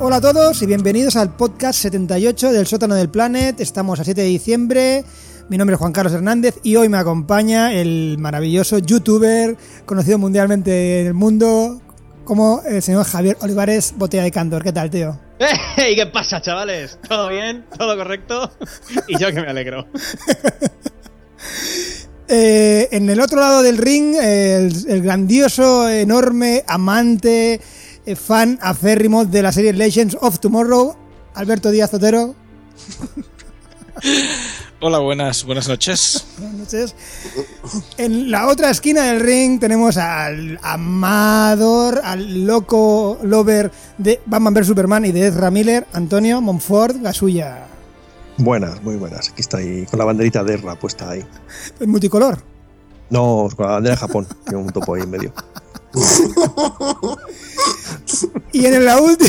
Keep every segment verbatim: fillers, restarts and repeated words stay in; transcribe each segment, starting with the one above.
Hola a todos y bienvenidos al podcast setenta y ocho del Sótano del Planet. Estamos a siete de diciembre. Mi nombre es Juan Carlos Hernández y hoy me acompaña el maravilloso youtuber conocido mundialmente en el mundo como el señor Javier Olivares, Botella de Candor. ¿Qué tal, tío? ¡Hey! ¿Qué pasa, chavales? ¿Todo bien? ¿Todo correcto? Y yo que me alegro. eh, en el otro lado del ring, el, el grandioso, enorme, amante, eh, fan acérrimo de la serie Legends of Tomorrow, Alberto Díaz Otero. Hola, buenas, buenas noches. Buenas noches. En la otra esquina del ring tenemos al amador, al loco lover de Batman versus Superman y de Ezra Miller, Antonio Monfort Gasulla. Buenas, muy buenas. Aquí estoy con la banderita de Ezra puesta ahí. ¿En multicolor? No, con la bandera de Japón. Tiene un topo ahí en medio. Y en la última...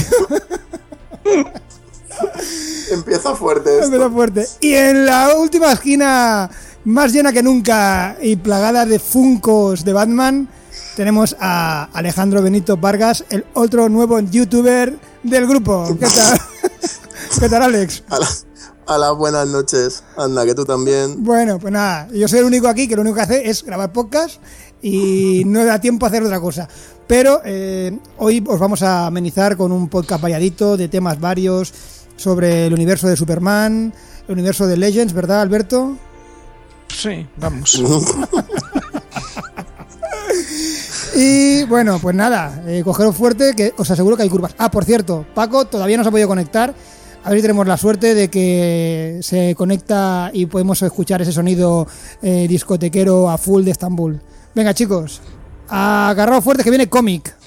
Empieza fuerte esto. Empieza fuerte. Y en la última esquina, más llena que nunca y plagada de funcos de Batman, tenemos a Alejandro Benito Vargas, el otro nuevo youtuber del grupo. ¿Qué tal? ¿Qué tal, Alex? A las buenas noches. Anda, que tú también. Bueno, pues nada, yo soy el único aquí que lo único que hace es grabar podcast y no da tiempo a hacer otra cosa. Pero eh, hoy os vamos a amenizar con un podcast variadito de temas varios sobre el universo de Superman, el universo de Legends, ¿verdad, Alberto? Sí, vamos. Y bueno, pues nada, eh, cogeros fuerte, que os aseguro que hay curvas. Ah, por cierto, Paco todavía no se ha podido conectar. A ver si tenemos la suerte de que se conecta y podemos escuchar ese sonido eh, discotequero a full de Estambul. Venga, chicos, agarraos fuerte que viene cómic.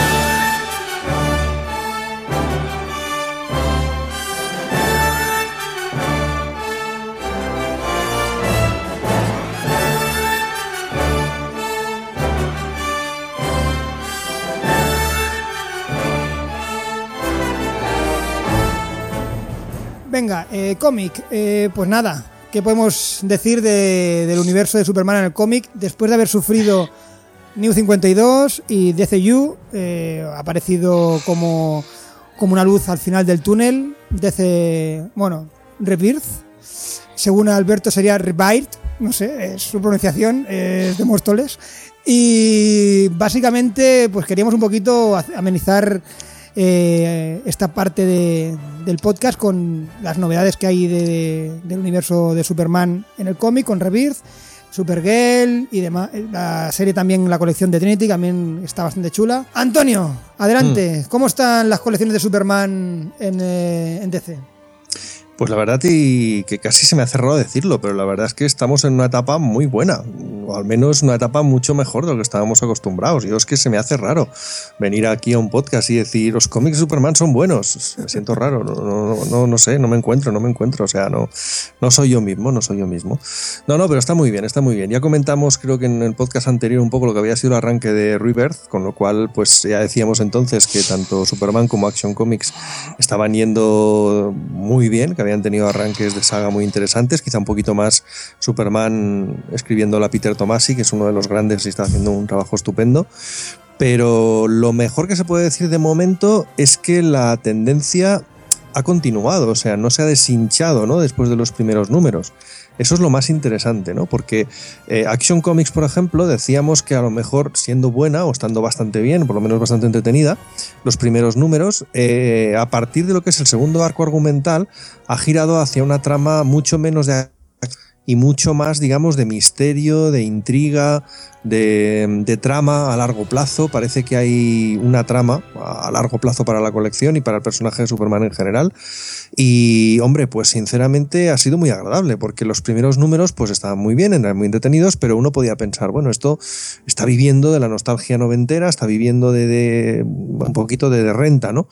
Venga, eh, cómic, eh, pues nada, ¿qué podemos decir de, del universo de Superman en el cómic? Después de haber sufrido New cincuenta y dos y D C U, eh, ha aparecido como, como una luz al final del túnel. D C, bueno, Rebirth, según Alberto sería Rebirth, no sé, es su pronunciación, es de Móstoles. Y básicamente, pues queríamos un poquito amenizar Eh, esta parte de, del podcast con las novedades que hay de, de, del universo de Superman en el cómic, con Rebirth, Supergirl y demás. La serie también, la colección de Trinity, también está bastante chula. Antonio, adelante, mm. ¿cómo están las colecciones de Superman en, eh, en D C? Pues la verdad y que casi se me hace raro decirlo, pero la verdad es que estamos en una etapa muy buena, o al menos una etapa mucho mejor de lo que estábamos acostumbrados. Yo es que se me hace raro venir aquí a un podcast y decir los cómics de Superman son buenos. Me siento raro, no, no, no, no sé, no me encuentro, no me encuentro, o sea, no, no soy yo mismo, no soy yo mismo. No, no, pero está muy bien, está muy bien. Ya comentamos, creo que en el podcast anterior un poco lo que había sido el arranque de Rebirth, con lo cual pues ya decíamos entonces que tanto Superman como Action Comics estaban yendo muy bien, que habían tenido arranques de saga muy interesantes, quizá un poquito más Superman escribiendo a Peter Tomasi, que es uno de los grandes y está haciendo un trabajo estupendo, pero lo mejor que se puede decir de momento es que la tendencia ha continuado, o sea, no se ha deshinchado, ¿no?, después de los primeros números. Eso es lo más interesante, ¿no? Porque eh, Action Comics, por ejemplo, decíamos que a lo mejor siendo buena o estando bastante bien, por lo menos bastante entretenida, los primeros números, eh, a partir de lo que es el segundo arco argumental, ha girado hacia una trama mucho menos de y mucho más, digamos, de misterio, de intriga, de, de trama a largo plazo. Parece que hay una trama a largo plazo para la colección y para el personaje de Superman en general. Y, hombre, pues sinceramente ha sido muy agradable, porque los primeros números pues estaban muy bien, eran muy entretenidos, pero uno podía pensar, bueno, esto está viviendo de la nostalgia noventera, está viviendo de, de un poquito de, de renta, ¿no?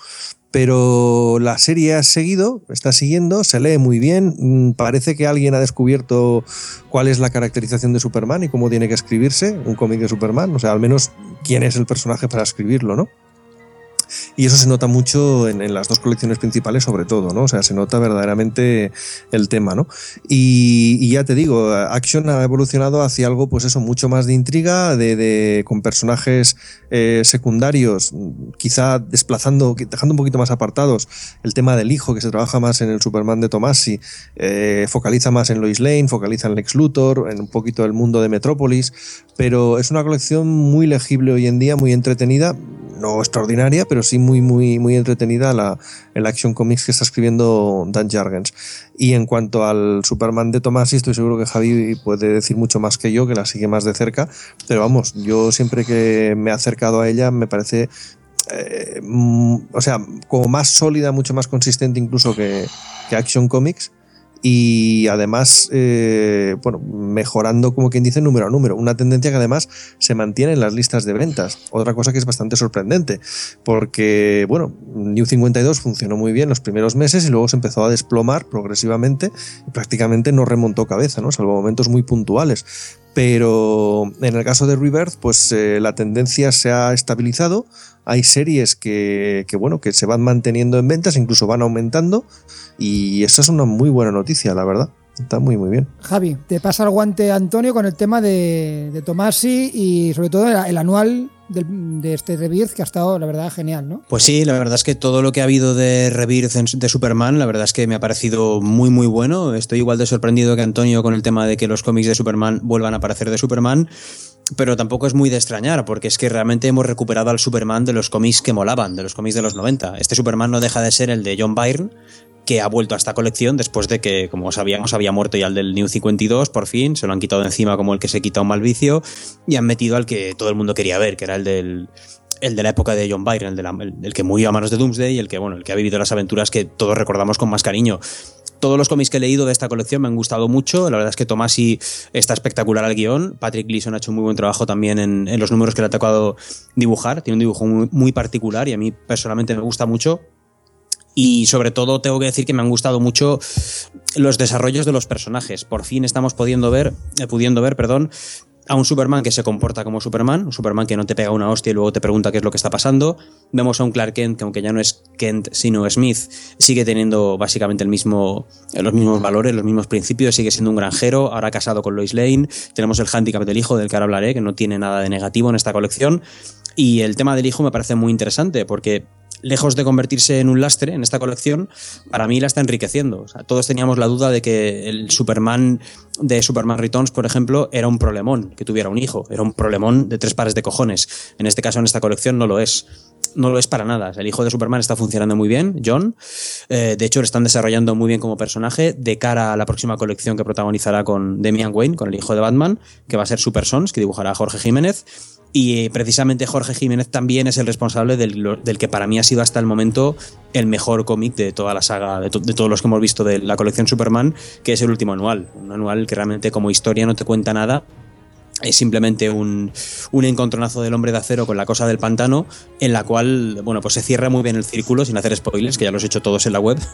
Pero la serie ha seguido, está siguiendo, se lee muy bien, parece que alguien ha descubierto cuál es la caracterización de Superman y cómo tiene que escribirse un cómic de Superman, o sea, al menos quién es el personaje para escribirlo, ¿no? y eso se nota mucho en, en las dos colecciones principales sobre todo, ¿no? O sea, se nota verdaderamente el tema, ¿no? Y, y ya te digo, Action ha evolucionado hacia algo, pues eso, mucho más de intriga, de, de con personajes eh, secundarios, quizá desplazando, dejando un poquito más apartados el tema del hijo, que se trabaja más en el Superman de Tomasi, eh, focaliza más en Lois Lane, focaliza en Lex Luthor, en un poquito el mundo de Metrópolis, pero es una colección muy legible hoy en día, muy entretenida, no extraordinaria, pero sí muy muy muy entretenida la, el Action Comics que está escribiendo Dan Jurgens. Y en cuanto al Superman de Tomasi, estoy seguro que Javi puede decir mucho más que yo, que la sigue más de cerca, pero vamos, yo siempre que me he acercado a ella me parece eh, mm, o sea, como más sólida, mucho más consistente incluso que, que Action Comics. Y además, eh, bueno, mejorando, como quien dice, número a número. Una tendencia que además se mantiene en las listas de ventas. Otra cosa que es bastante sorprendente, porque, bueno, New cincuenta y dos funcionó muy bien los primeros meses y luego se empezó a desplomar progresivamente y prácticamente no remontó cabeza, ¿no? Salvo momentos muy puntuales. Pero en el caso de Rebirth, pues eh, la tendencia se ha estabilizado. Hay series que, que, bueno, que se van manteniendo en ventas, incluso van aumentando. Y esa es una muy buena noticia, la verdad. Está muy, muy bien. Javi, te pasa el guante, Antonio, con el tema de, de Tomasi y sobre todo el, el anual del, de este Rebirth, que ha estado, la verdad, genial, ¿no? Pues sí, la verdad es que todo lo que ha habido de Rebirth de Superman, la verdad es que me ha parecido muy, muy bueno. Estoy igual de sorprendido que Antonio con el tema de que los cómics de Superman vuelvan a aparecer de Superman. Pero tampoco es muy de extrañar, porque es que realmente hemos recuperado al Superman de los cómics que molaban, de los cómics de los noventa. Este Superman no deja de ser el de John Byrne, que ha vuelto a esta colección después de que, como sabíamos, había muerto ya el del New cincuenta y dos, por fin, se lo han quitado de encima como el que se quita un mal vicio, y han metido al que todo el mundo quería ver, que era el del... el de la época de John Byrne, el, de la, el, el que murió a manos de Doomsday y el que, bueno, el que ha vivido las aventuras que todos recordamos con más cariño. Todos los cómics que he leído de esta colección me han gustado mucho. La verdad es que Tomasi está espectacular al guión. Patrick Gleason ha hecho un muy buen trabajo también en, en los números que le ha tocado dibujar. Tiene un dibujo muy, muy particular y a mí personalmente me gusta mucho. Y sobre todo tengo que decir que me han gustado mucho los desarrollos de los personajes. Por fin estamos pudiendo ver, eh, pudiendo ver, perdón, a un Superman que se comporta como Superman, un Superman que no te pega una hostia y luego te pregunta qué es lo que está pasando. Vemos a un Clark Kent que, aunque ya no es Kent sino Smith, sigue teniendo básicamente el mismo, los mismos valores, los mismos principios, sigue siendo un granjero, ahora casado con Lois Lane. Tenemos el hándicap del hijo, del que ahora hablaré, que no tiene nada de negativo en esta colección. Y el tema del hijo me parece muy interesante porque, lejos de convertirse en un lastre en esta colección, para mí la está enriqueciendo. O sea, todos teníamos la duda de que el Superman de Superman Returns, por ejemplo, era un problemón que tuviera un hijo. Era un problemón de tres pares de cojones. En este caso, en esta colección, no lo es. No lo es para nada. El hijo de Superman está funcionando muy bien, John. Eh, de hecho, lo están desarrollando muy bien como personaje de cara a la próxima colección que protagonizará con Damian Wayne, con el hijo de Batman, que va a ser Super Sons, que dibujará Jorge Jiménez. Y precisamente Jorge Jiménez también es el responsable del, del que para mí ha sido hasta el momento el mejor cómic de toda la saga, de, to, de todos los que hemos visto de la colección Superman, que es el último anual. Un anual que realmente como historia no te cuenta nada. Es simplemente un, un encontronazo del Hombre de Acero con la cosa del pantano, en la cual, bueno, pues se cierra muy bien el círculo, sin hacer spoilers, que ya los he hecho todos en la web.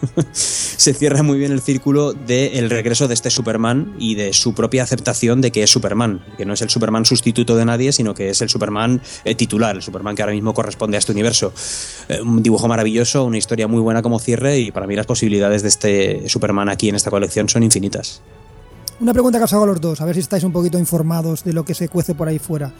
Se cierra muy bien el círculo del regreso de este Superman y de su propia aceptación de que es Superman, que no es el Superman sustituto de nadie, sino que es el Superman eh, titular, el Superman que ahora mismo corresponde a este universo. Eh, un dibujo maravilloso, una historia muy buena como cierre, y para mí las posibilidades de este Superman aquí en esta colección son infinitas. Una pregunta que os hago a los dos, a ver si estáis un poquito informados de lo que se cuece por ahí fuera.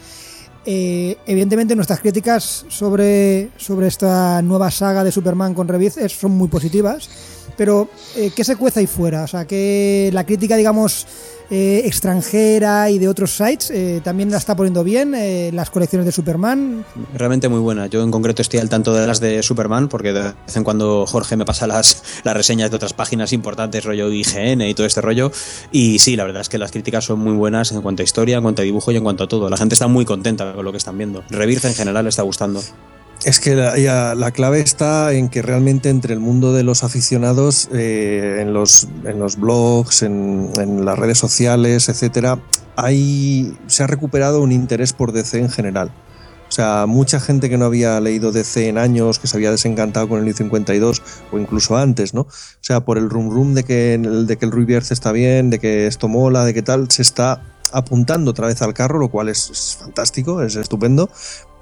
Eh, evidentemente nuestras críticas sobre, sobre esta nueva saga de Superman con Rebirth son muy positivas, pero eh, ¿qué se cuece ahí fuera? O sea, que la crítica, digamos, eh, extranjera y de otros sites eh, también la está poniendo bien, eh, las colecciones de Superman. Realmente muy buena. Yo en concreto estoy al tanto de las de Superman, porque de vez en cuando Jorge me pasa las, las reseñas de otras páginas importantes, rollo I G N y todo este rollo, y sí, la verdad es que las críticas son muy buenas en cuanto a historia, en cuanto a dibujo y en cuanto a todo. La gente está muy contenta con lo que están viendo. Rebirth en general le está gustando. Es que la, ya, la clave está en que realmente entre el mundo de los aficionados, eh, en, los, en los blogs, en, en las redes sociales, etcétera, hay, se ha recuperado un interés por D C en general. O sea, mucha gente que no había leído D C en años, que se había desencantado con el New cincuenta y dos o incluso antes, ¿no? O sea, por el rum rum de que, de que el Rebirth está bien, de que esto mola, de que tal, se está apuntando otra vez al carro, lo cual es, es fantástico, es estupendo.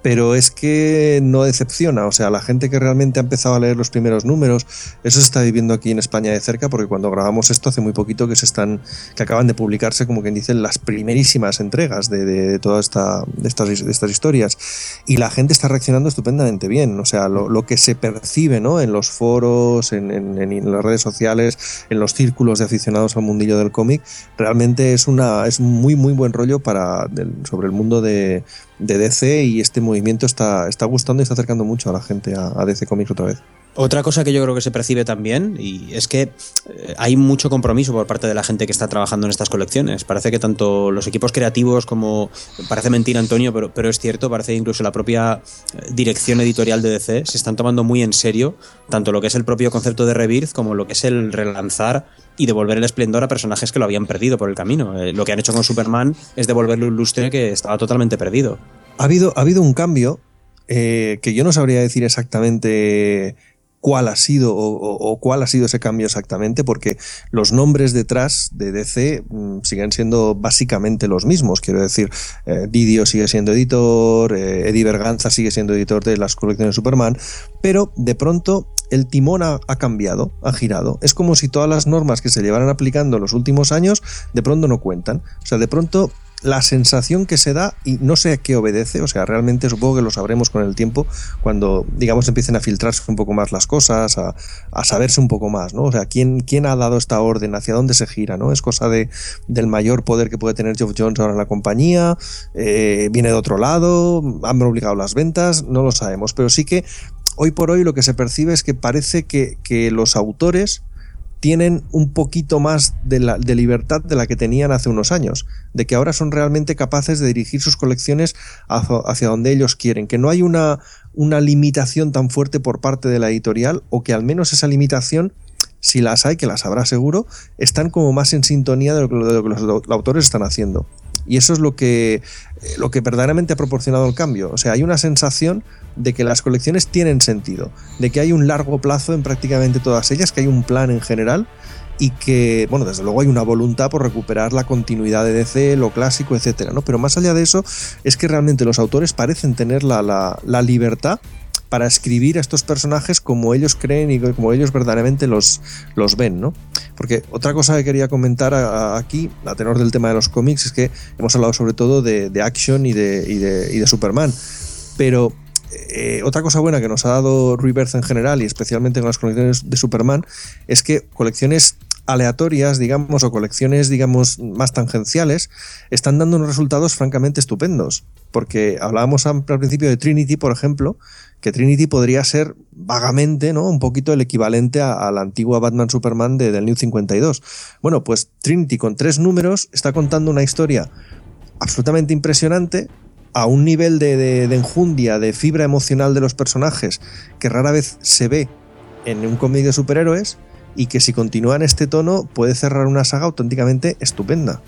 pero es que no decepciona. O sea, la gente que realmente ha empezado a leer los primeros números, eso se está viviendo aquí en España de cerca, porque cuando grabamos esto hace muy poquito que se están, que acaban de publicarse, como quien dice, las primerísimas entregas de, de, de todas esta, de estas, de estas historias, y la gente está reaccionando estupendamente bien. O sea, lo, lo que se percibe, ¿no?, en los foros, en, en, en las redes sociales, en los círculos de aficionados al mundillo del cómic, realmente es una es muy muy buen rollo para del, sobre el mundo de de D C, y este movimiento está, está gustando y está acercando mucho a la gente a, a D C Comics otra vez. Otra cosa que yo creo que se percibe también, y es que hay mucho compromiso por parte de la gente que está trabajando en estas colecciones. Parece que tanto los equipos creativos como, parece mentira Antonio, pero, pero es cierto, parece que incluso la propia dirección editorial de D C se están tomando muy en serio tanto lo que es el propio concepto de Rebirth como lo que es el relanzar y devolver el esplendor a personajes que lo habían perdido por el camino. Eh, lo que han hecho con Superman es devolverle un lustre que estaba totalmente perdido. Ha habido, ha habido un cambio eh, que yo no sabría decir exactamente cuál ha sido o, o, o cuál ha sido ese cambio exactamente, porque los nombres detrás de D C mmm, siguen siendo básicamente los mismos. Quiero decir, eh, Didio sigue siendo editor, eh, Eddie Berganza sigue siendo editor de las colecciones de Superman, pero de pronto el timón ha, ha cambiado, ha girado. Es como si todas las normas que se llevaran aplicando en los últimos años de pronto no cuentan. O sea, de pronto la sensación que se da, y no sé a qué obedece, o sea, realmente supongo que lo sabremos con el tiempo, cuando, digamos, empiecen a filtrarse un poco más las cosas, a, a saberse un poco más, ¿no? O sea, ¿quién, quién ha dado esta orden? ¿Hacia dónde se gira? ¿No? ¿Es cosa de, del mayor poder que puede tener Geoff Johns ahora en la compañía? Eh, ¿Viene de otro lado? ¿Han obligado las ventas? No lo sabemos, pero sí que hoy por hoy lo que se percibe es que parece que, que los autores tienen un poquito más de, la, de libertad de la que tenían hace unos años, de que ahora son realmente capaces de dirigir sus colecciones hacia, hacia donde ellos quieren, que no hay una, una limitación tan fuerte por parte de la editorial, o que al menos esa limitación, si las hay, que las habrá seguro, están como más en sintonía de lo que, de lo que los, los autores están haciendo. Y eso es lo que, lo que verdaderamente ha proporcionado el cambio. O sea, hay una sensación de que las colecciones tienen sentido, de que hay un largo plazo en prácticamente todas ellas, que hay un plan en general, y que, bueno, desde luego hay una voluntad por recuperar la continuidad de D C, lo clásico, etcétera, ¿no? Pero más allá de eso, es que realmente los autores parecen tener la, la, la libertad para escribir a estos personajes como ellos creen y como ellos verdaderamente los, los ven, ¿no? Porque otra cosa que quería comentar a, a aquí, a tenor del tema de los cómics, es que hemos hablado sobre todo de, de Action y de, y, de, y de Superman, pero eh, otra cosa buena que nos ha dado Rebirth en general, y especialmente con las colecciones de Superman, es que colecciones aleatorias, digamos, o colecciones, digamos, más tangenciales, están dando unos resultados francamente estupendos. Porque hablábamos al principio de Trinity, por ejemplo, que Trinity podría ser vagamente, ¿no?, un poquito el equivalente a, a la antigua Batman Superman de, del New cincuenta y dos. Bueno, pues Trinity con tres números está contando una historia absolutamente impresionante, a un nivel de, de, de enjundia, de fibra emocional de los personajes que rara vez se ve en un cómic de superhéroes, y que si continúa en este tono puede cerrar una saga auténticamente estupenda.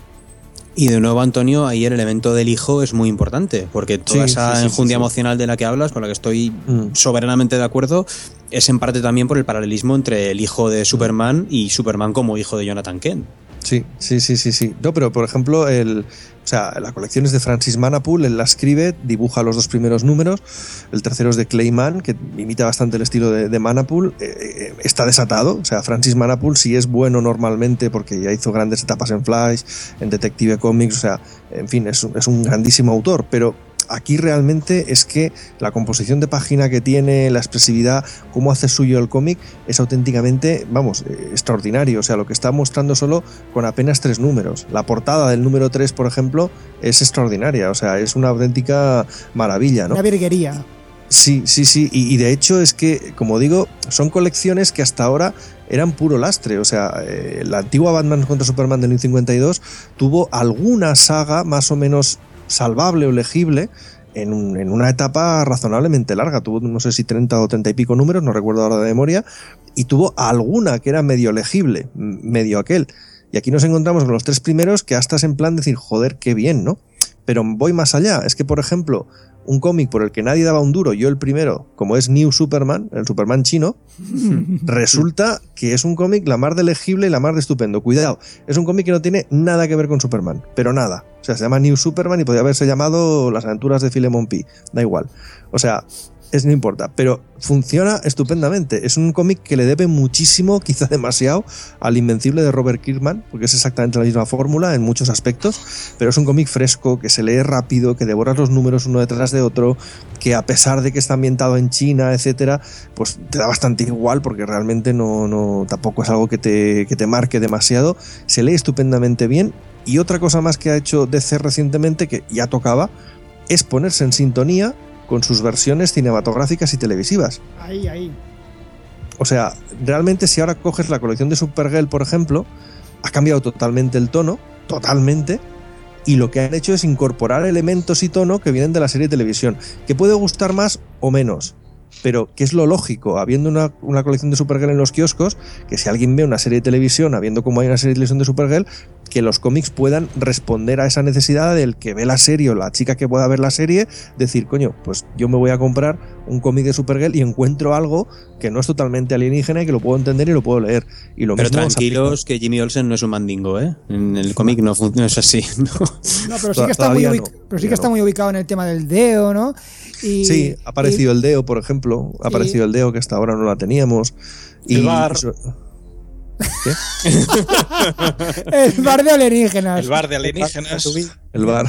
Y de nuevo, Antonio, ahí el elemento del hijo es muy importante, porque toda sí, esa sí, sí, enjundia sí, sí. emocional de la que hablas, con la que estoy mm. soberanamente de acuerdo, es en parte también por el paralelismo entre el hijo de Superman y Superman como hijo de Jonathan Kent. Sí, sí, sí, sí, sí. No, pero por ejemplo, el, o sea, la colección es de Francis Manapul, él la escribe, dibuja los dos primeros números, el tercero es de Clay Mann, que imita bastante el estilo de, de Manapul, eh, está desatado, o sea, Francis Manapul sí es bueno normalmente porque ya hizo grandes etapas en Flash, en Detective Comics, o sea, en fin, es, es un grandísimo autor, pero aquí realmente es que la composición de página que tiene, la expresividad, cómo hace suyo el cómic, es auténticamente, vamos, eh, extraordinario. O sea, lo que está mostrando solo con apenas tres números. La portada del número tres, por ejemplo, es extraordinaria. O sea, es una auténtica maravilla, ¿no? Una virguería. Sí, sí, sí. Y, y de hecho es que, como digo, son colecciones que hasta ahora eran puro lastre. O sea, eh, la antigua Batman contra Superman del New cincuenta y dos tuvo alguna saga más o menos salvable o legible en, un, en una etapa razonablemente larga. Tuvo no sé si treinta o treinta y pico números, no recuerdo ahora de memoria, y tuvo alguna que era medio legible, medio aquel. Y aquí nos encontramos con los tres primeros que hasta es en plan decir, joder, qué bien, ¿no? Pero voy más allá, es que por ejemplo un cómic por el que nadie daba un duro, yo el primero, como es New Superman, el Superman chino, resulta que es un cómic la más de legible y la más de estupendo. Cuidado, es un cómic que no tiene nada que ver con Superman, pero nada. O sea, se llama New Superman y podría haberse llamado Las aventuras de Philemon P. Da igual. O sea, es no importa, pero funciona estupendamente. Es un cómic que le debe muchísimo, quizá demasiado, al Invencible de Robert Kirkman, porque es exactamente la misma fórmula en muchos aspectos, pero es un cómic fresco, que se lee rápido, que devoras los números uno detrás de otro, que a pesar de que está ambientado en China, etcétera, pues te da bastante igual, porque realmente no, no tampoco es algo que te, que te marque demasiado. Se lee estupendamente bien. Y otra cosa más que ha hecho D C recientemente, que ya tocaba, es ponerse en sintonía con sus versiones cinematográficas y televisivas. Ahí, ahí. O sea, realmente si ahora coges la colección de Supergirl, por ejemplo, ha cambiado totalmente el tono, totalmente, y lo que han hecho es incorporar elementos y tono que vienen de la serie de televisión, que puede gustar más o menos, pero que es lo lógico, habiendo una, una colección de Supergirl en los kioscos, que si alguien ve una serie de televisión, habiendo como hay una serie de televisión de Supergirl, que los cómics puedan responder a esa necesidad del que ve la serie o la chica que pueda ver la serie, decir, coño, pues yo me voy a comprar un cómic de Supergirl y encuentro algo que no es totalmente alienígena y que lo puedo entender y lo puedo leer. Y lo pero mismo tranquilos, que Jimmy Olsen no es un mandingo, ¿eh? En el cómic no, no es así, ¿no? No, pero sí que está, muy, ubic- no, pero sí que está no. muy ubicado en el tema del Deo, ¿no? Y, sí, ha aparecido y, el Deo, por ejemplo. Ha aparecido y, el Deo, que hasta ahora no la teníamos. El y bar. Eso, ¿qué? El bar de alienígenas. El bar de alienígenas. El bar.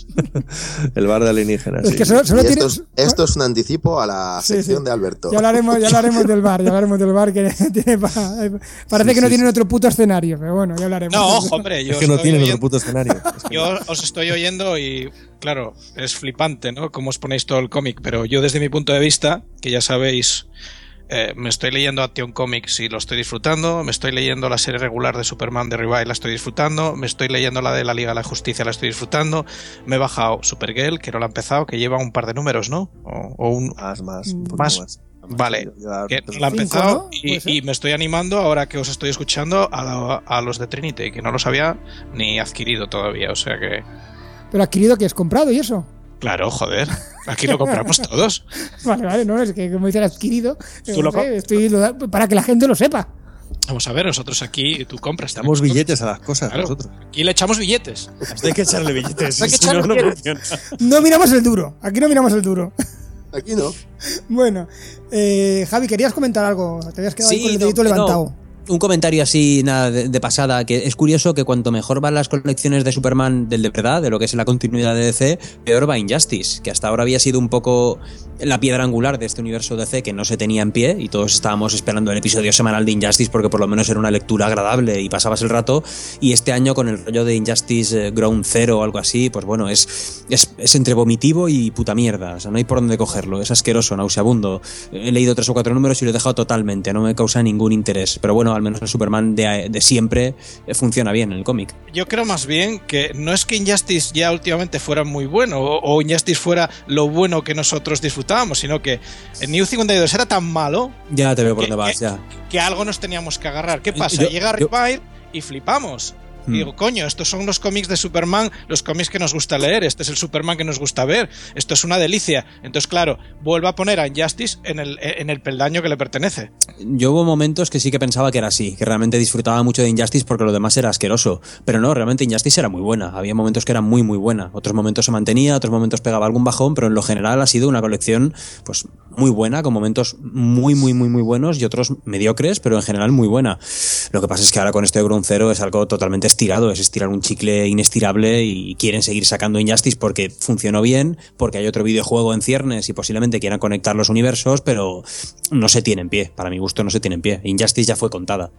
El bar de alienígenas. Es sí. que solo, solo esto, tienes... es, esto es un anticipo a la sí, sección sí. de Alberto. Ya hablaremos, ya hablaremos del bar, ya hablaremos del bar que tiene pa, parece sí, que no sí, tienen sí. otro puto escenario, pero bueno, ya hablaremos. No, ojo, hombre, yo es que no tienen oyendo, otro puto escenario. Es que yo no. os estoy oyendo y claro, es flipante, ¿no? Cómo os ponéis todo el cómic, pero yo desde mi punto de vista, que ya sabéis, Eh, me estoy leyendo Action Comics y lo estoy disfrutando, me estoy leyendo la serie regular de Superman de Revive, la estoy disfrutando, me estoy leyendo la de la Liga de la Justicia, la estoy disfrutando, me he bajado Supergirl, que no la he empezado, que lleva un par de números, ¿no? O, o un... Más, más, un poco más. más. Vale, que no la he empezado y, y me estoy animando ahora que os estoy escuchando a, la, a los de Trinity, que no los había ni adquirido todavía, o sea que... ¿Pero adquirido que es comprado y eso? Claro, joder, aquí lo compramos todos. Vale, vale, no, es que como dice adquirido, ¿Tú lo sé, estoy para que la gente lo sepa. Vamos a ver, nosotros aquí, tú compras. Damos billetes a las cosas, claro, nosotros. Aquí le echamos billetes. Hay que echarle billetes. Hay que echarle no, billetes. No, no miramos el duro, aquí no miramos el duro. Aquí no. Bueno, eh, Javi, ¿querías comentar algo? Te habías quedado sí, ahí con el no, dedito levantado. No. Un comentario así, nada, de, de pasada, que es curioso que cuanto mejor van las colecciones de Superman del de verdad, de lo que es la continuidad de D C, peor va Injustice, que hasta ahora había sido un poco la piedra angular de este universo D C que no se tenía en pie y todos estábamos esperando el episodio semanal de Injustice porque por lo menos era una lectura agradable y pasabas el rato, y este año con el rollo de Injustice Ground Zero o algo así, pues bueno, es, es, es entre vomitivo y puta mierda, o sea, no hay por dónde cogerlo, es asqueroso, nauseabundo. He leído tres o cuatro números y lo he dejado totalmente, no me causa ningún interés, pero bueno, al menos el Superman de, de siempre funciona bien en el cómic. Yo creo más bien que no es que Injustice ya últimamente fuera muy bueno o, o Injustice fuera lo bueno que nosotros disfrutábamos, sino que el New cincuenta y dos era tan malo. Ya te veo por que, dónde vas, que, ya. Que algo nos teníamos que agarrar. ¿Qué pasa? Yo, Llega yo, Revive y flipamos. Hmm. Digo, coño, estos son los cómics de Superman, los cómics que nos gusta leer, este es el Superman que nos gusta ver, esto es una delicia. Entonces, claro, vuelve a poner a Injustice en el, en el peldaño que le pertenece. Yo hubo momentos que sí que pensaba que era así, que realmente disfrutaba mucho de Injustice porque lo demás era asqueroso, pero no, realmente Injustice era muy buena, había momentos que era muy muy buena, otros momentos se mantenía, otros momentos pegaba algún bajón, pero en lo general ha sido una colección pues muy buena, con momentos muy muy muy muy buenos y otros mediocres, pero en general muy buena. Lo que pasa es que ahora con este Ground Zero es algo totalmente estirado, es estirar un chicle inestirable y quieren seguir sacando Injustice porque funcionó bien, porque hay otro videojuego en ciernes y posiblemente quieran conectar los universos, pero no se tiene en pie, para mi gusto no se tiene en pie. Injustice ya fue contada.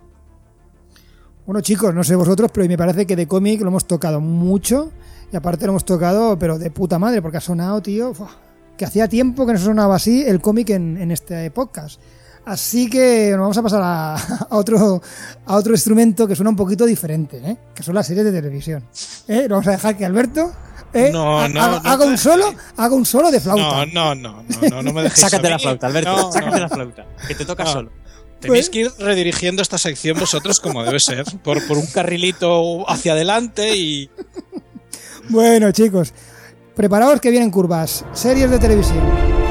Bueno, chicos, no sé vosotros, pero me parece que de cómic lo hemos tocado mucho y aparte lo hemos tocado, pero de puta madre, porque ha sonado, tío, que hacía tiempo que no sonaba así el cómic en, en este podcast. Así que nos vamos a pasar a, a, otro, a otro instrumento que suena un poquito diferente, ¿eh? Que son las series de televisión. ¿Eh? Vamos a dejar que Alberto ¿eh? no, no, haga, no, haga, no, un solo, haga un solo de flauta. No, no, no, no, no, no me dejéis. Sácate la flauta, Alberto, no, sácate no. la flauta, que te toca no. solo. Tenéis que ir redirigiendo esta sección vosotros como debe ser, por, por un carrilito hacia adelante y... Bueno, chicos, preparaos que vienen curvas. Series de televisión.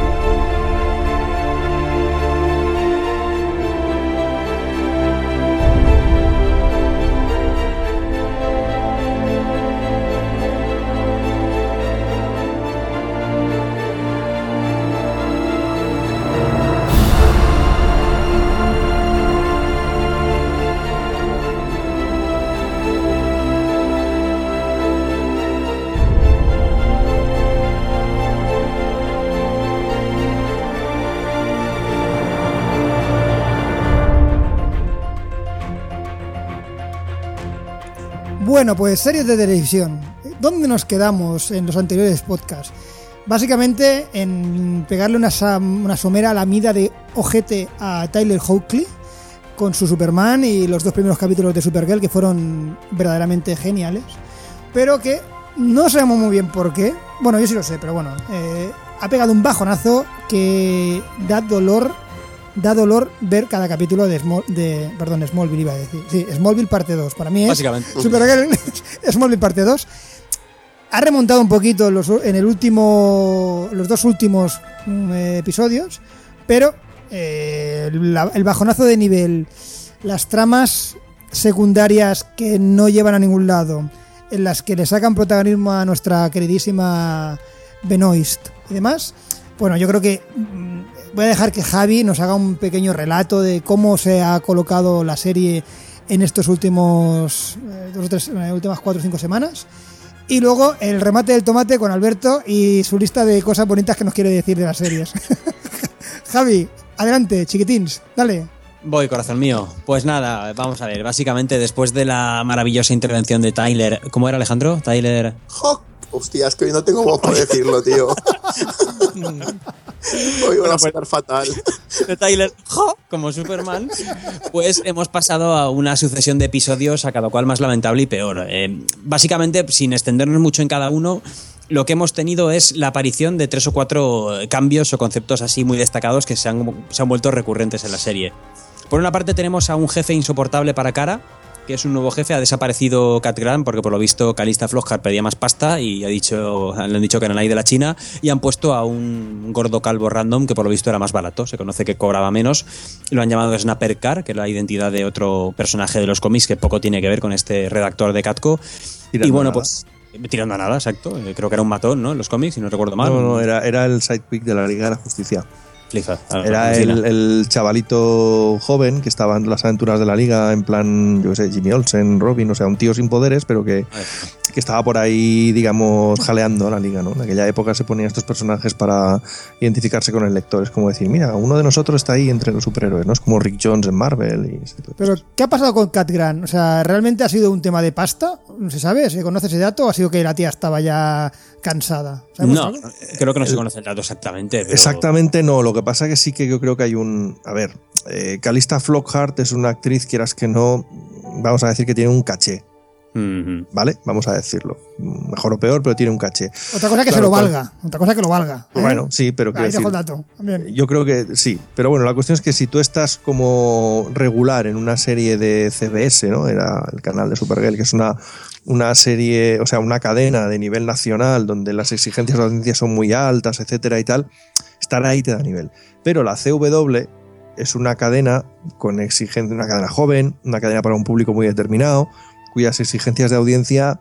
Bueno, pues series de televisión. ¿Dónde nos quedamos en los anteriores podcasts? Básicamente en pegarle una, una somera lamida de ojete a Tyler Hoechlin con su Superman y los dos primeros capítulos de Supergirl, que fueron verdaderamente geniales, pero que no sabemos muy bien por qué. Bueno, yo sí lo sé, pero bueno, eh, ha pegado un bajonazo que da dolor, da dolor ver cada capítulo de, Small, de perdón, Smallville iba a decir, sí, Smallville parte dos, para mí es básicamente Supergirl, Smallville parte dos. Ha remontado un poquito los, en el último, los dos últimos eh, episodios, pero eh, la, el bajonazo de nivel, las tramas secundarias que no llevan a ningún lado, en las que le sacan protagonismo a nuestra queridísima Benoist y demás, bueno, yo creo que mmm, voy a dejar que Javi nos haga un pequeño relato de cómo se ha colocado la serie en estos últimos eh, dos o tres, eh, últimas cuatro o cinco semanas. Y luego el remate del tomate con Alberto y su lista de cosas bonitas que nos quiere decir de las series. Javi, adelante, chiquitins, dale. Voy, corazón mío. Pues nada, vamos a ver. Básicamente, después de la maravillosa intervención de Tyler... ¿Cómo era, Alejandro? Tyler... ¡Jo! Hostia, es que hoy no tengo voz para decirlo, tío. Hoy van a estar fatal. De Tyler, ¡jo! Como Superman, pues hemos pasado a una sucesión de episodios, a cada cual más lamentable y peor. Eh, básicamente, sin extendernos mucho en cada uno, lo que hemos tenido es la aparición de tres o cuatro cambios o conceptos así muy destacados que se han, se han vuelto recurrentes en la serie. Por una parte tenemos a un jefe insoportable para Kara, que es un nuevo jefe. Ha desaparecido Cat Grant porque por lo visto Calista Flockhart pedía más pasta y ha dicho, le han dicho que eran ahí de la China, y han puesto a un gordo calvo random que por lo visto era más barato, se conoce que cobraba menos. Lo han llamado Snapper Carr, que es la identidad de otro personaje de los cómics que poco tiene que ver con este redactor de Catco. Tirando y bueno, nada. pues tirando a nada, exacto. Creo que era un matón, ¿no? En los cómics, si no recuerdo mal. No, no, era, era el sidekick de la Liga de la Justicia. Flifa, Era el, el chavalito joven que estaba en las aventuras de la Liga, en plan, yo qué sé, Jimmy Olsen, Robin, o sea, un tío sin poderes, pero que, que estaba por ahí, digamos, jaleando a la Liga, ¿no? En aquella época se ponían estos personajes para identificarse con el lector. Es como decir, mira, uno de nosotros está ahí entre los superhéroes, ¿no? Es como Rick Jones en Marvel. Y Pero, ¿qué ha pasado con Cat Grant? O sea, ¿realmente ha sido un tema de pasta? ¿No se sabe? ¿Se conoce ese dato? ¿O ha sido que la tía estaba ya cansada? No, algo? creo que no se conoce el dato exactamente. Pero... Exactamente no, lo que pasa que sí que yo creo que hay un... A ver, eh, Calista Flockhart es una actriz, quieras que no, vamos a decir que tiene un caché, Mm-hmm. ¿vale? Vamos a decirlo. Mejor o peor, pero tiene un caché. Otra cosa que Claro, se lo cual- valga. Otra cosa que lo valga. ¿eh? Bueno, sí, pero quiero Ahí dejo decir, el dato. También. yo creo que sí, pero bueno, la cuestión es que si tú estás como regular en una serie de C B S, ¿no? Era el canal de Supergirl, que es una, una serie, o sea, una cadena de nivel nacional donde las exigencias de audiencia son muy altas, etcétera y tal, estar ahí te da nivel. Pero la C W es una cadena con exigencia, una cadena joven, una cadena para un público muy determinado, cuyas exigencias de audiencia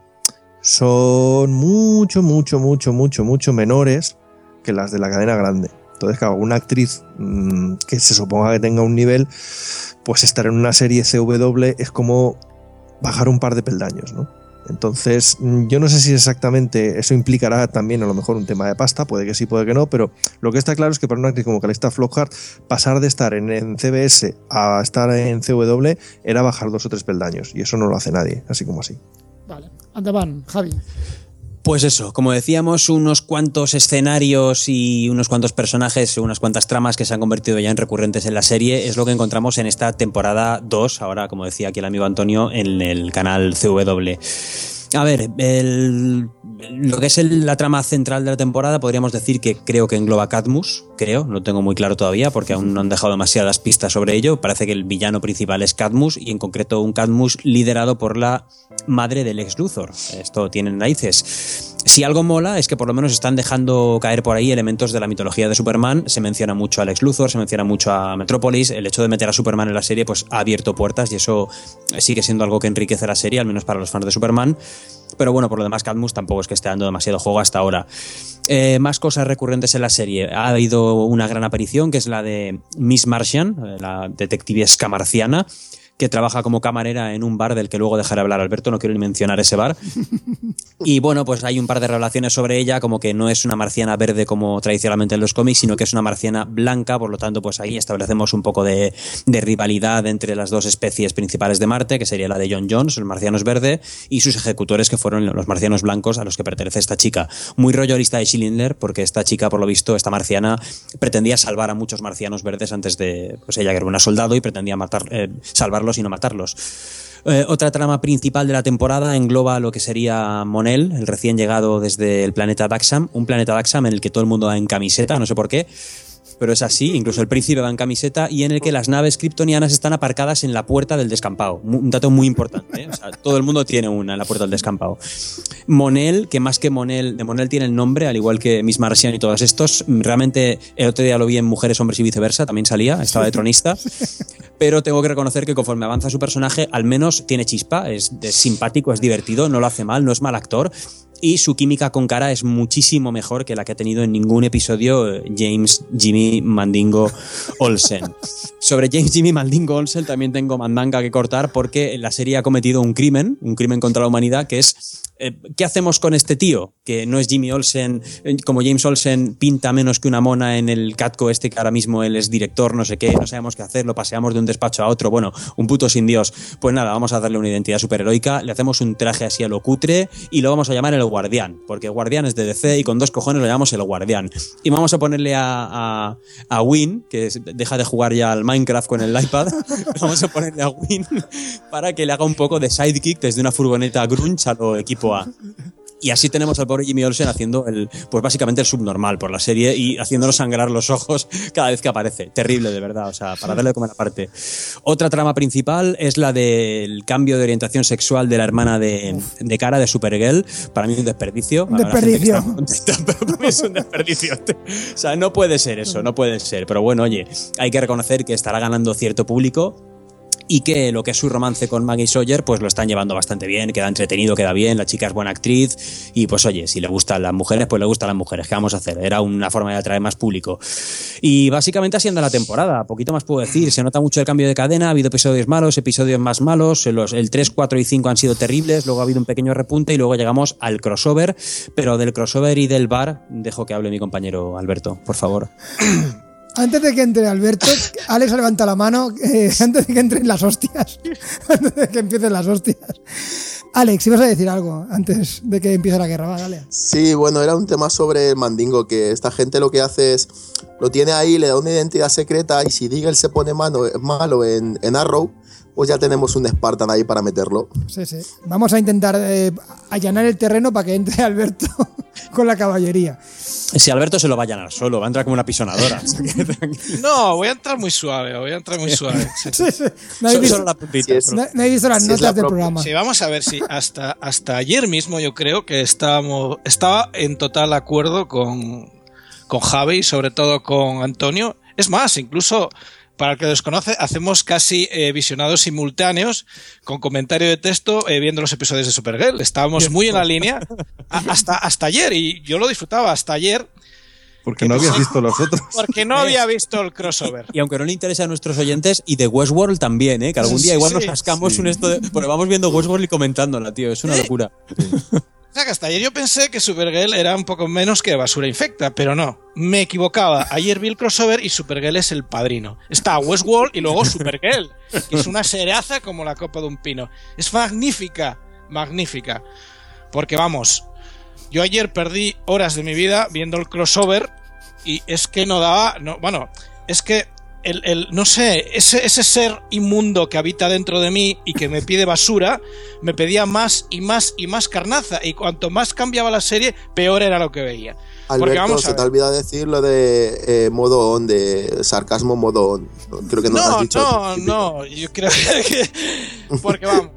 son mucho, mucho, mucho, mucho, mucho menores que las de la cadena grande. Entonces, claro, una actriz mmm, que se suponga que tenga un nivel, pues estar en una serie C W es como bajar un par de peldaños, ¿no? Entonces, yo no sé si exactamente eso implicará también a lo mejor un tema de pasta, puede que sí, puede que no, pero lo que está claro es que para una actriz como Calista Flockhart, pasar de estar en, en C B S a estar en C W era bajar dos o tres peldaños, y eso no lo hace nadie, así como así. Vale. Andaban, Javi. Pues eso, como decíamos, unos cuantos escenarios y unos cuantos personajes, unas cuantas tramas que se han convertido ya en recurrentes en la serie, es lo que encontramos en esta temporada dos, ahora, como decía aquí el amigo Antonio, en el canal C W. A ver, el, lo que es el, la trama central de la temporada podríamos decir que creo que engloba Cadmus, creo, no lo tengo muy claro todavía porque aún no han dejado demasiadas pistas sobre ello. Parece que el villano principal es Cadmus, y en concreto un Cadmus liderado por la madre del ex Luthor. Esto tiene raíces. Si algo mola es que por lo menos están dejando caer por ahí elementos de la mitología de Superman. Se menciona mucho a Lex Luthor, se menciona mucho a Metrópolis. El hecho de meter a Superman en la serie pues ha abierto puertas y eso sigue siendo algo que enriquece la serie, al menos para los fans de Superman. Pero bueno, por lo demás, Cadmus tampoco es que esté dando demasiado juego hasta ahora. Eh, más cosas recurrentes en la serie. Ha habido una gran aparición, que es la de Miss Martian, la detectivesca marciana, que trabaja como camarera en un bar del que luego dejaré hablar Alberto, no quiero ni mencionar ese bar. Y bueno, pues hay un par de revelaciones sobre ella, como que no es una marciana verde como tradicionalmente en los cómics, sino que es una marciana blanca, por lo tanto pues ahí establecemos un poco de, de rivalidad entre las dos especies principales de Marte, que sería la de John Jones, el marciano es verde, y sus ejecutores, que fueron los marcianos blancos a los que pertenece esta chica. Muy rollo lista de Schindler, porque esta chica, por lo visto, esta marciana, pretendía salvar a muchos marcianos verdes antes de... Pues ella que era una soldado y pretendía matar, eh, salvarlos y no matarlos. Eh, otra trama principal de la temporada engloba lo que sería Mon-El, el recién llegado desde el planeta Daxam, un planeta Daxam en el que todo el mundo va en camiseta, no sé por qué, pero es así, incluso el príncipe va en camiseta, y en el que las naves kryptonianas están aparcadas en la puerta del descampado. Un dato muy importante, ¿eh? O sea, todo el mundo tiene una en la puerta del descampado. Mon-El, que más que Mon-El, de Mon-El tiene el nombre, al igual que Miss Martian y todos estos. Realmente el otro día lo vi en Mujeres, Hombres y Viceversa, también salía, estaba de tronista. Pero tengo que reconocer que conforme avanza su personaje, al menos tiene chispa, es, es simpático, es divertido, no lo hace mal, no es mal actor. Y su química con cara es muchísimo mejor que la que ha tenido en ningún episodio James Jimmy Mandingo Olsen. Sobre James Jimmy Mandingo Olsen también tengo mandanga que cortar, porque la serie ha cometido un crimen, un crimen contra la humanidad, que es eh, ¿qué hacemos con este tío? Que no es Jimmy Olsen, eh, como James Olsen pinta menos que una mona en el Catco este, que ahora mismo él es director, no sé qué, no sabemos qué hacer, lo paseamos de un despacho a otro, bueno, un puto sin Dios. Pues nada, vamos a darle una identidad superheroica, le hacemos un traje así a lo cutre y lo vamos a llamar el Guardián, porque Guardián es de D C y con dos cojones lo llamamos el Guardián. Y vamos a ponerle a, a, a Win, que deja de jugar ya al Minecraft con el iPad, vamos a ponerle a Win para que le haga un poco de sidekick desde una furgoneta grunge a lo equipo A. Y así tenemos al pobre Jimmy Olsen haciendo el, pues básicamente el subnormal por la serie y haciéndolo sangrar los ojos cada vez que aparece. Terrible, de verdad, o sea, para darle de comer aparte. Otra trama principal es la del cambio de orientación sexual de la hermana de, de Kara, de Supergirl. Para mí es un desperdicio. Un desperdicio. Contenta, pero para mí es un desperdicio. O sea, no puede ser eso, no puede ser. Pero bueno, oye, hay que reconocer que estará ganando cierto público y que lo que es su romance con Maggie Sawyer pues lo están llevando bastante bien, queda entretenido, queda bien, la chica es buena actriz y pues oye, si le gustan las mujeres, pues le gustan las mujeres, ¿qué vamos a hacer? Era una forma de atraer más público. Y básicamente así anda la temporada, poquito más puedo decir, se nota mucho el cambio de cadena, ha habido episodios malos, episodios más malos, los, el tres, cuatro y cinco han sido terribles, luego ha habido un pequeño repunte y luego llegamos al crossover, pero del crossover y del bar dejo que hable mi compañero Alberto, por favor. Antes de que entre Alberto, Alex levanta la mano, eh, antes de que entren las hostias, antes de que empiecen las hostias. Alex, ibas a decir algo antes de que empiece la guerra, va, dale. Sí, bueno, era un tema sobre el Mandingo, que esta gente lo que hace es, lo tiene ahí, le da una identidad secreta y si Diggle se pone mano, malo en, en Arrow, pues ya tenemos un Spartan ahí para meterlo. Sí, sí. Vamos a intentar eh, allanar el terreno para que entre Alberto con la caballería. Si Alberto se lo va a allanar solo, va a entrar como una pisonadora. No, voy a entrar muy suave, voy a entrar muy suave. Sí, sí. Sí, sí. No he visto, Solo la puntita. Sí, es- no, no he visto las Sí, es la notas del propia- programa. Sí, vamos a ver si hasta, hasta ayer mismo yo creo que estábamos, estaba en total acuerdo con, con Javi y sobre todo con Antonio. Es más, incluso para el que desconoce, hacemos casi eh, visionados simultáneos con comentario de texto eh, viendo los episodios de Supergirl. Estábamos muy en la línea a- hasta, hasta ayer y yo lo disfrutaba hasta ayer Porque no habías visto los otros. porque no había visto el crossover. Y aunque no le interesa a nuestros oyentes, y de Westworld también, ¿eh? Que algún día igual Sí, nos cascamos sí. un esto de... Porque vamos viendo Westworld y comentándola, tío. Es una locura. O sea que hasta ayer yo pensé que Supergirl era un poco menos que basura infecta, pero no, me equivocaba. Ayer vi el crossover y Supergirl es el padrino. Está Westworld y luego Supergirl, que es una seriaza como la copa de un pino. Es magnífica, magnífica. Porque vamos, yo ayer perdí horas de mi vida viendo el crossover y es que no daba... No, bueno, es que... El, el, no sé, ese, ese ser inmundo que habita dentro de mí y que me pide basura, me pedía más y más y más carnaza. Y cuanto más cambiaba la serie, peor era lo que veía. Porque Alberto, vamos a se te ha ver. olvidado decir lo de eh, modo on, de sarcasmo modo on. Creo que no, lo has No, dicho. no, no, yo creo que... Porque vamos,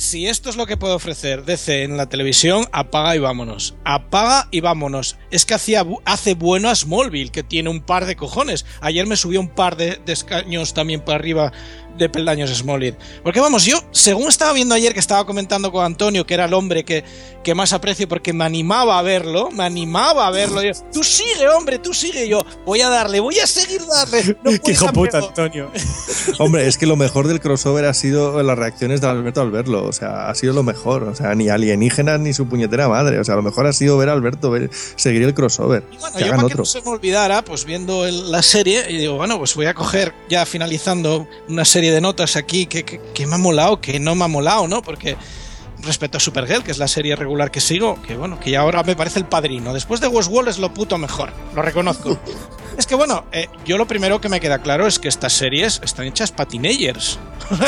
si esto es lo que puede ofrecer D C en la televisión, apaga y vámonos. Apaga y vámonos. Es que hacía, hace bueno a Smallville, que tiene un par de cojones. Ayer me subió un par de, de escaños también para arriba de peldaños Smallville. Porque vamos, yo, según estaba viendo ayer que estaba comentando con Antonio, que era el hombre que, que más aprecio porque me animaba a verlo, me animaba a verlo. Yo, tú sigue, hombre, tú sigue. Yo, voy a darle, voy a seguir darle. No ¡Qué hijo puta, Antonio! Hombre, es que lo mejor del crossover ha sido las reacciones de Alberto al verlo. O sea, ha sido lo mejor. O sea, ni alienígenas ni su puñetera madre. O sea, lo mejor ha sido ver a Alberto ver, seguir el crossover. Y bueno, que yo hagan para otro. que no se me olvidara, pues viendo el, la serie, y digo, bueno, pues voy a coger, ya finalizando, una serie de notas aquí que, que, que me ha molado, que no me ha molado, ¿no? Porque respecto a Supergirl, que es la serie regular que sigo, que bueno, que ya ahora me parece el padrino. Después de Westworld es lo puto mejor, lo reconozco. Es que bueno, eh, yo lo primero que me queda claro es que estas series están hechas para teenagers.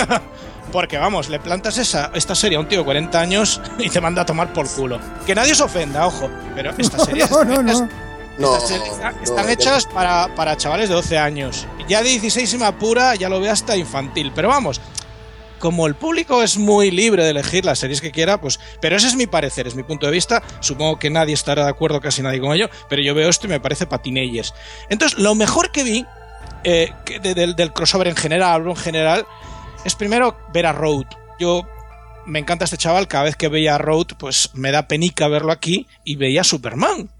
Porque vamos, le plantas esa, esta serie a un tío de cuarenta años y te manda a tomar por culo. Que nadie se ofenda, ojo, pero estas series No, no, no. No, estas series no, están no, hechas para, para chavales de doce años. Ya de dieciséis si me apura, ya lo ve hasta infantil. Pero vamos, como el público es muy libre de elegir las series que quiera, pues... Pero ese es mi parecer, es mi punto de vista. Supongo que nadie estará de acuerdo, casi nadie con ello, pero yo veo esto y me parece para teenagers. Entonces, lo mejor que vi eh, que de, de, del crossover en general, hablo en general, es primero ver a Road. Yo... Me encanta este chaval, cada vez que veía a Road, pues me da penica verlo aquí y veía a Superman.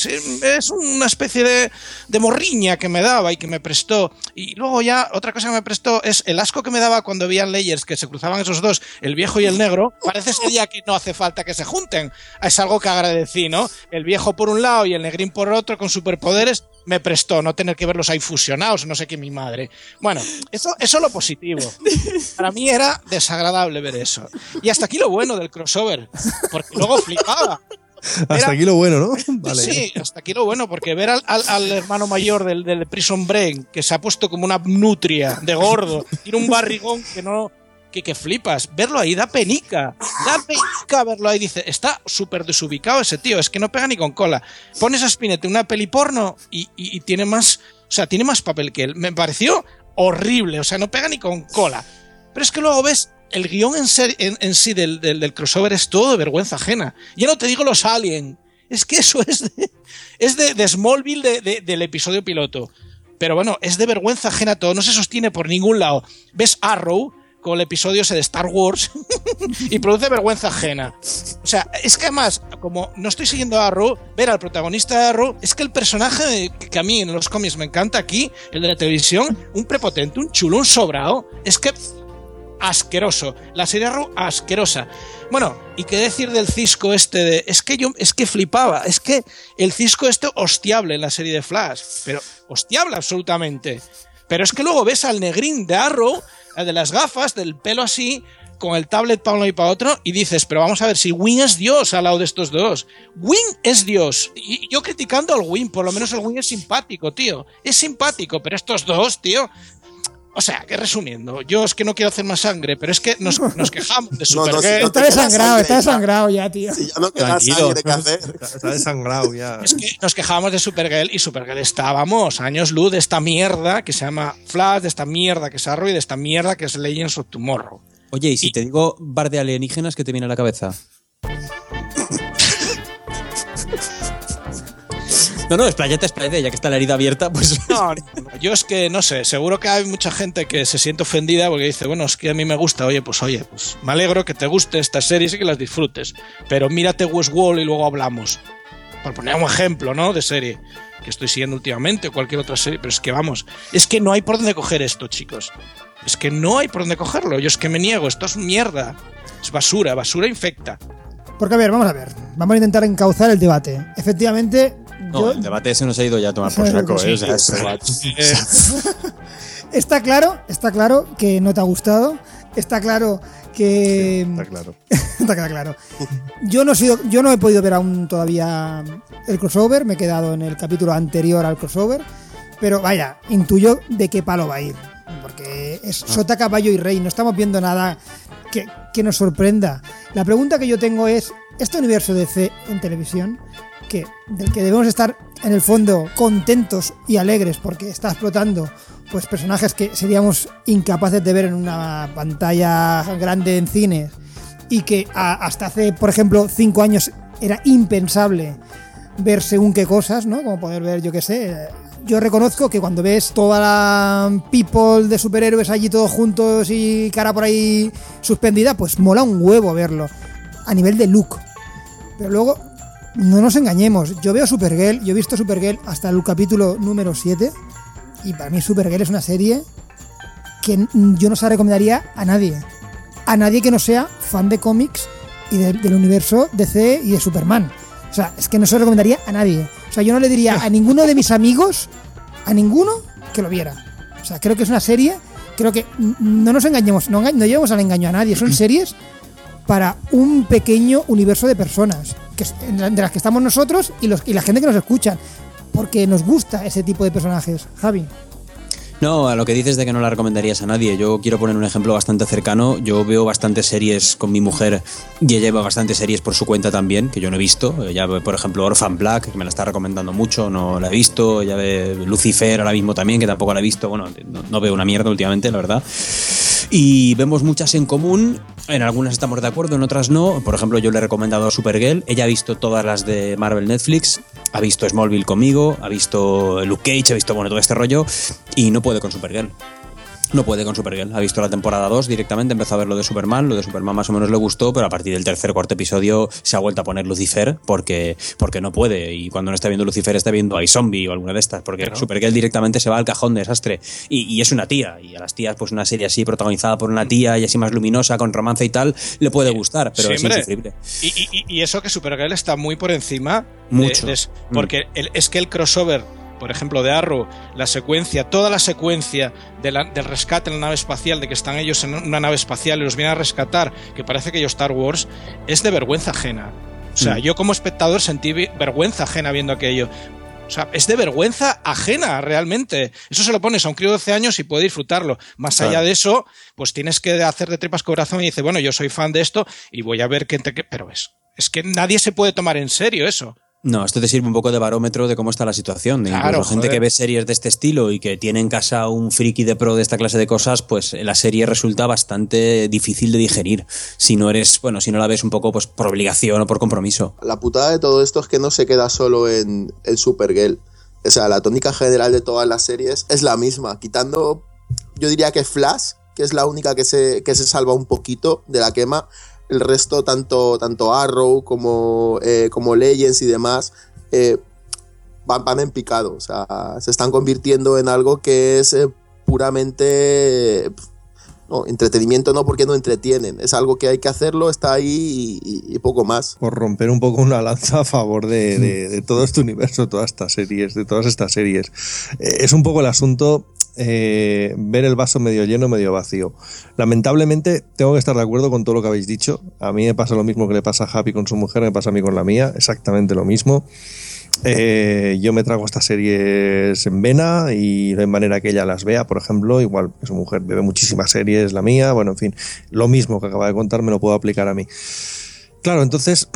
Es una especie de, de morriña que me daba y que me prestó. Y luego ya otra cosa que me prestó es el asco que me daba cuando veía Layers, que se cruzaban esos dos, el viejo y el negro. Parece ser ya que no hace falta que se junten. Es algo que agradecí, ¿no? El viejo por un lado y el negrín por otro con superpoderes me prestó no tener que verlos ahí fusionados, no sé qué mi madre. Bueno, eso eso lo positivo. Para mí era desagradable ver eso. Y hasta aquí lo bueno del crossover, porque luego flipaba. Hasta Era, aquí lo bueno, ¿no? Vale. Sí, hasta aquí lo bueno, porque ver al, al, al hermano mayor del, del Prison Break, que se ha puesto como una nutria de gordo, tiene un barrigón que no... Que, que flipas, verlo ahí da penica, da penica verlo ahí, dice, está súper desubicado ese tío, es que no pega ni con cola. Pones a Spinetta una peli porno y, y, y tiene más, o sea, tiene más papel que él. Me pareció horrible, o sea, no pega ni con cola. Pero es que luego ves el guión en, ser, en, en sí del, del, del crossover es todo de vergüenza ajena. Ya no te digo los Alien, es que eso es de, es de, de Smallville de, de, del episodio piloto. Pero bueno, es de vergüenza ajena todo, no se sostiene por ningún lado. Ves Arrow con el episodio ese de Star Wars y produce vergüenza ajena. O sea, es que además, como no estoy siguiendo a Arrow, ver al protagonista de Arrow, es que el personaje que a mí en los cómics me encanta aquí, el de la televisión, un prepotente, un chulo, un sobrado, es que asqueroso. La serie Arrow, asquerosa. Bueno, y qué decir del Cisco este de... Es que yo, es que flipaba, es que el Cisco este hostiable en la serie de Flash, pero hostiable absolutamente. Pero es que luego ves al negrín de Arrow, el de las gafas, del pelo así, con el tablet para uno y para otro, y dices, pero vamos a ver, si Wing es Dios al lado de estos dos. Wing es Dios. Y yo criticando al Wing, por lo menos el Wing es simpático, tío. Es simpático, pero estos dos, tío... O sea, que resumiendo, yo es que no quiero hacer más sangre, pero es que nos, nos quejamos de Supergirl. No, no, si no Está desangrado, está desangrado ya, tío. Si ya no queda Tranquilo, sangre que hacer. está desangrado ya. Es que nos quejábamos de Supergirl y Supergirl estábamos años luz de esta mierda que se llama Flash, de esta mierda que es Arrow y de esta mierda que es Legends of Tomorrow. Oye, y si Y- te digo bar de alienígenas, ¿qué te viene a la cabeza? No, no, expláyate, expláyate, ya que está la herida abierta, pues... No, no, no, yo es que no sé, seguro que hay mucha gente que se siente ofendida porque dice, bueno, es que a mí me gusta, oye, pues oye, pues me alegro que te guste estas series y que las disfrutes, pero mírate Westworld y luego hablamos. Por poner un ejemplo, ¿no? De serie que estoy siguiendo últimamente o cualquier otra serie, pero es que vamos, es que no hay por dónde coger esto, chicos. Es que no hay por dónde cogerlo, yo es que me niego, esto es mierda, es basura, basura infecta. Porque, a ver, vamos a ver. Vamos a intentar encauzar el debate. Efectivamente, No, yo... el debate ese nos ha ido ya a tomar por saco, ¿eh? O sea, Eh, Está claro, está claro que no te ha gustado. Está claro que... Está claro. Está claro. Yo no he sido, yo no he podido ver aún todavía el crossover, me he quedado en el capítulo anterior al crossover, pero vaya, intuyo de qué palo va a ir, porque es sota, caballo y rey, no estamos viendo nada que, que nos sorprenda. La pregunta que yo tengo es, ¿este universo de D C en televisión, que, del que debemos estar en el fondo contentos y alegres porque está explotando pues personajes que seríamos incapaces de ver en una pantalla grande en cines, y que a, hasta hace, por ejemplo, cinco años era impensable ver según qué cosas, ¿no? Como poder ver, yo qué sé. Yo reconozco que cuando ves toda la people de superhéroes allí todos juntos y cara por ahí suspendida, pues mola un huevo verlo. A nivel de look. Pero luego, no nos engañemos. Yo veo Supergirl, yo he visto Supergirl hasta el capítulo número siete. Y para mí Supergirl es una serie que yo no se la recomendaría a nadie. A nadie que no sea fan de cómics y de, del universo D C y de Superman. O sea, es que no se lo recomendaría a nadie. O sea, yo no le diría a ninguno de mis amigos, a ninguno, que lo viera. O sea, creo que es una serie, creo que no nos engañemos, no, no llevamos al engaño a nadie. Son series para un pequeño universo de personas, que, de las que estamos nosotros y, los, y la gente que nos escucha, porque nos gusta ese tipo de personajes. Javi. No, a lo que dices de que no la recomendarías a nadie, yo quiero poner un ejemplo bastante cercano. Yo veo bastantes series con mi mujer y ella lleva bastantes series por su cuenta también, que yo no he visto. Ella ve, por ejemplo, Orphan Black, que me la está recomendando mucho, no la he visto. Ella ve Lucifer ahora mismo también, que tampoco la he visto. Bueno, no, no veo una mierda últimamente, la verdad. Y vemos muchas en común, en algunas estamos de acuerdo, en otras no. Por ejemplo, yo le he recomendado Supergirl, ella ha visto todas las de Marvel Netflix, ha visto Smallville conmigo, ha visto Luke Cage, ha visto, bueno, todo este rollo, y no puede con Supergirl. No puede con Supergirl. Ha visto la temporada dos directamente, empezó a ver lo de Superman, lo de Superman más o menos le gustó, pero a partir del tercer o cuarto episodio se ha vuelto a poner Lucifer porque, porque no puede, y cuando no está viendo Lucifer está viendo iZombie o alguna de estas, porque claro, Supergirl directamente se va al cajón de desastre, y, y es una tía, y a las tías pues una serie así protagonizada por una tía y así más luminosa, con romance y tal, le puede gustar, pero sí, es hombre, insufrible. Y, y, y eso que Supergirl está muy por encima mucho de, de, porque mm. el, es que el crossover, por ejemplo, de Arrow, la secuencia, toda la secuencia de la, del rescate en la nave espacial, de que están ellos en una nave espacial y los vienen a rescatar, que parece que ellos Star Wars, es de vergüenza ajena. O sea, mm. yo como espectador sentí vergüenza ajena viendo aquello. O sea, es de vergüenza ajena, realmente. Eso se lo pones a un crío de doce años y puede disfrutarlo. Más claro. allá de eso, pues tienes que hacer de tripas corazón y dices, bueno, yo soy fan de esto y voy a ver qué... Te... Pero es, es que nadie se puede tomar en serio eso. No, esto te sirve un poco de barómetro de cómo está la situación. De claro, incluso gente que ve series de este estilo y que tiene en casa un friki de pro de esta clase de cosas, pues la serie resulta bastante difícil de digerir. Si no eres, bueno, si no la ves un poco pues por obligación o por compromiso. La putada de todo esto es que no se queda solo en el Supergirl. O sea, la tónica general de todas las series es la misma, quitando, yo diría que Flash, que es la única que se, que se salva un poquito de la quema. El resto, tanto, tanto Arrow como, eh, como Legends y demás, eh, van, van en picado. O sea, se están convirtiendo en algo que es eh, puramente... No, entretenimiento no, porque no entretienen. Es algo que hay que hacerlo, está ahí y, y poco más. Por romper un poco una lanza a favor de, de, de todo este universo, todas estas series, de todas estas series. Eh, es un poco el asunto... Eh, ver el vaso medio lleno, medio vacío. Lamentablemente tengo que estar de acuerdo con todo lo que habéis dicho. A mí me pasa lo mismo que le pasa a Happy con su mujer, me pasa a mí con la mía, exactamente lo mismo. Eh, yo me trago estas series en vena y no hay manera que ella las vea, por ejemplo, igual que su mujer bebe muchísimas series, la mía, bueno, en fin, lo mismo que acaba de contar me lo puedo aplicar a mí. Claro, entonces,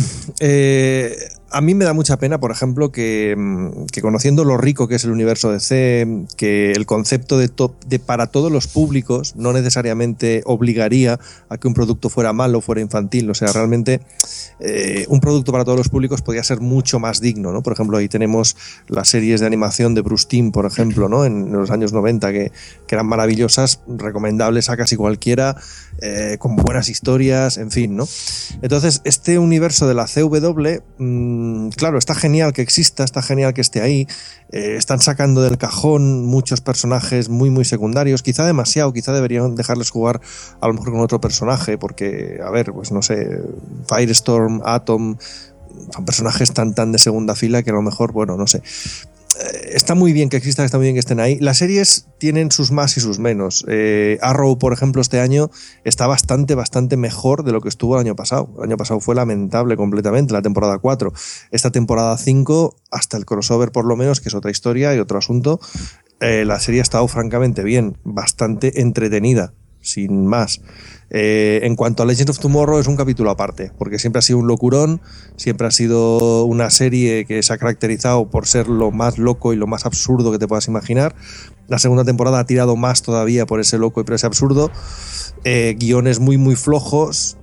eh, a mí me da mucha pena, por ejemplo, que, que conociendo lo rico que es el universo D C, que el concepto de, top, de para todos los públicos no necesariamente obligaría a que un producto fuera malo, fuera infantil. O sea, realmente eh, un producto para todos los públicos podría ser mucho más digno, ¿no? Por ejemplo, ahí tenemos las series de animación de Bruce Timm, por ejemplo, ¿no? En los años noventa, que, que eran maravillosas, recomendables a casi cualquiera, eh, con buenas historias, en fin, ¿no? Entonces, este universo de la C W, mmm, claro, está genial que exista, está genial que esté ahí, eh, están sacando del cajón muchos personajes muy muy secundarios, quizá demasiado, quizá deberían dejarles jugar a lo mejor con otro personaje, porque, a ver, pues no sé, Firestorm, Atom, son personajes tan tan de segunda fila que a lo mejor, bueno, no sé. Está muy bien que existan, está muy bien que estén ahí. Las series tienen sus más y sus menos. Eh, Arrow, por ejemplo, este año está bastante, bastante mejor de lo que estuvo el año pasado. El año pasado fue lamentable completamente, la temporada cuatro. Esta temporada cinco, hasta el crossover por lo menos, que es otra historia y otro asunto, eh, la serie ha estado francamente bien, bastante entretenida, sin más. Eh, en cuanto a Legends of Tomorrow, es un capítulo aparte, porque siempre ha sido un locurón, siempre ha sido una serie que se ha caracterizado por ser lo más loco y lo más absurdo que te puedas imaginar. La segunda temporada ha tirado más todavía por ese loco y por ese absurdo. Eh, guiones muy muy flojos,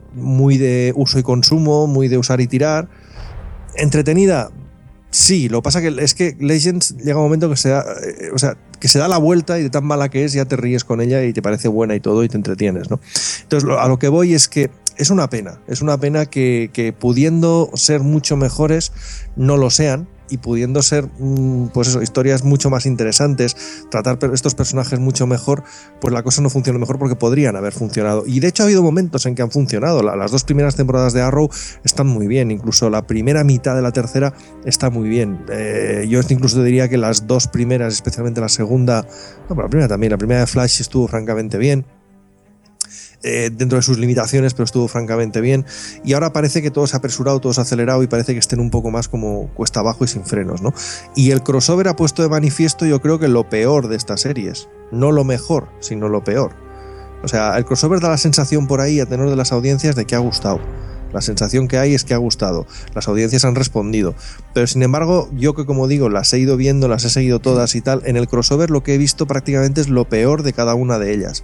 muy de uso y consumo, muy de usar y tirar. Entretenida, sí, lo que pasa que es que Legends llega un momento que se da, eh, o sea, que se da la vuelta y de tan mala que es ya te ríes con ella y te parece buena y todo y te entretienes, ¿no? Entonces lo, a lo que voy es que es una pena, es una pena que, que pudiendo ser mucho mejores no lo sean, y pudiendo ser, pues eso, historias mucho más interesantes, tratar estos personajes mucho mejor, pues la cosa no funciona mejor porque podrían haber funcionado. Y de hecho ha habido momentos en que han funcionado. Las dos primeras temporadas de Arrow están muy bien, incluso la primera mitad de la tercera está muy bien. Eh, yo incluso diría que las dos primeras, especialmente la segunda, no, pero la primera también, la primera de Flash estuvo francamente bien. Eh, dentro de sus limitaciones, pero estuvo francamente bien, y ahora parece que todo se ha apresurado, todo se ha acelerado y parece que estén un poco más como cuesta abajo y sin frenos, ¿no? Y el crossover ha puesto de manifiesto, yo creo que lo peor de estas series, no lo mejor, sino lo peor. O sea, el crossover da la sensación por ahí a tenor de las audiencias de que ha gustado. La sensación que hay es que ha gustado, las audiencias han respondido, pero sin embargo yo, que como digo las he ido viendo, las he seguido todas y tal, en el crossover lo que he visto prácticamente es lo peor de cada una de ellas.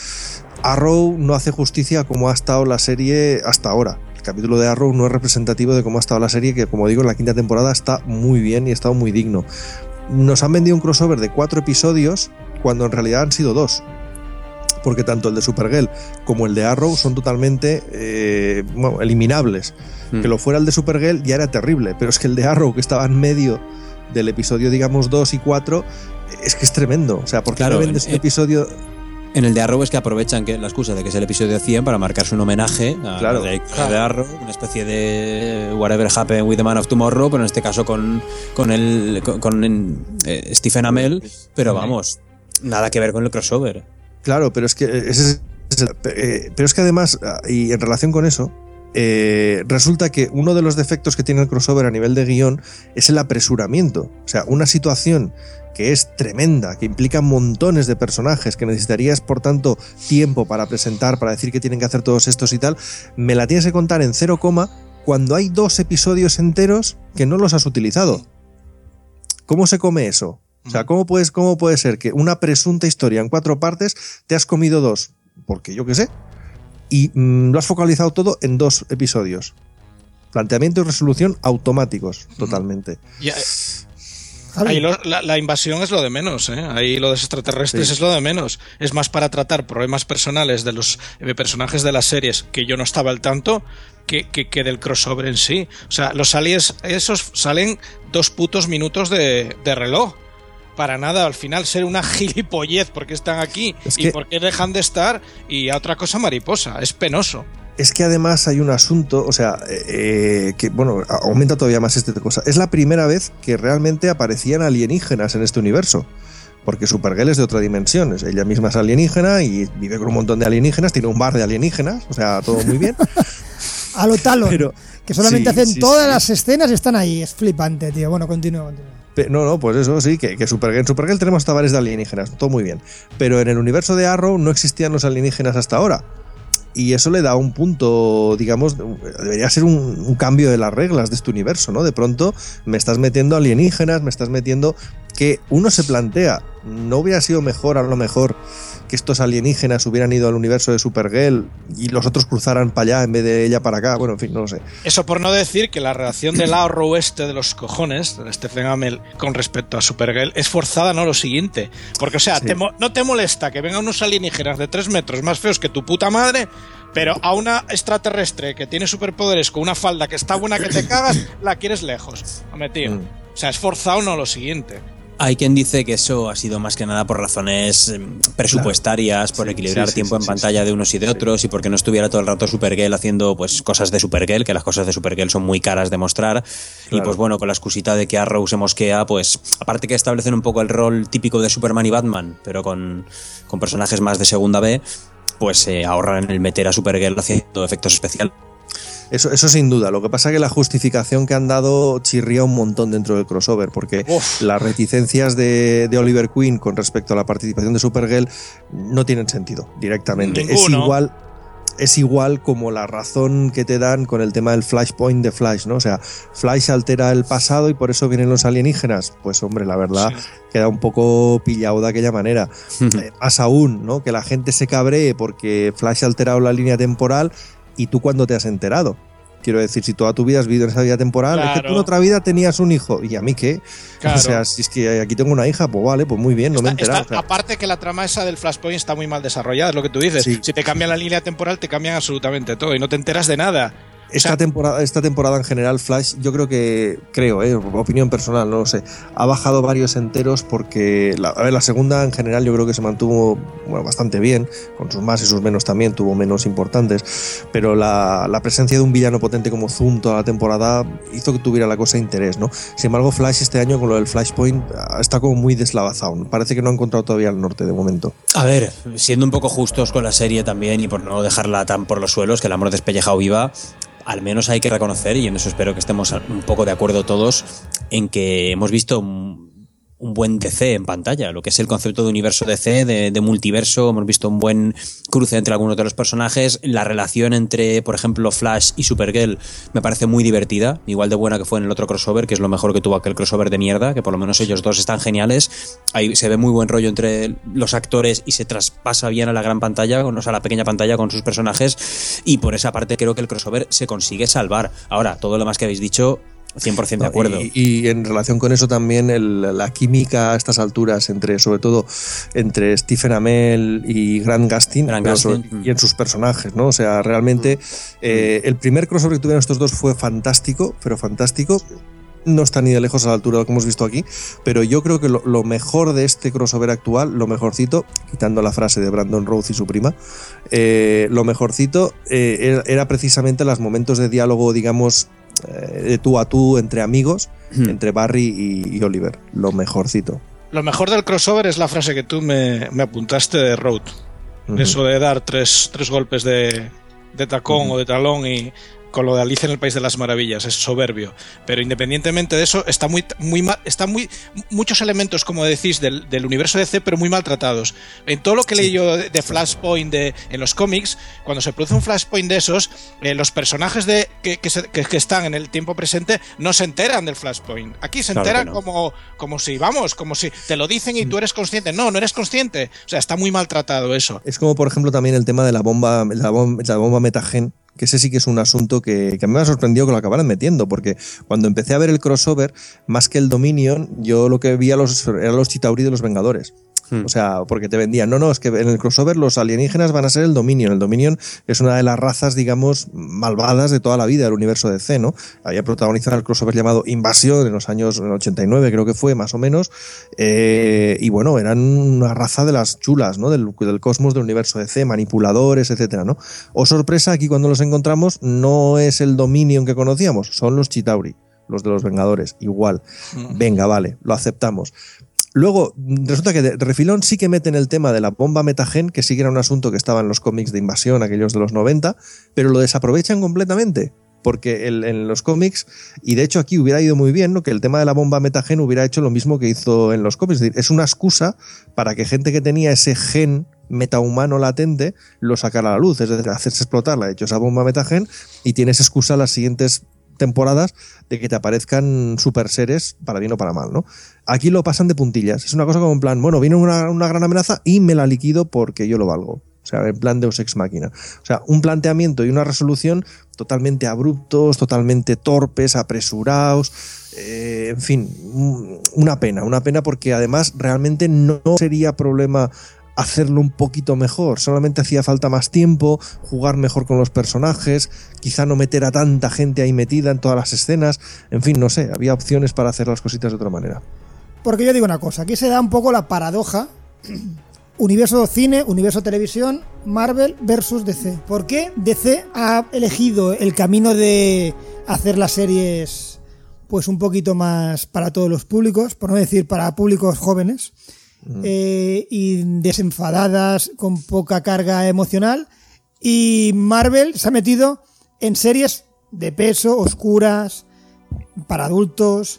Arrow no hace justicia a cómo ha estado la serie hasta ahora. El capítulo de Arrow no es representativo de cómo ha estado la serie, que como digo en la quinta temporada está muy bien y ha estado muy digno. Nos han vendido un crossover de cuatro episodios cuando en realidad han sido dos, porque tanto el de Supergirl como el de Arrow son totalmente eh, bueno, eliminables. Mm. Que lo fuera el de Supergirl ya era terrible, pero es que el de Arrow, que estaba en medio del episodio digamos dos y cuatro, es que es tremendo. O sea, ¿por qué claro, no vendes eh, un episodio? En el de Arrow es que aprovechan que la excusa de que es el episodio cien para marcarse un homenaje a claro, la claro. de Arrow, una especie de Whatever Happened with the Man of Tomorrow, pero en este caso con, con, el, con, con eh, Stephen Amell, pero vamos, nada que ver con el crossover. Claro, pero es que ese, ese, eh, pero es que además, y en relación con eso, eh, resulta que uno de los defectos que tiene el crossover a nivel de guión es el apresuramiento. O sea, una situación que es tremenda, que implica montones de personajes, que necesitarías por tanto tiempo para presentar, para decir que tienen que hacer todos estos y tal, me la tienes que contar en cero coma cuando hay dos episodios enteros que no los has utilizado. ¿Cómo se come eso? O sea, ¿cómo, puedes, cómo puede ser que una presunta historia en cuatro partes te has comido dos? Porque yo qué sé. Y mmm, lo has focalizado todo en dos episodios. Planteamiento y resolución automáticos, totalmente. Yeah. Ahí lo, la, la invasión es lo de menos, ¿eh? Ahí lo de los extraterrestres sí. es lo de menos. Es más para tratar problemas personales de los eh, personajes de las series que yo no estaba al tanto que, que, que del crossover en sí. O sea, los aliens esos salen dos putos minutos de, de reloj. Para nada, al final ser una gilipollez porque están aquí es que, y porque dejan de estar y a otra cosa mariposa. Es penoso. Es que además hay un asunto, o sea, eh, que bueno, aumenta todavía más esta cosa. Es la primera vez que realmente aparecían alienígenas en este universo. Porque Supergirl es de otra dimensión. Ella misma es alienígena y vive con un montón de alienígenas, tiene un bar de alienígenas, o sea, todo muy bien. A lo Talon, pero, que solamente sí, hacen sí, todas sí. las escenas y están ahí. Es flipante, tío. Bueno, continúa, continúa. No, no, pues eso sí, que, que Supergirl, en Supergirl tenemos hasta bares de alienígenas, todo muy bien. Pero en el universo de Arrow no existían los alienígenas hasta ahora. Y eso le da un punto, digamos, debería ser un, un cambio de las reglas de este universo, ¿no? De pronto me estás metiendo alienígenas, me estás metiendo que uno se plantea, ¿no hubiera sido mejor a lo mejor que estos alienígenas hubieran ido al universo de Supergirl y los otros cruzaran para allá en vez de ella para acá? Bueno, en fin, no lo sé. Eso por no decir que la relación del Arrow este de los cojones, de Stephen Amell con respecto a Supergirl, es forzada, no lo siguiente. Porque, o sea, sí. te mo- no te molesta que vengan unos alienígenas de tres metros más feos que tu puta madre, pero a una extraterrestre que tiene superpoderes con una falda que está buena que te cagas, la quieres lejos. Hombre, tío. Mm. O sea, es forzado, no lo siguiente. Hay quien dice que eso ha sido más que nada por razones presupuestarias, claro. por equilibrar sí, sí, tiempo sí, en sí, pantalla sí. de unos y de otros sí. y porque no estuviera todo el rato Supergirl haciendo pues cosas de Supergirl, que las cosas de Supergirl son muy caras de mostrar. Claro. Y pues bueno, con la excusita de que Arrow se mosquea, pues aparte que establecen un poco el rol típico de Superman y Batman, pero con, con personajes más de segunda B, pues eh, ahorran en el meter a Supergirl haciendo efectos especiales. Eso, eso sin duda. Lo que pasa es que la justificación que han dado chirría un montón dentro del crossover, porque Uf. las reticencias de, de Oliver Queen con respecto a la participación de Supergirl no tienen sentido directamente. Ninguno. Es igual, es igual como la razón que te dan con el tema del Flashpoint de Flash, ¿no? O sea, Flash altera el pasado y por eso vienen los alienígenas. Pues hombre, la verdad sí. queda un poco pillado de aquella manera. eh, más aún, ¿no? Que la gente se cabree porque Flash ha alterado la línea temporal. ¿Y tú cuándo te has enterado? Quiero decir, si toda tu vida has vivido en esa vida temporal, Claro. es que tú en otra vida tenías un hijo. ¿Y a mí qué? Claro. O sea, si es que aquí tengo una hija, pues vale, pues muy bien, no me he Está- enterado. está- o sea, aparte que la trama esa del Flashpoint está muy mal desarrollada, es lo que tú dices. Sí. Si te cambian la línea temporal, te cambian absolutamente todo y no te enteras de nada. O Esta sea, temporada, esta temporada en general, Flash, yo creo que, creo, eh, opinión personal, no lo sé, ha bajado varios enteros porque la, a ver, la segunda en general yo creo que se mantuvo bueno, bastante bien, con sus más y sus menos también, tuvo menos importantes, pero la, la presencia de un villano potente como Zoom toda la temporada hizo que tuviera la cosa interés, ¿no? Sin embargo, Flash este año con lo del Flashpoint está como muy deslavazado, parece que no ha encontrado todavía el norte de momento. A ver, siendo un poco justos con la serie también y por no dejarla tan por los suelos, que la hemos despellejado viva, al menos hay que reconocer, y en eso espero que estemos un poco de acuerdo todos, en que hemos visto un, un buen D C en pantalla, lo que es el concepto de universo D C, de, de multiverso. Hemos visto un buen cruce entre algunos de los personajes. La relación entre, por ejemplo, Flash y Supergirl me parece muy divertida, igual de buena que fue en el otro crossover, que es lo mejor que tuvo aquel crossover de mierda, que por lo menos ellos dos están geniales. Ahí se ve muy buen rollo entre los actores y se traspasa bien a la gran pantalla, o sea, a la pequeña pantalla con sus personajes, y por esa parte creo que el crossover se consigue salvar. Ahora, todo lo más que habéis dicho, cien por ciento de acuerdo. Y, y en relación con eso también el, la química a estas alturas entre, sobre todo entre Stephen Amell y Grant Gustin, Grant pero Gustin. sobre- y en sus personajes, ¿no? O sea, realmente eh, el primer crossover que tuvieron estos dos fue fantástico, pero fantástico. No está ni de lejos a la altura de lo que hemos visto aquí, pero yo creo que lo, lo mejor de este crossover actual, lo mejorcito, quitando la frase de Brandon Routh y su prima, eh, lo mejorcito eh, era, era precisamente los momentos de diálogo, digamos, eh, de tú a tú entre amigos, Hmm. entre Barry y, y Oliver. Lo mejorcito. lo mejor del crossover es la frase que tú me, me apuntaste de Road. Ujú. Eso de dar tres, tres golpes de, de tacón o de talón y con lo de Alicia en el País de las Maravillas, es soberbio. Pero independientemente de eso, está muy, muy mal, está muy muchos elementos, como decís, del, del universo D C, pero muy maltratados. En todo lo que leí yo de, de Flashpoint de, en los cómics, cuando se produce un Flashpoint de esos, eh, los personajes de, que, que, se, que, que están en el tiempo presente no se enteran del Flashpoint. Aquí se Claro enteran que no. como, como si, vamos, como si te lo dicen y tú eres consciente. No, no eres consciente. O sea, está muy maltratado eso. Es como, por ejemplo, también el tema de la bomba, la bomba, la bomba metagen, que ese sí que es un asunto que, que a mí me ha sorprendido que lo acabaran metiendo, porque cuando empecé a ver el crossover, más que el Dominion, yo lo que veía los, eran los Chitauri de los Vengadores. Hmm. O sea, porque te vendían, no, no, es que en el crossover los alienígenas van a ser el Dominion. El Dominion es una de las razas, digamos, malvadas de toda la vida del universo D C, ¿no? Había protagonizado el crossover llamado Invasión en los años en el ochenta y nueve, creo que fue, más o menos. Eh, y bueno, eran una raza de las chulas, ¿no? Del, del cosmos del universo D C, manipuladores, etcétera, ¿no? O sorpresa, aquí cuando los encontramos, no es el Dominion que conocíamos, son los Chitauri, los de los Vengadores, igual. Venga, vale, lo aceptamos. Luego, resulta que de refilón sí que meten el tema de la bomba metagen, que sí que era un asunto que estaba en los cómics de Invasión, aquellos de los noventa, pero lo desaprovechan completamente. Porque el, en los cómics, y de hecho aquí hubiera ido muy bien, ¿no? Que el tema de la bomba metagen hubiera hecho lo mismo que hizo en los cómics. Es decir, es una excusa para que gente que tenía ese gen metahumano latente lo sacara a la luz, es decir, hacerse explotar, la ha hecho esa bomba metagen y tienes excusa las siguientes temporadas de que te aparezcan super seres para bien o para mal, ¿no? Aquí lo pasan de puntillas. Es una cosa como en plan, bueno, viene una, una gran amenaza y me la liquido porque yo lo valgo. O sea, en plan Deus Ex Machina. O sea, un planteamiento y una resolución totalmente abruptos, totalmente torpes, apresurados. Eh, en fin, una pena, una pena porque además realmente no sería problema hacerlo un poquito mejor, solamente hacía falta más tiempo, jugar mejor con los personajes, quizá no meter a tanta gente ahí metida en todas las escenas, en fin, no sé, había opciones para hacer las cositas de otra manera. Porque yo digo una cosa, aquí se da un poco la paradoja universo cine, universo televisión, Marvel versus D C. ¿Por qué D C ha elegido el camino de hacer las series pues un poquito más para todos los públicos, por no decir para públicos jóvenes, mm. eh, y desenfadadas, con poca carga emocional, y Marvel se ha metido en series de peso, oscuras, para adultos,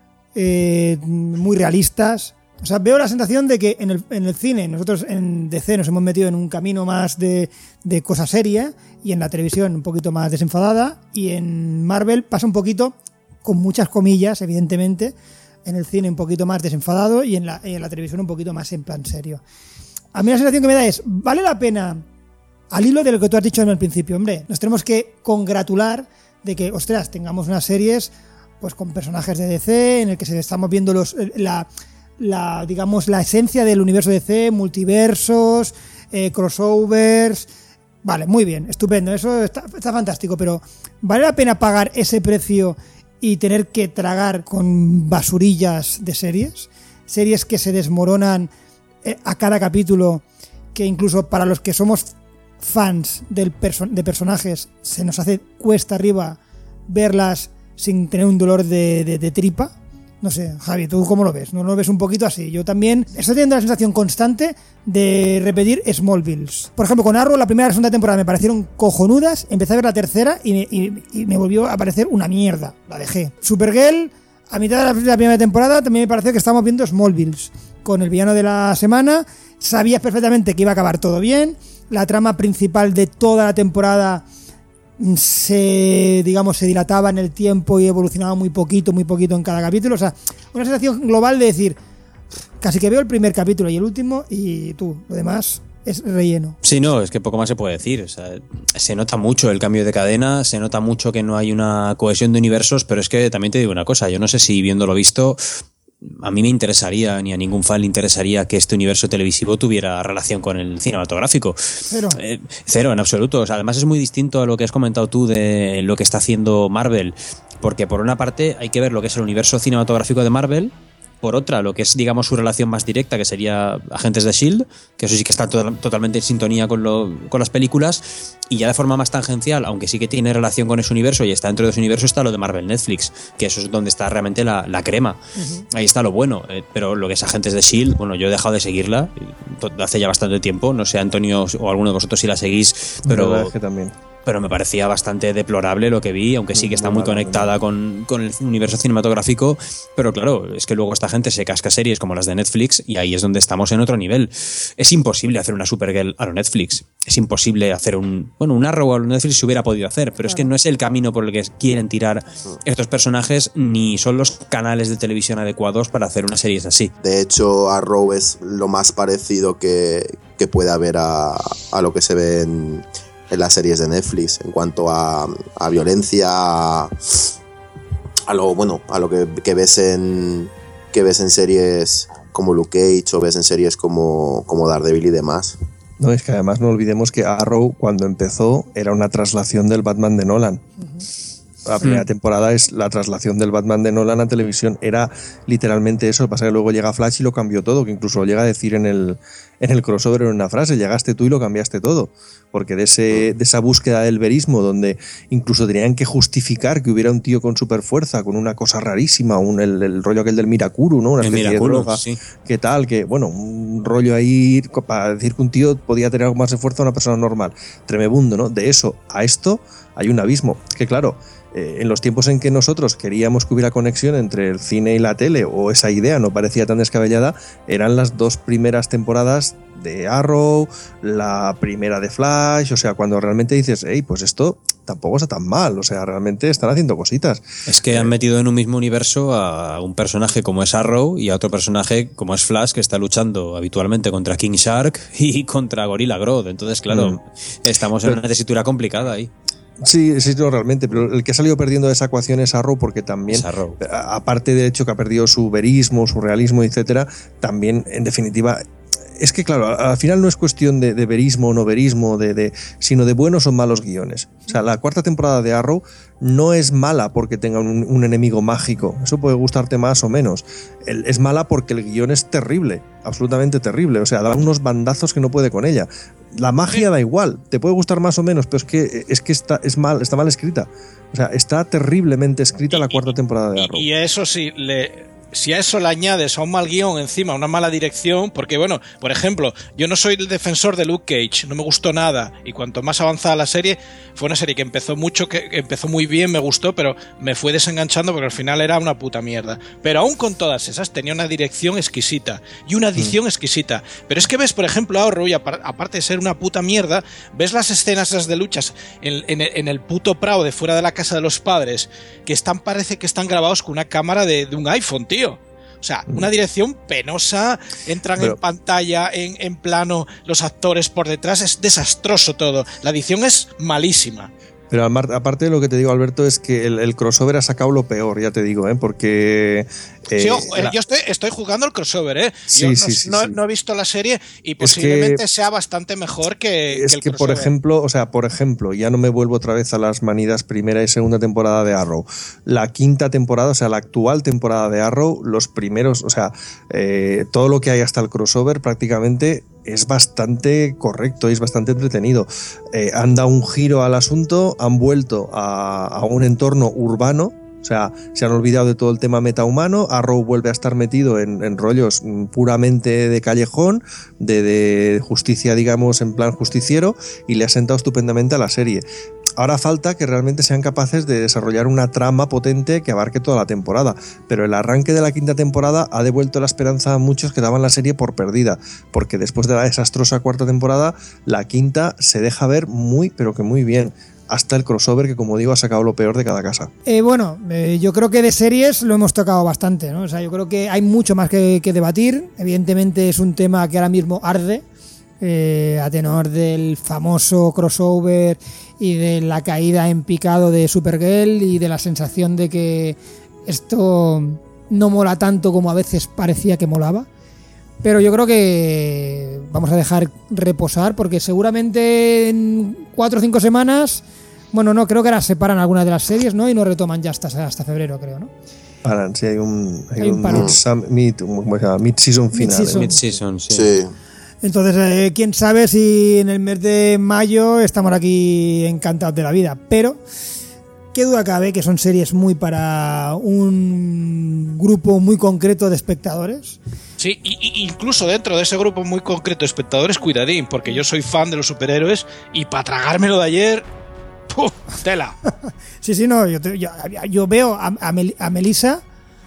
eh, muy realistas? O sea, veo la sensación de que en el, en el cine, nosotros en D C nos hemos metido en un camino más de, de cosa seria, y en la televisión un poquito más desenfadada, y en Marvel pasa un poquito, con muchas comillas, evidentemente, en el cine un poquito más desenfadado y en la, y en la televisión un poquito más en plan serio. A mí la sensación que me da es, ¿vale la pena al hilo de lo que tú has dicho en el principio, hombre, nos tenemos que congratular de que, ostras, tengamos unas series pues con personajes de D C, en el que se estamos viendo los la, la digamos la esencia del universo D C, multiversos, eh, crossovers. Vale, muy bien, estupendo, eso está, está fantástico, pero ¿vale la pena pagar ese precio y tener que tragar con basurillas de series? Series que se desmoronan eh, a cada capítulo, que incluso para los que somos fans del perso- de personajes se nos hace cuesta arriba verlas sin tener un dolor de, de, de tripa. No sé, Javi, ¿tú cómo lo ves? ¿No lo ves un poquito así? Yo también estoy teniendo la sensación constante de repetir Smallvilles. Por ejemplo, con Arrow la primera y la segunda temporada me parecieron cojonudas, empecé a ver la tercera y me, y, y me volvió a parecer una mierda. La dejé. Supergirl, a mitad de la, de la primera temporada también me pareció que estábamos viendo Smallvilles. Con el villano de la semana, sabías perfectamente que iba a acabar todo bien. La trama principal de toda la temporada se, digamos, se dilataba en el tiempo y evolucionaba muy poquito, muy poquito en cada capítulo. O sea, una sensación global de decir, casi que veo el primer capítulo y el último y tú, lo demás es relleno. Sí, no, es que poco más se puede decir. O sea, se nota mucho el cambio de cadena, se nota mucho que no hay una cohesión de universos, pero es que también te digo una cosa, yo no sé si viéndolo visto, a mí me interesaría, ni a ningún fan le interesaría que este universo televisivo tuviera relación con el cinematográfico. Cero. Eh, cero, en absoluto. O sea, además es muy distinto a lo que has comentado tú de lo que está haciendo Marvel, porque por una parte hay que ver lo que es el universo cinematográfico de Marvel, por otra, lo que es, digamos, su relación más directa, que sería Agentes de S H I E L D, que eso sí que está to- totalmente en sintonía con, lo, con las películas, y ya de forma más tangencial, aunque sí que tiene relación con ese universo y está dentro de ese universo, está lo de Marvel Netflix, que eso es donde está realmente la, la crema. Uh-huh. Ahí está lo bueno, eh, pero lo que es Agentes de S H I E L D, bueno, yo he dejado de seguirla hace ya bastante tiempo, no sé, Antonio o alguno de vosotros si la seguís, pero... La verdad es que también. Pero me parecía bastante deplorable lo que vi, aunque sí que está muy conectada con, con el universo cinematográfico, pero claro, es que luego esta gente se casca series como las de Netflix y ahí es donde estamos en otro nivel. Es imposible hacer una Supergirl a lo Netflix, es imposible hacer un... Bueno, un Arrow a lo Netflix se hubiera podido hacer, pero es que no es el camino por el que quieren tirar estos personajes, ni son los canales de televisión adecuados para hacer una serie así. De hecho, Arrow es lo más parecido que, que puede haber a, a lo que se ve en... en las series de Netflix, en cuanto a, a violencia, a, a lo bueno, a lo que, que ves en que ves en series como Luke Cage o ves en series como, como Daredevil y demás. No, es que además no olvidemos que Arrow cuando empezó era una traslación del Batman de Nolan. Uh-huh. La primera temporada es la traslación del Batman de Nolan a televisión. Era literalmente eso. Lo que pasa es que luego llega Flash y lo cambió todo, que incluso llega a decir en el, en el crossover en una frase, llegaste tú y lo cambiaste todo. Porque de, ese, de esa búsqueda del verismo, donde incluso tenían que justificar que hubiera un tío con super fuerza, con una cosa rarísima, un, el, el rollo aquel del Mirakuru, ¿no? Una el especie Mirakuru, de droga, sí. ¿Qué tal? Que, bueno, un rollo ahí para decir que un tío podía tener algo más de fuerza a una persona normal. Tremebundo, ¿no? De eso a esto hay un abismo. Que claro, eh, en los tiempos en que nosotros queríamos que hubiera conexión entre el cine y la tele, o esa idea no parecía tan descabellada, eran las dos primeras temporadas de Arrow, la primera de Flash, o sea, cuando realmente dices, hey, pues esto tampoco está tan mal, o sea, realmente están haciendo cositas. Es que eh, han metido en un mismo universo a un personaje como es Arrow y a otro personaje como es Flash, que está luchando habitualmente contra King Shark y contra Gorilla Grodd, entonces claro, mm. estamos en pero, una tesitura complicada ahí. Sí, sí, no, realmente, pero el que ha salido perdiendo de esa ecuación es Arrow, porque también, Arrow. aparte del hecho que ha perdido su verismo, su realismo, etcétera, también, en definitiva, es que claro, al final no es cuestión de, de verismo o no verismo, de, de, sino de buenos o malos guiones. O sea, la cuarta temporada de Arrow no es mala porque tenga un, un enemigo mágico, eso puede gustarte más o menos. El, es mala porque el guión es terrible, absolutamente terrible, o sea, da unos bandazos que no puede con ella. La magia da igual, te puede gustar más o menos, pero es que, es que está, es mal, está mal escrita. O sea, está terriblemente escrita la cuarta temporada de Arrow. Y a eso sí, le... si a eso le añades a un mal guión encima, una mala dirección, porque bueno, por ejemplo, yo no soy el defensor de Luke Cage, no me gustó nada, y cuanto más avanzada la serie, fue una serie que empezó mucho, que empezó muy bien, me gustó, pero me fue desenganchando porque al final era una puta mierda. Pero aún con todas esas, tenía una dirección exquisita y una edición mm. exquisita. Pero es que ves, por ejemplo, a Arrow, y aparte de ser una puta mierda, ves las escenas esas de luchas en, en, en el puto prado de fuera de la casa de los padres, que están, parece que están grabados con una cámara de, de un iPhone, tío. O sea, una dirección penosa, entran Pero, en pantalla, en, en plano, los actores por detrás, es desastroso todo. La edición es malísima. Pero aparte de lo que te digo, Alberto, es que el, el crossover ha sacado lo peor, ya te digo, ¿eh? Porque... Eh, sí, ojo, era... yo estoy, estoy jugando el crossover, ¿eh? Sí, yo no, sí, sí, no, sí. no he visto la serie y posiblemente es que, sea bastante mejor que, es que el que crossover. por ejemplo, o sea, por ejemplo, ya no me vuelvo otra vez a las manidas primera y segunda temporada de Arrow. La quinta temporada, o sea, la actual temporada de Arrow, los primeros, o sea, eh, todo lo que hay hasta el crossover prácticamente es bastante correcto y es bastante entretenido. Eh, han dado un giro al asunto, han vuelto a, a un entorno urbano. O sea, se han olvidado de todo el tema metahumano. Arrow vuelve a estar metido en, en rollos puramente de callejón, de, de justicia, digamos, en plan justiciero, y le ha sentado estupendamente a la serie. Ahora falta que realmente sean capaces de desarrollar una trama potente que abarque toda la temporada, pero el arranque de la quinta temporada ha devuelto la esperanza a muchos que daban la serie por perdida, porque después de la desastrosa cuarta temporada, la quinta se deja ver muy, pero que muy bien. Hasta el crossover, que como digo ha sacado lo peor de cada casa. Eh, bueno, eh, yo creo que de series lo hemos tocado bastante, ¿no? O sea, yo creo que hay mucho más que, que debatir. Evidentemente es un tema que ahora mismo arde, eh, a tenor del famoso crossover y de la caída en picado de Supergirl y de la sensación de que esto no mola tanto como a veces parecía que molaba. Pero yo creo que vamos a dejar reposar porque seguramente en cuatro o cinco semanas, bueno, no, creo que ahora separan algunas de las series, ¿no? Y no retoman ya hasta, hasta febrero, creo, ¿no? Paran, sí, hay un, hay Hay un un parón. mid, mid, mid-season final. Mid-season. ¿eh? Mid-season, sí. Sí. Entonces, eh, quién sabe si en el mes de mayo estamos aquí encantados de la vida. Pero, qué duda cabe que son series muy para un grupo muy concreto de espectadores. Sí, y, y incluso dentro de ese grupo muy concreto de espectadores, cuidadín, porque yo soy fan de los superhéroes y para tragármelo de ayer, ¡puf! Tela. Sí, sí, no, yo, te- yo, yo veo a, a, Mel- a Melissa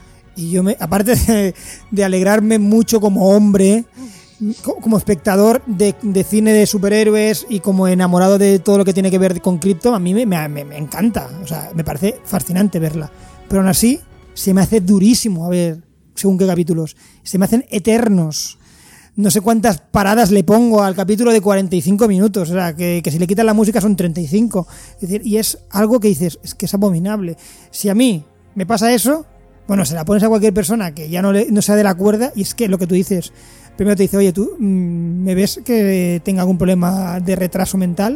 y yo me, aparte de, de alegrarme mucho como hombre, co- como espectador de, de cine de superhéroes y como enamorado de todo lo que tiene que ver con Krypton, a mí me, me, me encanta, o sea, me parece fascinante verla, pero aún así se me hace durísimo a ver según qué capítulos, se me hacen eternos. No sé cuántas paradas le pongo al capítulo de cuarenta y cinco minutos, o sea, que, que si le quitan la música son treinta y cinco. Es decir, y es algo que dices, es que es abominable. Si a mí me pasa eso, bueno, se la pones a cualquier persona que ya no, le, no sea de la cuerda, y es que lo que tú dices, primero te dice, oye, tú, mmm, ¿me ves que tenga algún problema de retraso mental?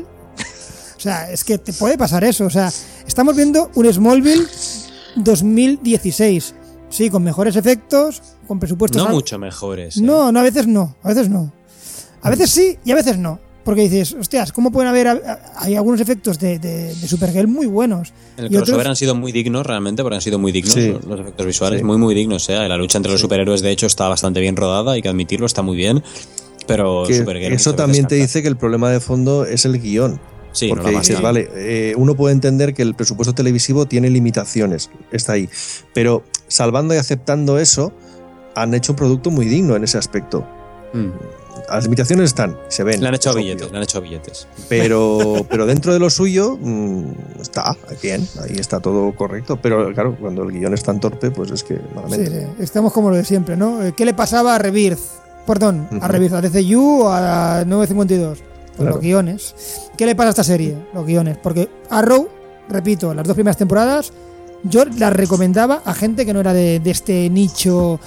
O sea, es que te puede pasar eso. O sea, estamos viendo un Smallville dos mil dieciséis. Sí, con mejores efectos, con presupuestos... No al- mucho mejores. ¿eh? No, no, a veces no, a veces no. A veces sí y a veces no. Porque dices, hostias, ¿cómo pueden haber... a- a- Hay algunos efectos de, de, de Supergirl muy buenos. En el y crossover otros- han sido muy dignos realmente, porque han sido muy dignos Sí. los, los efectos visuales, Sí. muy muy dignos. ¿eh? La lucha entre los superhéroes, de hecho, está bastante bien rodada, hay que admitirlo, está muy bien. Pero Que Supergirl eso muchas también veces te canta. dice que el problema de fondo es el guión. Sí, no Porque la dices, máscara. vale, eh, uno puede entender que el presupuesto televisivo tiene limitaciones, está ahí. Pero salvando y aceptando eso, han hecho un producto muy digno en ese aspecto. Mm. Las limitaciones están, se ven. Le han hecho es billetes, obvio. le han hecho billetes. Pero, pero dentro de lo suyo, mmm, está bien, ahí está todo correcto. Pero claro, cuando el guión es tan torpe, pues es que Sí, malamente. sí, estamos como lo de siempre, ¿no? Eh, ¿Qué le pasaba a Rebirth? Perdón, a Ujú. Rebirth, a D C U o a nueve cincuenta y dos. Pues Claro. los guiones. ¿Qué le pasa a esta serie? Los guiones. Porque Arrow, repito, las dos primeras temporadas, yo las recomendaba a gente que no era de, de este nicho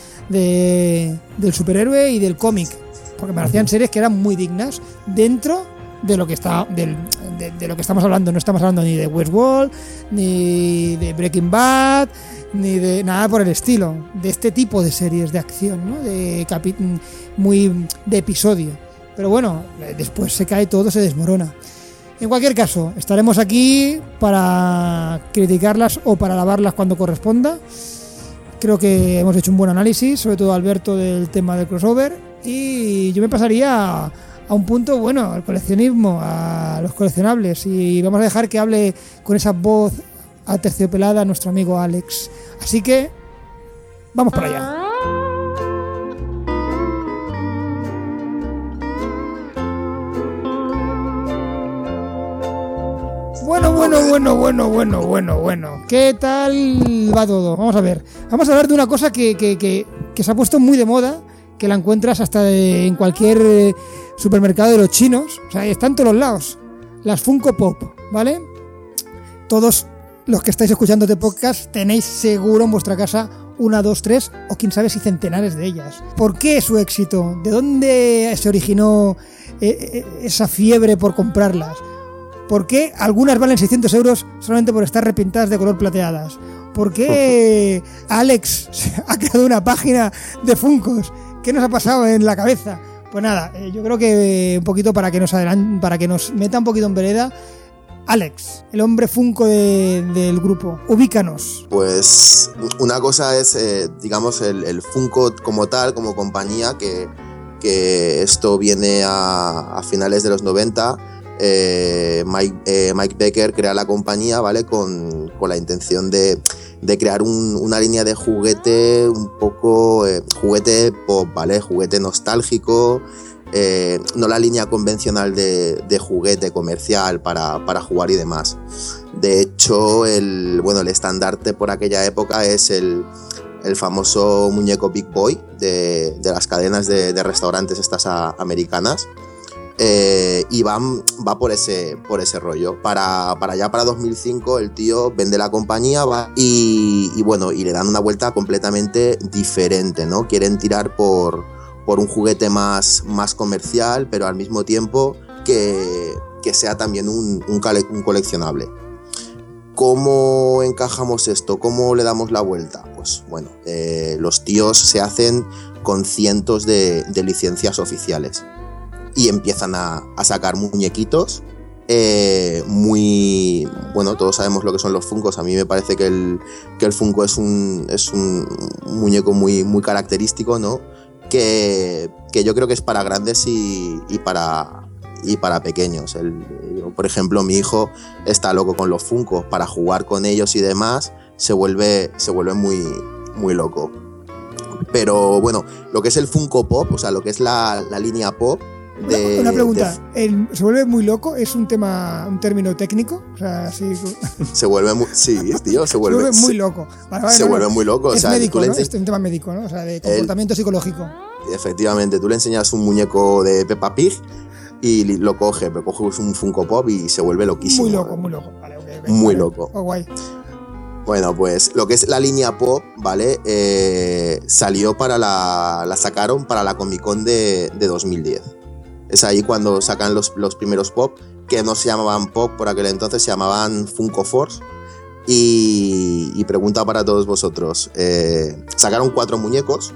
de, del superhéroe y del cómic. Porque me parecían series que eran muy dignas dentro de lo que está del, de, de lo que estamos hablando. No estamos hablando ni de Westworld, ni de Breaking Bad, ni de nada por el estilo. De este tipo de series de acción, ¿no? De capi- muy de episodio. Pero bueno, después se cae todo, se desmorona. En cualquier caso, estaremos aquí para criticarlas o para alabarlas cuando corresponda. Creo que hemos hecho un buen análisis, sobre todo Alberto, del tema del crossover. Y yo me pasaría a, a un punto, bueno, al coleccionismo, a los coleccionables. Y vamos a dejar que hable con esa voz aterciopelada nuestro amigo Alex. Así que, vamos para allá. Bueno, bueno, bueno, bueno, bueno, bueno, bueno. ¿Qué tal va todo? Vamos a ver. Vamos a hablar de una cosa que, que, que, que se ha puesto muy de moda, que la encuentras hasta de, en cualquier eh, supermercado de los chinos, o sea, está en todos los lados. Las Funko Pop, ¿vale? Todos los que estáis escuchando este podcast tenéis seguro en vuestra casa una, dos, tres o quién sabe si centenares de ellas. ¿Por qué su éxito? ¿De dónde se originó eh, esa fiebre por comprarlas? ¿Por qué algunas valen seiscientos euros solamente por estar repintadas de color plateadas? ¿Por qué Alex ha creado una página de Funkos? ¿Qué nos ha pasado en la cabeza? Pues nada, eh, yo creo que un poquito para que nos adelan- para que nos meta un poquito en vereda, Alex, el hombre Funko de, del grupo, ubícanos. Pues una cosa es, eh, digamos, el, el Funko como tal, como compañía, que, que esto viene a, a finales de los noventa. Eh, Mike, eh, Mike Becker crea la compañía, ¿vale? Con, con la intención de, de crear un, una línea de juguete un poco, eh, juguete pop, ¿vale? Juguete nostálgico. Eh, no la línea convencional de, de juguete comercial para, para jugar y demás. De hecho, el, bueno, el estandarte por aquella época es el, el famoso muñeco Big Boy de, de las cadenas de, de restaurantes estas a, americanas. Eh, y va, va por, ese, por ese rollo. Para, para allá, para dos mil cinco, el tío vende la compañía va y, y bueno, y le dan una vuelta completamente diferente, ¿no? Quieren tirar por, por un juguete más, más comercial, pero al mismo tiempo que, que sea también un, un, cole, un coleccionable. ¿Cómo encajamos esto? ¿Cómo le damos la vuelta? Pues bueno, eh, los tíos se hacen con cientos de, de licencias oficiales. Y empiezan a, a sacar muñequitos eh, muy... Bueno, todos sabemos lo que son los Funkos. A mí me parece que el, que el Funko es un, es un muñeco muy, muy característico, ¿no? Que, que yo creo que es para grandes y, y, para, y para pequeños. El, yo, por ejemplo, mi hijo está loco con los Funkos. Para jugar con ellos y demás se vuelve, se vuelve muy, muy loco. Pero bueno, lo que es el Funko Pop, o sea, lo que es la, la línea Pop, De, una pregunta, de, ¿el, ¿se vuelve muy loco? ¿Es un tema, un término técnico? O sea, sí, se vuelve muy, sí, tío, se vuelve, se vuelve muy se, loco. Vale, vale, se no, vuelve no. muy loco. Es o sea, médico, tú ¿no? ense- Es un tema médico, ¿no? O sea, de comportamiento el, psicológico. Efectivamente, tú le enseñas un muñeco de Peppa Pig y lo coge, pero coges un Funko Pop y se vuelve loquísimo. Muy loco, muy loco. Vale, okay, okay, muy vale. loco. Oh, guay. Bueno, pues lo que es la línea Pop, ¿vale? Eh, salió para la... La sacaron para la Comic Con de, de dos mil diez. Es ahí cuando sacan los, los primeros Pop, que no se llamaban Pop por aquel entonces, se llamaban Funko Force. Y, y pregunta para todos vosotros, eh, sacaron cuatro muñecos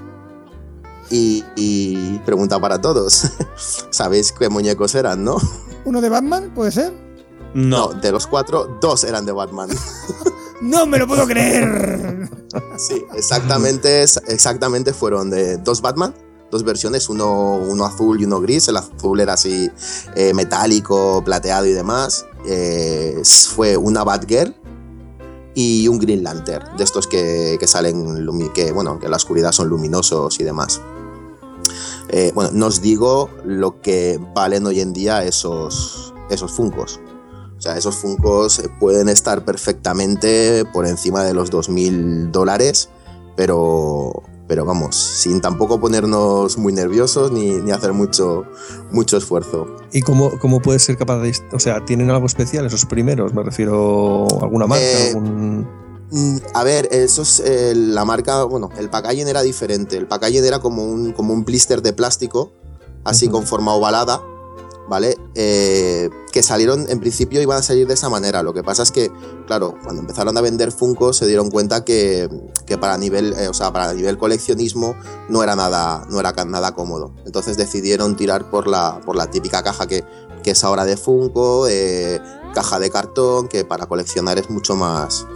y, y pregunta para todos, ¿sabéis qué muñecos eran, no? ¿Uno de Batman, puede ser? No, de los cuatro, dos eran de Batman. ¡No me lo puedo creer! Sí, exactamente, exactamente fueron de dos Batman. Dos versiones, uno, uno azul y uno gris. El azul era así eh, metálico, plateado y demás. Eh, fue una Batgirl y un Green Lantern, de estos que, que salen, que, bueno, que en la oscuridad son luminosos y demás. Eh, bueno, no os digo lo que valen hoy en día esos, esos Funkos. O sea, esos Funkos pueden estar perfectamente por encima de los dos mil dólares, pero... Pero vamos, sin tampoco ponernos muy nerviosos ni, ni hacer mucho, mucho esfuerzo. ¿Y cómo, cómo puede ser capaz de...? O sea, ¿tienen algo especial esos primeros? Me refiero a alguna marca, eh, algún... A ver, eso es eh, la marca... Bueno, el packaging era diferente. El packaging era como un, como un blister de plástico, así uh-huh. con forma ovalada, ¿vale? Eh, que salieron, en principio iban a salir de esa manera. Lo que pasa es que, claro, cuando empezaron a vender Funko se dieron cuenta que, que para nivel, eh, o sea, para nivel coleccionismo no era nada, no era nada cómodo. Entonces decidieron tirar por la, por la típica caja que, que es ahora de Funko, eh, caja de cartón, que para coleccionar es mucho más...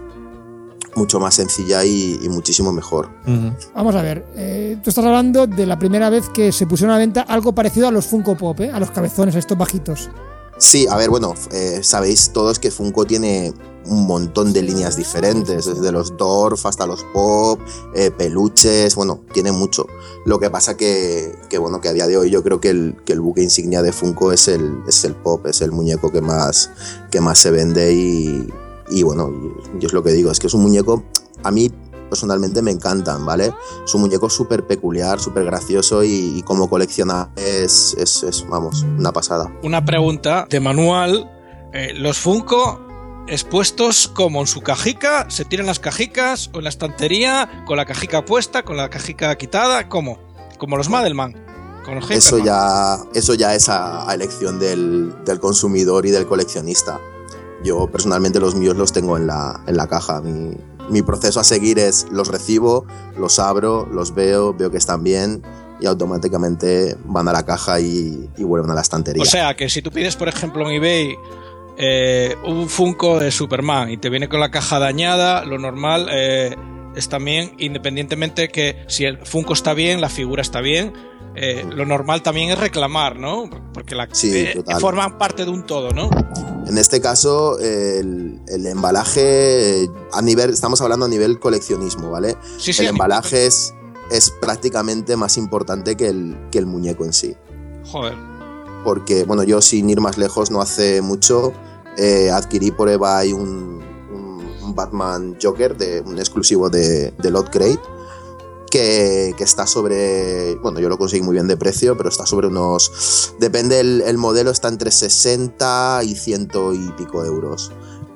mucho más sencilla y, y muchísimo mejor. Uh-huh. Vamos a ver, eh, tú estás hablando de la primera vez que se pusieron a la venta algo parecido a los Funko Pop, ¿eh? A los cabezones, estos bajitos. Sí, a ver, bueno, eh, sabéis todos que Funko tiene un montón de líneas diferentes, desde los Dorf hasta los Pop, eh, peluches, bueno, tiene mucho. Lo que pasa que, que, bueno, que a día de hoy yo creo que el, que el buque insignia de Funko es el, es el Pop, es el muñeco que más, que más se vende y... Y bueno, yo es lo que digo, es que es un muñeco, a mí personalmente me encantan, ¿vale? Es un muñeco súper peculiar, súper gracioso y, y como coleccionar es, es, es, vamos, una pasada. Una pregunta de manual. Eh, ¿Los Funko expuestos como en su cajica? ¿Se tiran las cajicas o en la estantería con la cajica puesta, con la cajica quitada? ¿Cómo? Como los Madelman. Con los eso, ya, eso ya es a, a elección del, del consumidor y del coleccionista. Yo personalmente los míos los tengo en la, en la caja. Mi, mi proceso a seguir es los recibo, los abro, los veo, veo que están bien y automáticamente van a la caja y, y vuelven a la estantería. O sea, que si tú pides, por ejemplo, en eBay eh, un Funko de Superman y te viene con la caja dañada, lo normal eh, es también, independientemente que si el Funko está bien, la figura está bien, eh, lo normal también es reclamar, ¿no? Porque la, sí, eh, forman parte de un todo, ¿no? En este caso, el, el embalaje, a nivel, estamos hablando a nivel coleccionismo, ¿vale? Sí, sí, el embalaje es, es prácticamente más importante que el, que el muñeco en sí. Joder. Porque, bueno, yo sin ir más lejos, no hace mucho, eh, adquirí por eBay un, un, un Batman Joker, de, un exclusivo de, de Lot Crate, que, que está sobre, bueno, yo lo conseguí muy bien de precio, pero está sobre unos, depende el, el modelo, está entre sesenta y ciento y pico euros.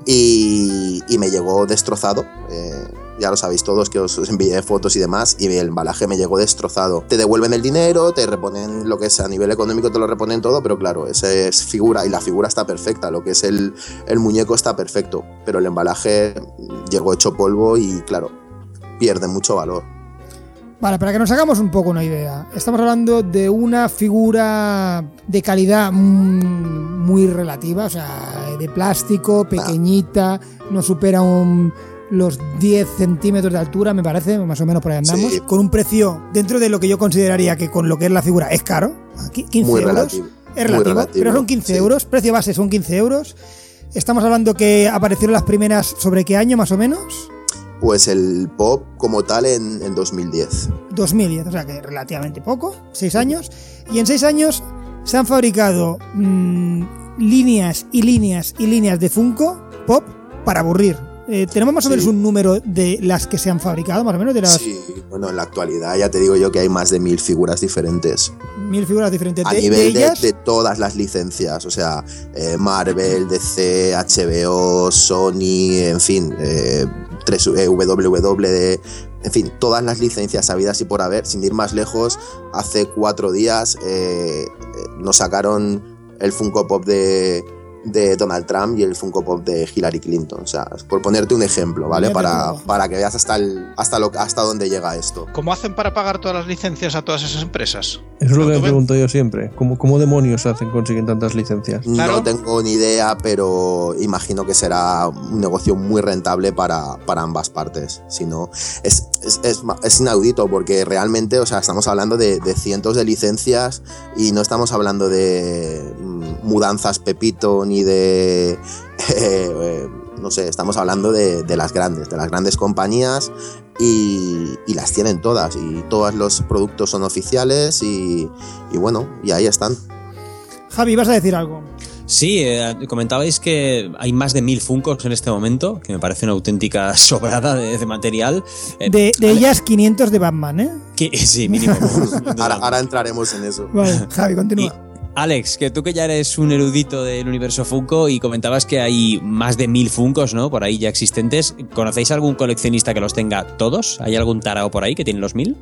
Y, y me llegó destrozado, eh, ya lo sabéis todos que os, os envié fotos y demás, y el embalaje me llegó destrozado. Te devuelven el dinero, te reponen lo que es a nivel económico, te lo reponen todo, pero claro, esa es figura, y la figura está perfecta, lo que es el, el muñeco está perfecto, pero el embalaje llegó hecho polvo y claro, pierde mucho valor. Vale, para que nos hagamos un poco una idea, estamos hablando de una figura de calidad muy relativa, o sea, de plástico, pequeñita, no supera un, los diez centímetros de altura, me parece, más o menos por ahí andamos, sí. Con un precio dentro de lo que yo consideraría que con lo que es la figura es caro, quince muy euros, relativo, es relativo, muy relativo, pero son quince sí. euros, precio base son quince euros, estamos hablando que aparecieron las primeras, ¿sobre qué año más o menos? Pues el pop como tal en, en dos mil diez. dos mil diez, o sea que relativamente poco, seis años. Y en seis años se han fabricado mmm, líneas y líneas y líneas de Funko Pop para aburrir. Eh, ¿Tenemos más o menos sí. un número de las que se han fabricado, más o menos? De las... Sí, bueno, en la actualidad ya te digo yo que hay más de mil figuras diferentes. Mil figuras diferentes. A de, nivel de, de, ellas... de todas las licencias, o sea, eh, Marvel, D C, H B O, Sony, en fin, eh, tres, eh, W W E, en fin, todas las licencias habidas y por haber. Sin ir más lejos, hace cuatro días eh, nos sacaron el Funko Pop de... de Donald Trump y el Funko Pop de Hillary Clinton, o sea, por ponerte un ejemplo, ¿vale? Para, para que veas hasta el, hasta lo, hasta dónde llega esto. ¿Cómo hacen para pagar todas las licencias a todas esas empresas? Eso es lo que me pregunto yo siempre. ¿Cómo, cómo demonios hacen consiguen tantas licencias? Claro. No tengo ni idea, pero imagino que será un negocio muy rentable para, para ambas partes. Si no, es, es, es, es inaudito porque realmente, o sea, estamos hablando de, de cientos de licencias y no estamos hablando de mm, mudanzas Pepito ni de, eh, eh, no sé, estamos hablando de, de las grandes, de las grandes compañías y, y las tienen todas y todos los productos son oficiales y, y bueno, y ahí están. Javi, ¿vas a decir algo? Sí, eh, comentabais que hay más de mil Funkos en este momento, que me parece una auténtica sobrada de, de material. Eh, de de ellas quinientos de Batman, ¿eh? Que, sí, mínimo. ahora, ahora entraremos en eso. Vale, Javi, continúa. Y, Alex, que tú que ya eres un erudito del universo Funko y comentabas que hay más de mil Funkos, ¿no? Por ahí ya existentes. ¿Conocéis algún coleccionista que los tenga todos? ¿Hay algún tarao por ahí que tiene los mil?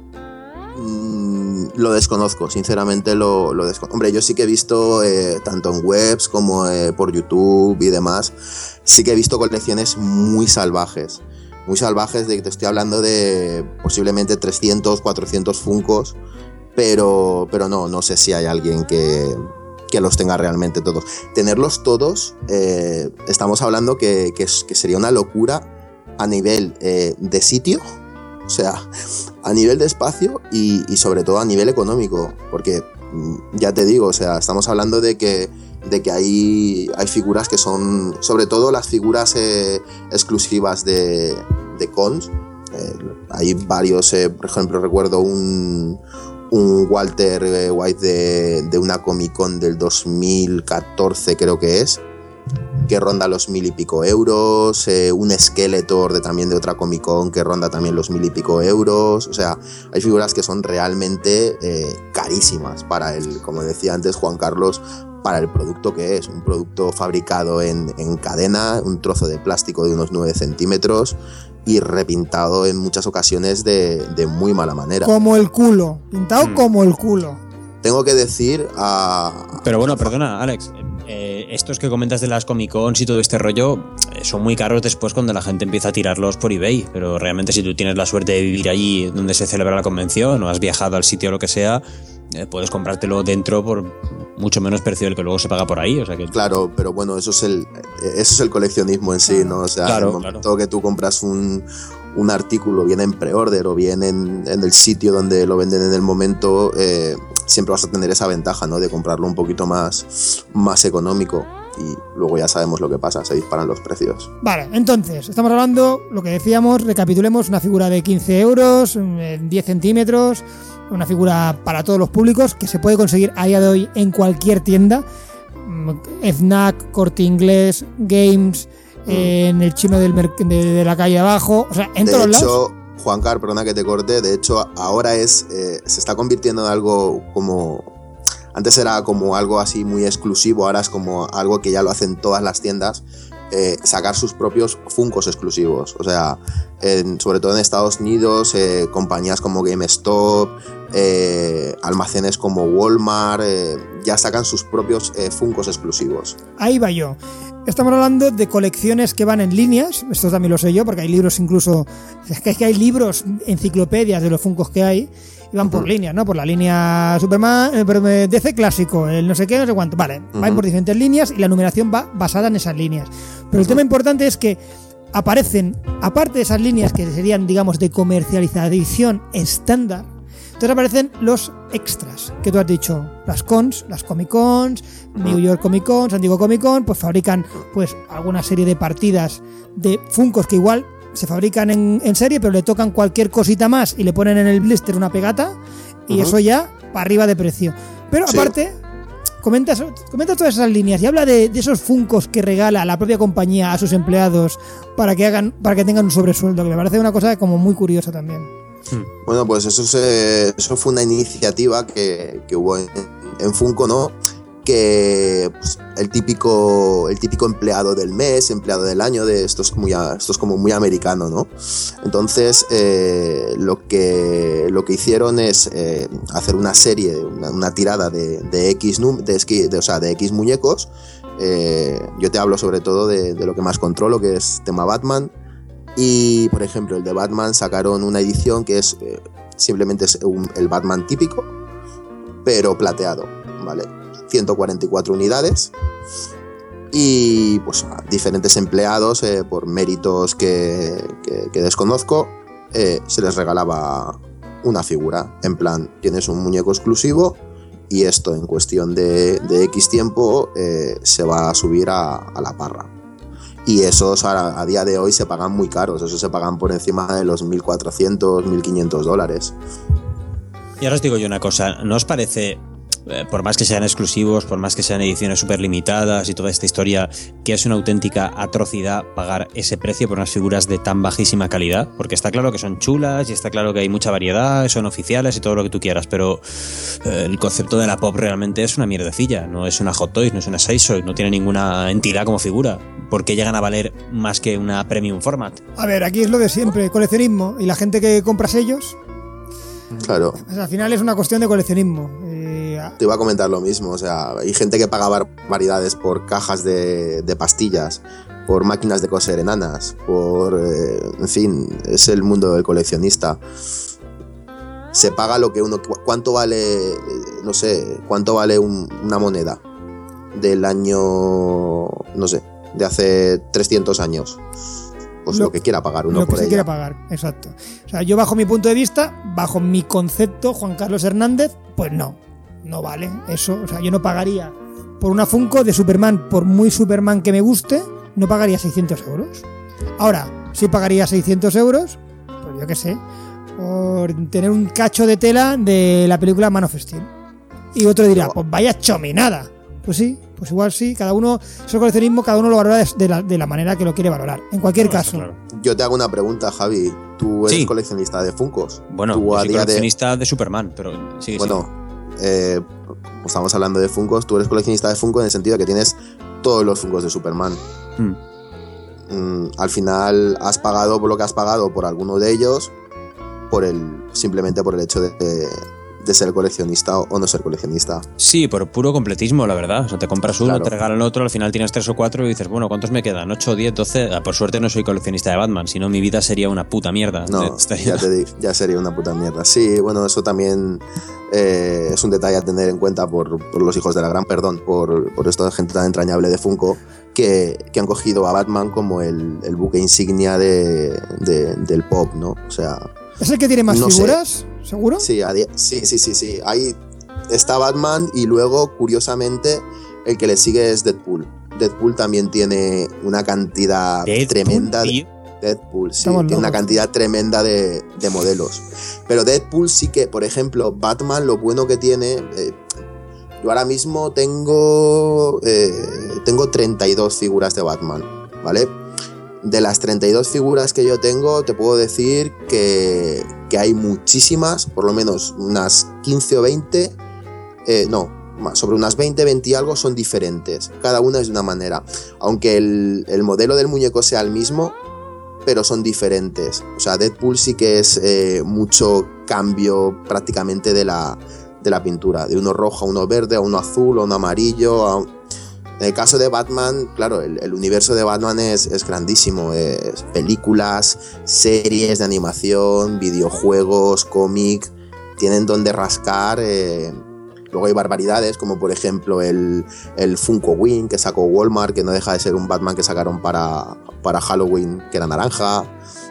Mm, lo desconozco, sinceramente lo, lo desconozco. Hombre, yo sí que he visto, eh, tanto en webs como eh, por YouTube y demás, sí que he visto colecciones muy salvajes. Muy salvajes, de que te estoy hablando de posiblemente trescientos, cuatrocientos Funkos. Pero, pero no, no sé si hay alguien que, que los tenga realmente todos. Tenerlos todos, eh, estamos hablando que, que, que sería una locura a nivel eh, de sitio, o sea, a nivel de espacio y, y sobre todo a nivel económico, porque ya te digo, o sea, estamos hablando de que, de que hay, hay figuras que son, sobre todo las figuras eh, exclusivas de, de cons. Eh, hay varios, eh, por ejemplo, recuerdo un... un Walter White de, de una Comic Con del dos mil catorce creo que es, que ronda los mil y pico euros, eh, un Skeletor de, también de otra Comic Con que ronda también los mil y pico euros. O sea, hay figuras que son realmente eh, carísimas para el, como decía antes Juan Carlos, para el producto que es, un producto fabricado en, en cadena, un trozo de plástico de unos nueve centímetros y repintado en muchas ocasiones de, de muy mala manera. Como el culo, pintado mm. como el culo. Tengo que decir a... Pero bueno, perdona, Alex, eh, estos que comentas de las Comic Cons y todo este rollo eh, son muy caros después cuando la gente empieza a tirarlos por eBay, pero realmente si tú tienes la suerte de vivir allí donde se celebra la convención o has viajado al sitio o lo que sea, eh, puedes comprártelo dentro por mucho menos precio del que luego se paga por ahí. O sea que... Claro, pero bueno, eso es el eso es el coleccionismo en sí, ¿no? O sea, claro, en el momento claro. que tú compras un, un artículo, bien en pre-order o bien en, en el sitio donde lo venden en el momento, eh, siempre vas a tener esa ventaja, ¿no? De comprarlo un poquito más, más económico. Y luego ya sabemos lo que pasa, se disparan los precios. Vale, entonces, estamos hablando, lo que decíamos, recapitulemos, una figura de quince euros, diez centímetros, una figura para todos los públicos, que se puede conseguir a día de hoy en cualquier tienda, Fnac, Corte Inglés, Games, mm. en el chino del mer- de, de la calle abajo, o sea, en de todos hecho, lados. Juan Carlos, perdona que te corte, de hecho ahora es eh, se está convirtiendo en algo como... Antes era como algo así muy exclusivo, ahora es como algo que ya lo hacen todas las tiendas, eh, sacar sus propios Funkos exclusivos. O sea, en, sobre todo en Estados Unidos, eh, compañías como GameStop, eh, almacenes como Walmart, eh, ya sacan sus propios eh, Funkos exclusivos. Ahí va yo. Estamos hablando de colecciones que van en líneas, esto también lo sé yo, porque hay libros incluso, es que hay libros, enciclopedias de los Funkos que hay, y van por uh-huh. líneas, ¿no? Por la línea Superman, eh, pero D C clásico, el no sé qué, no sé cuánto. Vale, uh-huh. van por diferentes líneas y la numeración va basada en esas líneas. Pero uh-huh. el tema importante es que aparecen, aparte de esas líneas que serían, digamos, de comercialización estándar, entonces aparecen los extras, que tú has dicho, las cons, las Comic Cons, New York Comic Con, San Diego Comic Con, pues fabrican pues alguna serie de partidas de Funkos que igual se fabrican en, en serie, pero le tocan cualquier cosita más y le ponen en el blister una pegata y uh-huh. eso ya para arriba de precio. Pero sí. aparte, comenta, comenta todas esas líneas y habla de, de esos Funkos que regala la propia compañía a sus empleados para que hagan, para que tengan un sobresueldo, que me parece una cosa como muy curiosa también. Bueno, pues eso, se, eso fue una iniciativa que, que hubo en, en Funko, ¿no? Que pues, el típico el típico empleado del mes, empleado del año, de esto es, muy, esto es como muy americano, ¿no? Entonces eh, lo, que, lo que hicieron es eh, hacer una serie, una, una tirada de, de, X, de, de, o sea, de X muñecos. Eh, yo te hablo sobre todo de, de lo que más controlo, que es tema Batman. Y por ejemplo el de Batman sacaron una edición que es eh, simplemente es un, el Batman típico, pero plateado, ¿vale? ciento cuarenta y cuatro unidades y pues a diferentes empleados eh, por méritos que, que, que desconozco eh, se les regalaba una figura, en plan tienes un muñeco exclusivo y esto en cuestión de, de X tiempo eh, se va a subir a, a la parra. Y esos a, a día de hoy se pagan muy caros, esos se pagan por encima de los mil cuatrocientos, mil quinientos dólares. Y ahora os digo yo una cosa, ¿no os parece, eh, por más que sean exclusivos, por más que sean ediciones súper limitadas y toda esta historia, que es una auténtica atrocidad pagar ese precio por unas figuras de tan bajísima calidad? Porque está claro que son chulas y está claro que hay mucha variedad, son oficiales y todo lo que tú quieras, pero eh, el concepto de la pop realmente es una mierdecilla, no es una Hot Toys, no es una Size, no tiene ninguna entidad como figura. ¿Por qué llegan a valer más que una premium format? A ver, aquí es lo de siempre, coleccionismo, y la gente que compra sellos, claro, pues al final es una cuestión de coleccionismo. Eh, Te iba a comentar lo mismo, o sea, hay gente que paga barbaridades por cajas de, de pastillas, por máquinas de coser enanas, por, eh, en fin, es el mundo del coleccionista. Se paga lo que uno, ¿cuánto vale, no sé, cuánto vale un, una moneda del año, no sé, de hace trescientos años? Pues lo, lo que quiera pagar uno lo que por se ella. quiera pagar, exacto. O sea, yo bajo mi punto de vista, bajo mi concepto, Juan Carlos Hernández, pues no, no vale eso. O sea, yo no pagaría por una Funko de Superman, por muy Superman que me guste, no pagaría seiscientos euros. Ahora, sí pagaría seiscientos euros, pues yo qué sé, por tener un cacho de tela de la película Man of Steel. Y otro dirá, pues vaya chominada. Pues sí, pues igual sí, cada uno, eso el coleccionismo, cada uno lo valora de la, de la manera que lo quiere valorar. En cualquier Claro, caso. claro. Yo te hago una pregunta, Javi. Tú eres Sí. coleccionista de Funkos. Bueno, Tú yo a soy día de- coleccionista de... Superman, pero sí, Bueno, eh, estamos hablando de Funkos. Tú eres coleccionista de Funko en el sentido de que tienes todos los Funkos de Superman. sí. Mm. Mm, al final has pagado por lo que has pagado por alguno de ellos, por el simplemente por el hecho de, de, de ser coleccionista o no ser coleccionista. Sí, por puro completismo, la verdad. O sea, te compras uno, Claro. te regalan otro, al final tienes tres o cuatro y dices, bueno, ¿cuántos me quedan? ¿ocho, diez, doce? Ah, por suerte no soy coleccionista de Batman, si no mi vida sería una puta mierda. No, Estaría- ya te digo, ya sería una puta mierda. Sí, bueno, eso también eh, es un detalle a tener en cuenta por, por los hijos de la gran, perdón, por, por esta gente tan entrañable de Funko que, que han cogido a Batman como el, el buque insignia de, de- del pop, ¿no? O sea, ¿Es el que tiene más No sé. figuras? ¿Seguro? sí, a die- sí, sí, sí, sí. Ahí está Batman y luego, curiosamente, el que le sigue es Deadpool. Deadpool también tiene una cantidad Deadpool, tremenda de... tío. Deadpool, sí, Estamos tiene una locos. cantidad tremenda de, de modelos. Pero Deadpool sí que, por ejemplo, Batman, lo bueno que tiene. eh, yo ahora mismo tengo. eh, tengo treinta y dos figuras de Batman, ¿vale? De las treinta y dos figuras que yo tengo, te puedo decir que, que hay muchísimas, por lo menos unas quince o veinte. eh, no, más, sobre unas veinte, veinte y algo son diferentes. Cada una es de una manera. Aunque el, el modelo del muñeco sea el mismo, pero son diferentes. O sea, Deadpool sí que es eh, mucho cambio prácticamente de la, de la pintura. De uno rojo a uno verde, a uno azul, a uno amarillo. A... En el caso de Batman, claro, el, el universo de Batman es, es grandísimo. Es películas, series de animación, videojuegos, cómic. Tienen donde rascar. Eh... Luego hay barbaridades, como por ejemplo el, el Funko Wing que sacó Walmart, que no deja de ser un Batman que sacaron para, para Halloween, que era naranja.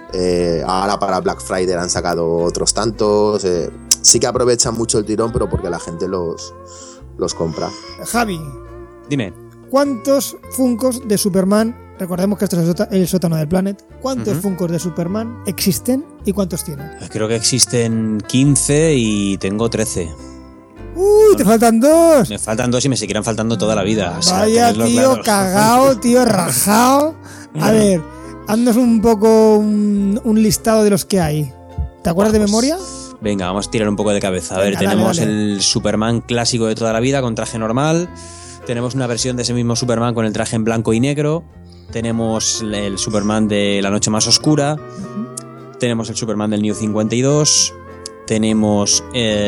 Eh, ahora para Black Friday han sacado otros tantos. Eh, sí que aprovechan mucho el tirón, pero porque la gente los, los compra. Javi, Dime. ¿cuántos Funkos de Superman, recordemos que esto es el sóta- el sótano del Planet, ¿cuántos Ujú. Funkos de Superman existen y cuántos tienen? Creo que existen quince y tengo trece. ¡Uy, te faltan dos! Me faltan dos y me seguirán faltando toda la vida. O sea, Vaya tenerlo tío, claro. cagao, tío, rajao. A ver, haznos un poco un, un listado de los que hay. ¿Te acuerdas de Pues, memoria? Venga, vamos a tirar un poco de cabeza. A ver, Venga, dale, tenemos dale. el Superman clásico de toda la vida con traje normal. Tenemos una versión de ese mismo Superman con el traje en blanco y negro. Tenemos el Superman de La Noche Más Oscura. Tenemos el Superman del New cincuenta y dos. Tenemos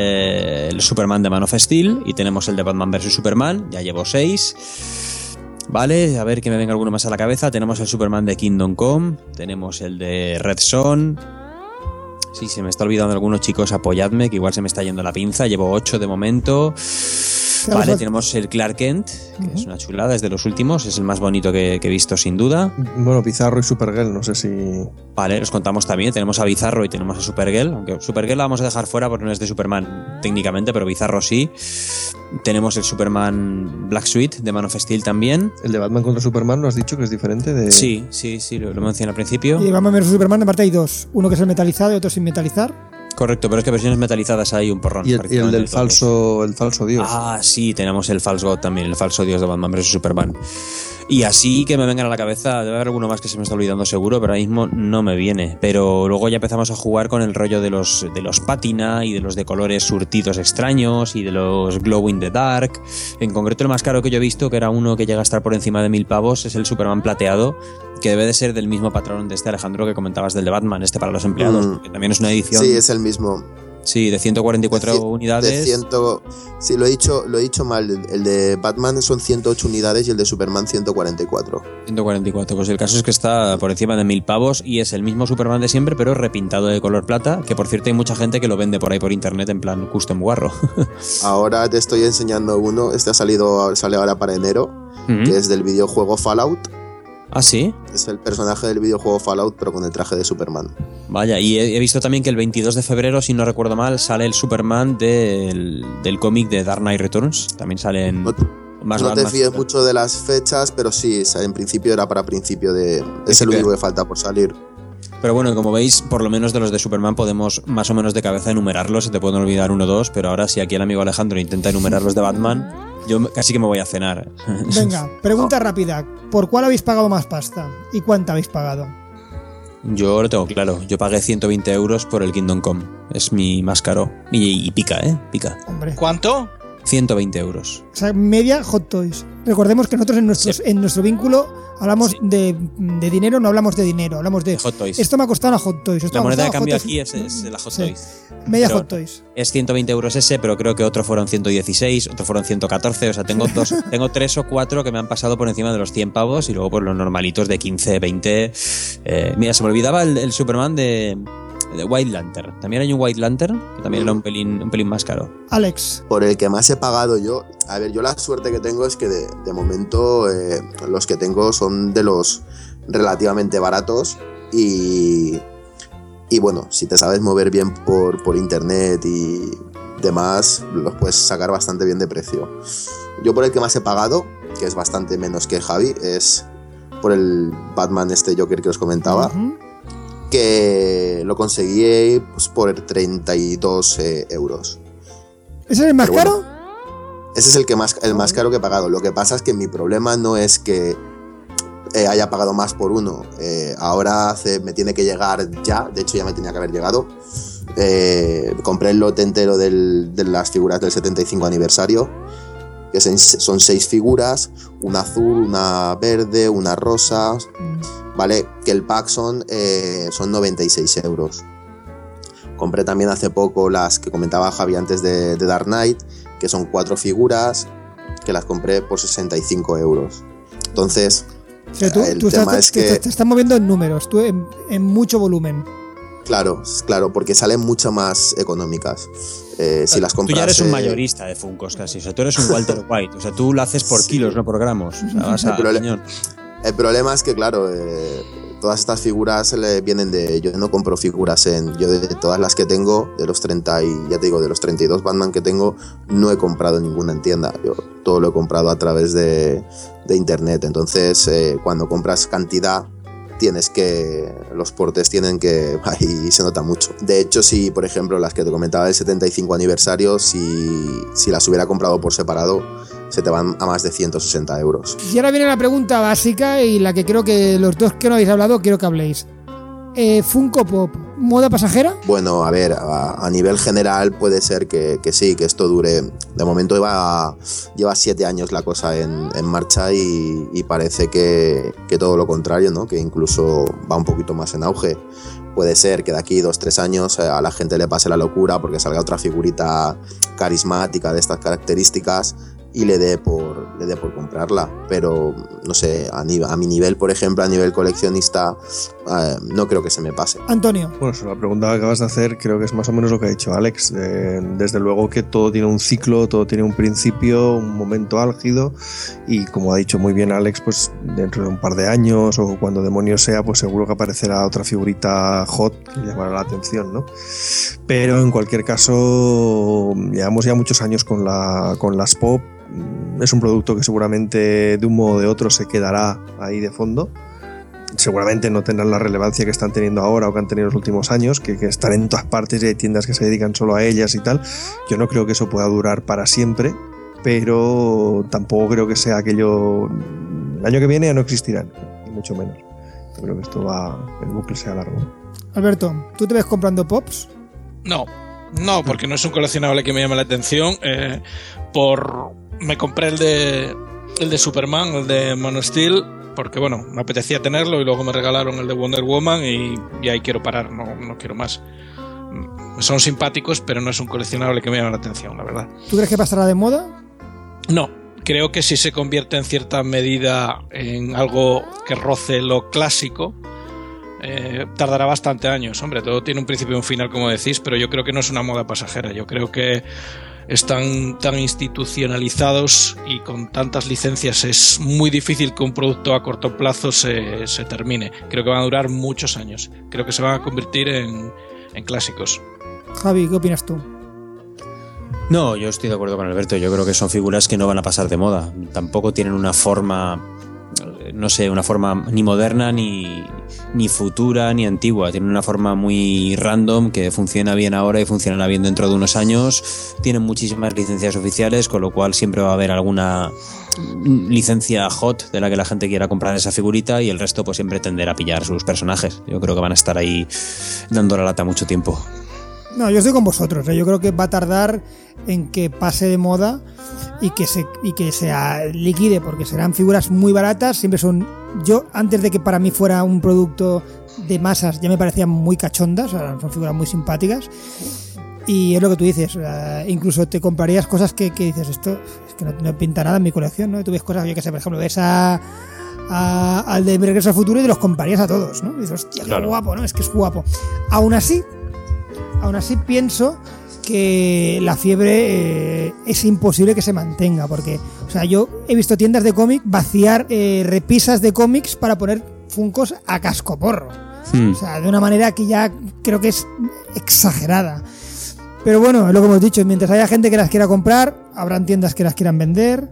eh, el Superman de Man of Steel. Y tenemos el de Batman versus. Superman. Ya llevo seis. Vale, a ver que me venga alguno más a la cabeza. Tenemos el Superman de Kingdom Come. Tenemos el de Red Son. Sí, se me está olvidando algunos, chicos, apoyadme, que igual se me está yendo la pinza. Llevo ocho de momento. Claro, Vale, fal- tenemos el Clark Kent, que Ujú. es una chulada, es de los últimos, es el más bonito que, que he visto sin duda. Bueno, Pizarro y Supergirl, no sé si. Vale, los contamos también, tenemos a Bizarro y tenemos a Supergirl, aunque Supergirl la vamos a dejar fuera porque no es de Superman técnicamente, pero Bizarro sí. Tenemos el Superman Black Suite de Man of Steel también. El de Batman contra Superman, ¿lo has dicho que es diferente? De... Sí, sí, sí, lo, lo mencioné al principio. Y de Batman versus. Superman, aparte hay dos. Uno que es el metalizado y otro sin metalizar. Correcto, pero es que versiones metalizadas hay un porrón. Y el, y el prácticamente del de todos. falso, el falso dios. Ah, sí, tenemos el False God también, el falso dios de Batman versus. Superman. Y así que me vengan a la cabeza, debe haber alguno más que se me está olvidando seguro, pero ahora mismo no me viene. Pero luego ya empezamos a jugar con el rollo de los, de los pátina y de los de colores surtidos extraños y de los glow in the dark. En concreto el más caro que yo he visto, que era uno que llega a estar por encima de mil pavos, es el Superman plateado, que debe de ser del mismo patrón de este, Alejandro, que comentabas del de Batman, este para los empleados, Mm. que también es una edición. Sí, es el mismo. Sí, de ciento cuarenta y cuatro De ci- unidades. De ciento, sí, lo he dicho, lo he dicho mal. El- El de Batman son ciento ocho unidades y el de Superman ciento cuarenta y cuatro. ciento cuarenta y cuatro, pues el caso es que está por encima de mil pavos y es el mismo Superman de siempre, pero repintado de color plata, que por cierto hay mucha gente que lo vende por ahí por internet en plan custom guarro. Ahora te estoy enseñando uno. Este ha salido, sale ahora para enero, que es del videojuego Fallout. Ah, sí, Es el personaje del videojuego Fallout, pero con el traje de Superman. vaya, y he, he visto también que el veintidós de febrero, si no recuerdo mal, sale el Superman del, del cómic de Dark Knight Returns, también salen No, más no te más- fíes mucho de las fechas, pero sí, o sea, en principio era para principio de... Es el Principio. único que falta por salir. Pero bueno, como veis, por lo menos de los de Superman podemos más o menos de cabeza enumerarlos, se te pueden olvidar uno o dos, pero ahora si aquí el amigo Alejandro intenta enumerar los de Batman... Yo casi que me voy a cenar. Venga, pregunta rápida. ¿Por cuál habéis pagado más pasta? ¿Y cuánta habéis pagado? Yo lo tengo claro. Yo pagué ciento veinte euros por el Kingdom Come. Es mi más caro. Y, y pica, ¿eh? Pica. Hombre. ¿Cuánto? ciento veinte euros. O sea, media Hot Toys. Recordemos que nosotros en, nuestros, sí. en nuestro vínculo hablamos sí. de, de dinero, no hablamos de dinero, hablamos de Hot Toys. Esto me ha costado una Hot Toys. Esto la moneda de cambio Hot aquí es, es la Hot sí. Toys. Media pero Hot Toys. Es ciento veinte euros ese, pero creo que otro fueron ciento dieciséis, otro fueron ciento catorce. O sea, tengo dos, tengo tres o cuatro que me han pasado por encima de los cien pavos y luego por los normalitos de quince, veinte. Eh, mira, se me olvidaba el, el Superman de. De White Lantern. También hay un White Lantern que también mm. era un pelín, un pelín más caro. Alex. Por el que más he pagado yo. A ver, yo la suerte que tengo es que de, de momento eh, los que tengo son de los relativamente baratos y, y bueno, si te sabes mover bien por, por internet y demás, los puedes sacar bastante bien de precio. Yo por el que más he pagado, que es bastante menos que Javi, es por el Batman este Joker que os comentaba. Uh-huh. Que lo conseguí pues, por treinta y dos eh, euros. ¿Ese es el más Pero caro? Bueno, ese es el, que más, el más caro que he pagado. Lo que pasa es que mi problema no es que eh, haya pagado más por uno. Eh, ahora hace, me tiene que llegar ya. De hecho, ya me tenía que haber llegado. Eh, compré el lote entero del, de las figuras del setenta y cinco aniversario. Que son seis figuras. Una azul, una verde, una rosa... ¿Vale? Que el pack son, eh, son noventa y seis euros. Compré también hace poco las que comentaba Javi antes de, de Dark Knight, que son cuatro figuras, que las compré por sesenta y cinco euros. Entonces, o sea, tú, el tú tema estás, es que... Te, te estás moviendo en números, tú en, en mucho volumen. Claro, claro, porque salen mucho más económicas. Eh, si las compras, tú ya eres un eh... mayorista de Funkos casi, o sea, tú eres un Walter White, o sea, tú lo haces por sí. kilos, no por gramos. O sea, vas a, el, prole- el problema es que, claro, eh, todas estas figuras le vienen de... Yo no compro figuras en... Yo de todas las que tengo, de los treinta y... Ya te digo, de los treinta y dos Batman que tengo, no he comprado ninguna en tienda. Yo todo lo he comprado a través de, de internet. Entonces, eh, cuando compras cantidad, tienes que... Los portes tienen que... Ahí se nota mucho. De hecho, si, por ejemplo, las que te comentaba del setenta y cinco aniversario, si, si las hubiera comprado por separado, se te van a más de ciento sesenta euros. Y ahora viene la pregunta básica y la que creo que los dos que no habéis hablado quiero que habléis. Eh, Funko Pop, ¿moda pasajera? Bueno, a ver, a, a nivel general puede ser que, que sí, que esto dure. De momento lleva, lleva siete años la cosa en, en marcha y, y parece que, que todo lo contrario, ¿no? Que incluso va un poquito más en auge. Puede ser que de aquí dos, tres años a la gente le pase la locura porque salga otra figurita carismática de estas características y le dé por le dé por comprarla, pero no sé, a, ni, a mi nivel, por ejemplo, a nivel coleccionista, eh, no creo que se me pase. Antonio. Bueno, sobre la pregunta que acabas de hacer, creo que es más o menos lo que ha dicho Alex. Eh, desde luego que todo tiene un ciclo, todo tiene un principio, un momento álgido, y como ha dicho muy bien Alex, pues dentro de un par de años o cuando demonios sea, pues seguro que aparecerá otra figurita hot que llamará la atención, ¿no? Pero en cualquier caso, llevamos ya muchos años con la con las pop. Es un producto que seguramente de un modo o de otro se quedará ahí de fondo. Seguramente no tendrán la relevancia que están teniendo ahora o que han tenido en los últimos años, que, que están en todas partes y hay tiendas que se dedican solo a ellas y tal. Yo no creo que eso pueda durar para siempre, pero tampoco creo que sea aquello... El año que viene ya no existirán, ni mucho menos. Yo creo que esto va... el bucle sea largo. Alberto, ¿tú te ves comprando pops? No, no, porque no es un coleccionable que me llame la atención. Eh, por... Me compré el de el de Superman, el de Man of Steel, porque bueno, me apetecía tenerlo y luego me regalaron el de Wonder Woman y, y ahí quiero parar, no, no quiero más. Son simpáticos, pero no es un coleccionable que me llame la atención, la verdad. ¿Tú crees que pasará de moda? No, creo que si se convierte en cierta medida en algo que roce lo clásico, eh, tardará bastante años. Hombre, todo tiene un principio y un final, como decís, pero yo creo que no es una moda pasajera. Yo creo que están tan institucionalizados y con tantas licencias es muy difícil que un producto a corto plazo se, se termine. Creo que van a durar muchos años. Creo que se van a convertir en, en clásicos. Javi, ¿qué opinas tú? No, yo estoy de acuerdo con Alberto. Yo creo que son figuras que no van a pasar de moda. Tampoco tienen una forma no sé, una forma ni moderna, ni, ni futura, ni antigua. Tiene una forma muy random que funciona bien ahora y funcionará bien dentro de unos años. Tienen muchísimas licencias oficiales, con lo cual siempre va a haber alguna licencia hot de la que la gente quiera comprar esa figurita, y el resto pues siempre tenderá a pillar sus personajes. Yo creo que van a estar ahí dando la lata mucho tiempo. No, yo estoy con vosotros, ¿eh? Yo creo que va a tardar en que pase de moda y que se y que se liquide, porque serán figuras muy baratas, siempre son... Yo, antes de que para mí fuera un producto de masas, ya me parecían muy cachondas, o sea, son figuras muy simpáticas, y es lo que tú dices, uh, incluso te comprarías cosas que, que dices, esto es que no, no pinta nada en mi colección, ¿no? Y tú ves cosas, yo que sé, por ejemplo, ves a... A, al de Regreso al Futuro y te los comprarías a todos, ¿no? Y dices, hostia, qué claro. guapo, ¿no? Es que es guapo. Aún así, aún así pienso que la fiebre eh, es imposible que se mantenga, porque, o sea, yo he visto tiendas de cómic vaciar eh, repisas de cómics para poner Funkos a cascoporro. Hmm. O sea, de una manera que ya creo que es exagerada. Pero bueno, es lo que hemos dicho, mientras haya gente que las quiera comprar, habrán tiendas que las quieran vender.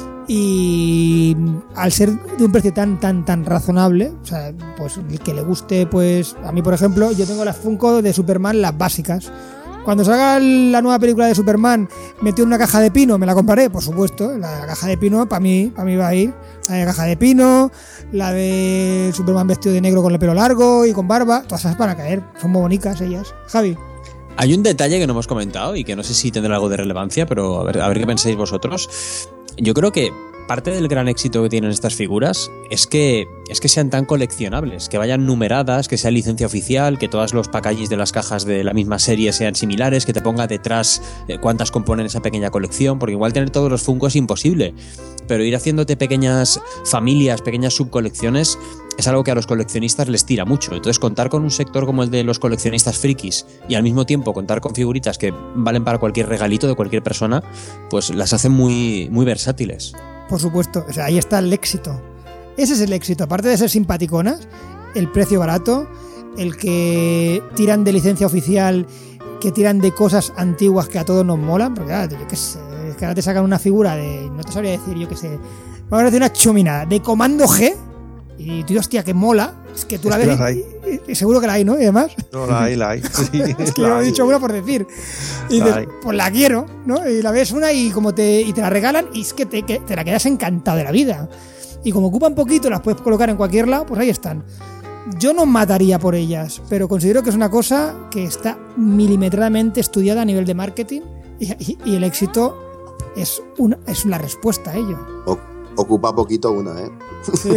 Y al ser de un precio tan tan tan razonable, o sea, pues el que le guste, pues a mí por ejemplo, yo tengo las Funko de Superman, las básicas. Cuando salga la nueva película de Superman, metió en una caja de pino, me la compraré, por supuesto. La caja de pino para mí, para mí va a ir. La de caja de pino, la de Superman vestido de negro con el pelo largo y con barba, todas esas van a caer, son muy bonitas ellas. Javi. Hay un detalle que no hemos comentado y que no sé si tendrá algo de relevancia, pero a ver, a ver qué pensáis vosotros. Yo creo que parte del gran éxito que tienen estas figuras es que, es que sean tan coleccionables, que vayan numeradas, que sea licencia oficial, que todos los packaging de las cajas de la misma serie sean similares, que te ponga detrás cuántas componen esa pequeña colección, porque igual tener todos los Funko es imposible, pero ir haciéndote pequeñas familias, pequeñas subcolecciones es algo que a los coleccionistas les tira mucho. Entonces contar con un sector como el de los coleccionistas frikis y al mismo tiempo contar con figuritas que valen para cualquier regalito de cualquier persona, pues las hacen muy, muy versátiles. Por supuesto, o sea, ahí está el éxito. Ese es el éxito, aparte de ser simpaticonas, el precio barato, el que tiran de licencia oficial, que tiran de cosas antiguas que a todos nos molan, porque claro, yo qué sé, es que ahora te sacan una figura de, no te sabría decir, yo qué sé, vamos a decir una chuminada de Comando G, y tú, hostia, que mola, es que tú la es ves que y, y, y seguro que la hay, ¿no? Y además... No, la hay, la hay. Sí, es que yo he dicho una por decir. Y dices, la pues la quiero, ¿no? Y la ves una y como te, y te la regalan y es que te, que te la quedas encantado de la vida. Y como ocupan poquito, las puedes colocar en cualquier lado, pues ahí están. Yo no mataría por ellas, pero considero que es una cosa que está milimetradamente estudiada a nivel de marketing y, y, y el éxito es, una, es la respuesta a ello. Ocupa poquito una, ¿eh? Sí,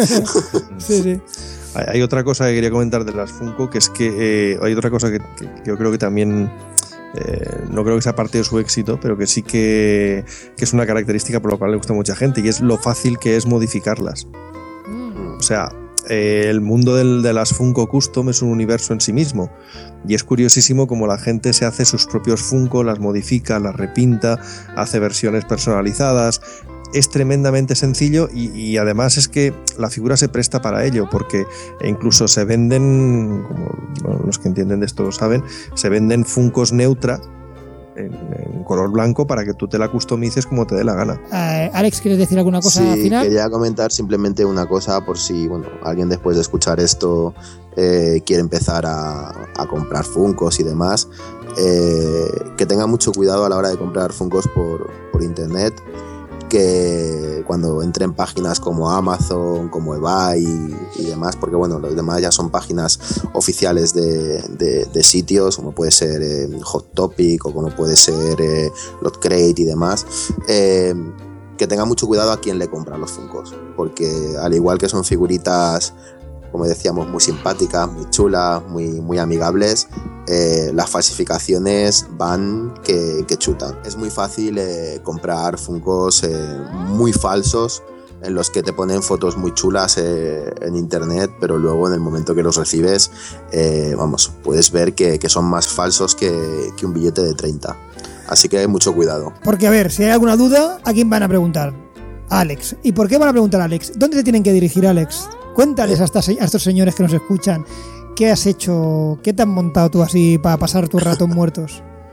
sí, sí. Hay, hay otra cosa que quería comentar de las Funko, que es que eh, hay otra cosa que, que, que yo creo que también eh, no creo que sea parte de su éxito, pero que sí que, que es una característica por la cual le gusta a mucha gente, y es lo fácil que es modificarlas. Mm. O sea, eh, el mundo del, de las Funko Custom es un universo en sí mismo, y es curiosísimo como la gente se hace sus propios Funko, las modifica, las repinta, hace versiones personalizadas. Es tremendamente sencillo y, y además es que la figura se presta para ello, porque incluso se venden, como los que entienden de esto lo saben, se venden Funkos Neutra en, en color blanco para que tú te la customices como te dé la gana. Uh, Alex, ¿quieres decir alguna cosa sí, final? Quería comentar simplemente una cosa por si bueno, alguien después de escuchar esto eh, quiere empezar a, a comprar Funkos y demás. Eh, que tenga mucho cuidado a la hora de comprar Funkos por, por internet, que cuando entre en páginas como Amazon, como eBay y, y demás, porque bueno, los demás ya son páginas oficiales de, de, de sitios, como puede ser eh, Hot Topic o como puede ser eh, Lot Crate y demás, eh, que tenga mucho cuidado a quién le compra los Funkos, porque al igual que son figuritas, como decíamos, muy simpáticas, muy chulas, muy, muy amigables, eh, las falsificaciones van que, que chutan. Es muy fácil eh, comprar Funkos eh, muy falsos, en los que te ponen fotos muy chulas eh, en internet, pero luego en el momento que los recibes, eh, vamos, puedes ver que, que son más falsos que, que un billete de treinta. Así que mucho cuidado. Porque, a ver, si hay alguna duda, ¿a quién van a preguntar? A Alex. ¿Y por qué van a preguntar a Alex? ¿Dónde se tienen que dirigir, Alex? Cuéntales a, estas, a estos señores que nos escuchan, ¿qué has hecho? ¿Qué te han montado tú así para pasar tus ratos muertos?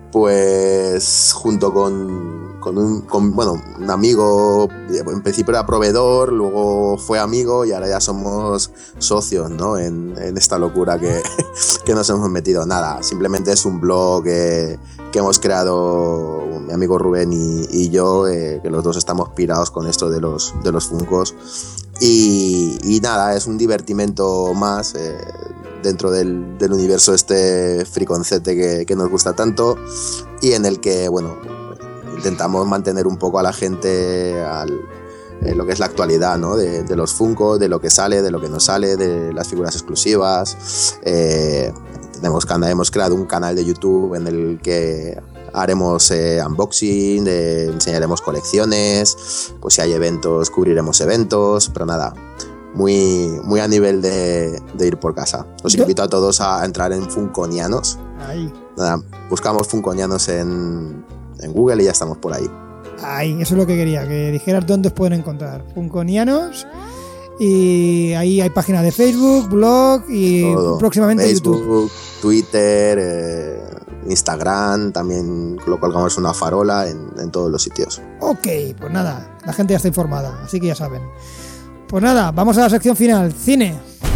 pues junto con, con, un, con bueno, un amigo, en principio era proveedor, luego fue amigo y ahora ya somos socios, ¿no? en, en esta locura que, que nos hemos metido. Nada, simplemente es un blog que, que hemos creado mi amigo Rubén y, y yo, eh, que los dos estamos pirados con esto de los, de los Funkos. Y, y nada, es un divertimento más eh, dentro del, del universo este friconcete que, que nos gusta tanto, y en el que, bueno, intentamos mantener un poco a la gente al, eh, lo que es la actualidad, ¿no? de, de los Funko, de lo que sale, de lo que no sale, de las figuras exclusivas. Eh, tenemos, hemos creado un canal de YouTube en el que haremos eh, unboxing, eh, enseñaremos colecciones, pues si hay eventos cubriremos eventos, pero nada, muy, muy a nivel de, de ir por casa. Os invito a todos a entrar en Funkonianos. Ahí. Nada, buscamos Funkonianos en, en Google y ya estamos por ahí. Ay, eso es lo que quería, que dijeras dónde os pueden encontrar. Funkonianos, y ahí hay páginas de Facebook, blog y todo. Próximamente Facebook, YouTube. Twitter, eh, Instagram, también lo colgamos en una farola en, en todos los sitios. Ok, pues nada, la gente ya está informada, así que ya saben. Pues nada, vamos a la sección final, cine.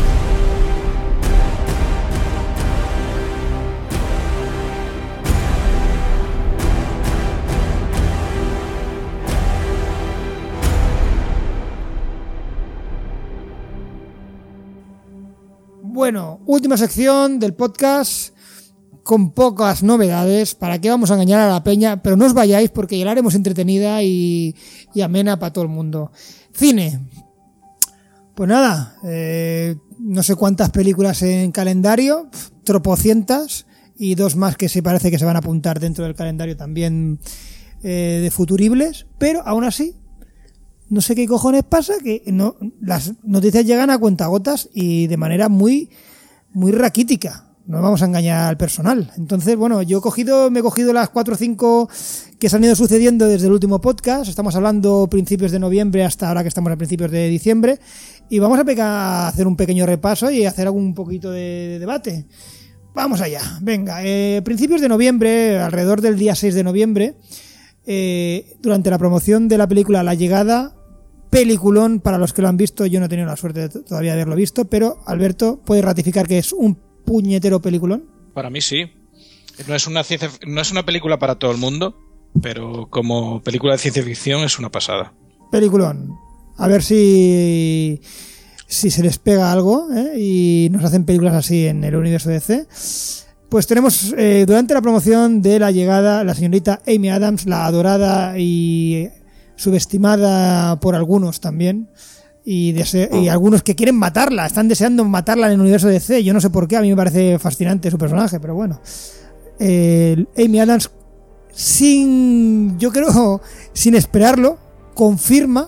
Bueno, última sección del podcast, con pocas novedades. ¿Para qué vamos a engañar a la peña? Pero no os vayáis porque ya la haremos entretenida y, y amena para todo el mundo. Cine. Pues nada, eh, no sé cuántas películas en calendario, tropocientas, y dos más que se parece que se van a apuntar dentro del calendario también eh, de futuribles, pero aún así no sé qué cojones pasa, que no, las noticias llegan a cuentagotas y de manera muy, muy raquítica. No vamos a engañar al personal. Entonces, bueno, yo he cogido, me he cogido las cuatro o cinco que se han ido sucediendo desde el último podcast. Estamos hablando principios de noviembre hasta ahora que estamos a principios de diciembre. Y vamos a, peca- a hacer un pequeño repaso y hacer algún poquito de, de debate. Vamos allá. Venga, eh, principios de noviembre, alrededor del día seis de noviembre, eh, durante la promoción de la película La Llegada, peliculón, para los que lo han visto, yo no he tenido la suerte de t- todavía de haberlo visto, pero Alberto puede ratificar que es un puñetero peliculón. Para mí sí. No es una ciencia, no es una película para todo el mundo, pero como película de ciencia ficción es una pasada. Peliculón. A ver si si se les pega algo, ¿eh? Y nos hacen películas así en el universo D C. Pues tenemos eh, durante la promoción de La Llegada, la señorita Amy Adams, la adorada y subestimada por algunos también, y, dese- y algunos que quieren matarla, están deseando matarla en el universo D C. Yo no sé por qué, a mí me parece fascinante su personaje, pero bueno. Eh, Amy Adams, sin, yo creo, sin esperarlo, confirma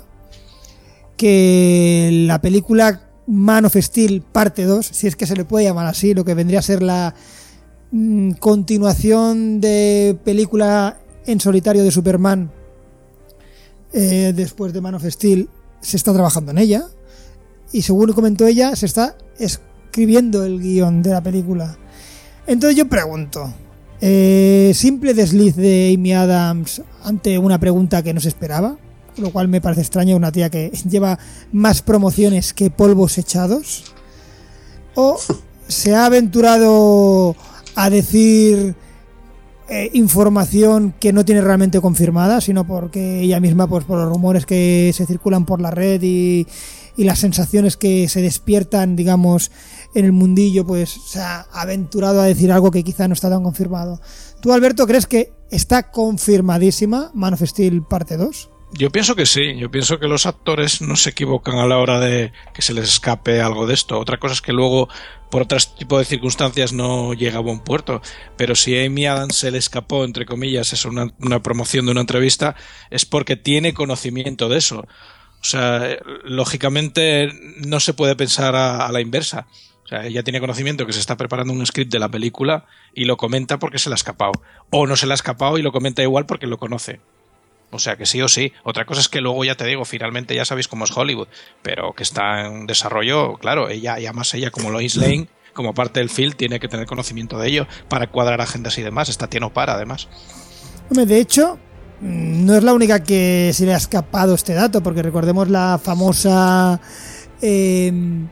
que la película Man of Steel parte dos, si es que se le puede llamar así, lo que vendría a ser la mm, continuación de película en solitario de Superman, eh, después de Man of Steel, se está trabajando en ella, y según comentó ella, se está escribiendo el guión de la película. Entonces yo pregunto, eh, simple desliz de Amy Adams ante una pregunta que no se esperaba, lo cual me parece extraño, una tía que lleva más promociones que polvos echados, o se ha aventurado a decir eh, información que no tiene realmente confirmada, sino porque ella misma, pues por los rumores que se circulan por la red y, y las sensaciones que se despiertan, digamos, en el mundillo, pues se ha aventurado a decir algo que quizá no está tan confirmado. ¿Tú, Alberto, crees que está confirmadísima Man of Steel parte dos? Yo pienso que sí, yo pienso que los actores no se equivocan a la hora de que se les escape algo de esto. Otra cosa es que luego, por otro tipo de circunstancias, no llega a buen puerto. Pero si a Amy Adams se le escapó, entre comillas, es una, una promoción de una entrevista, es porque tiene conocimiento de eso. O sea, lógicamente no se puede pensar a, a la inversa. O sea, ella tiene conocimiento que se está preparando un script de la película y lo comenta porque se le ha escapado. O no se le ha escapado y lo comenta igual porque lo conoce. O sea que sí o sí. Otra cosa es que luego, ya te digo, finalmente ya sabéis cómo es Hollywood, pero que está en desarrollo, claro, ella, y además ella como Lois Lane, como parte del field, tiene que tener conocimiento de ello para cuadrar agendas y demás. Esta tía no para, además. Hombre, de hecho, no es la única que se le ha escapado este dato, porque recordemos la famosa eh,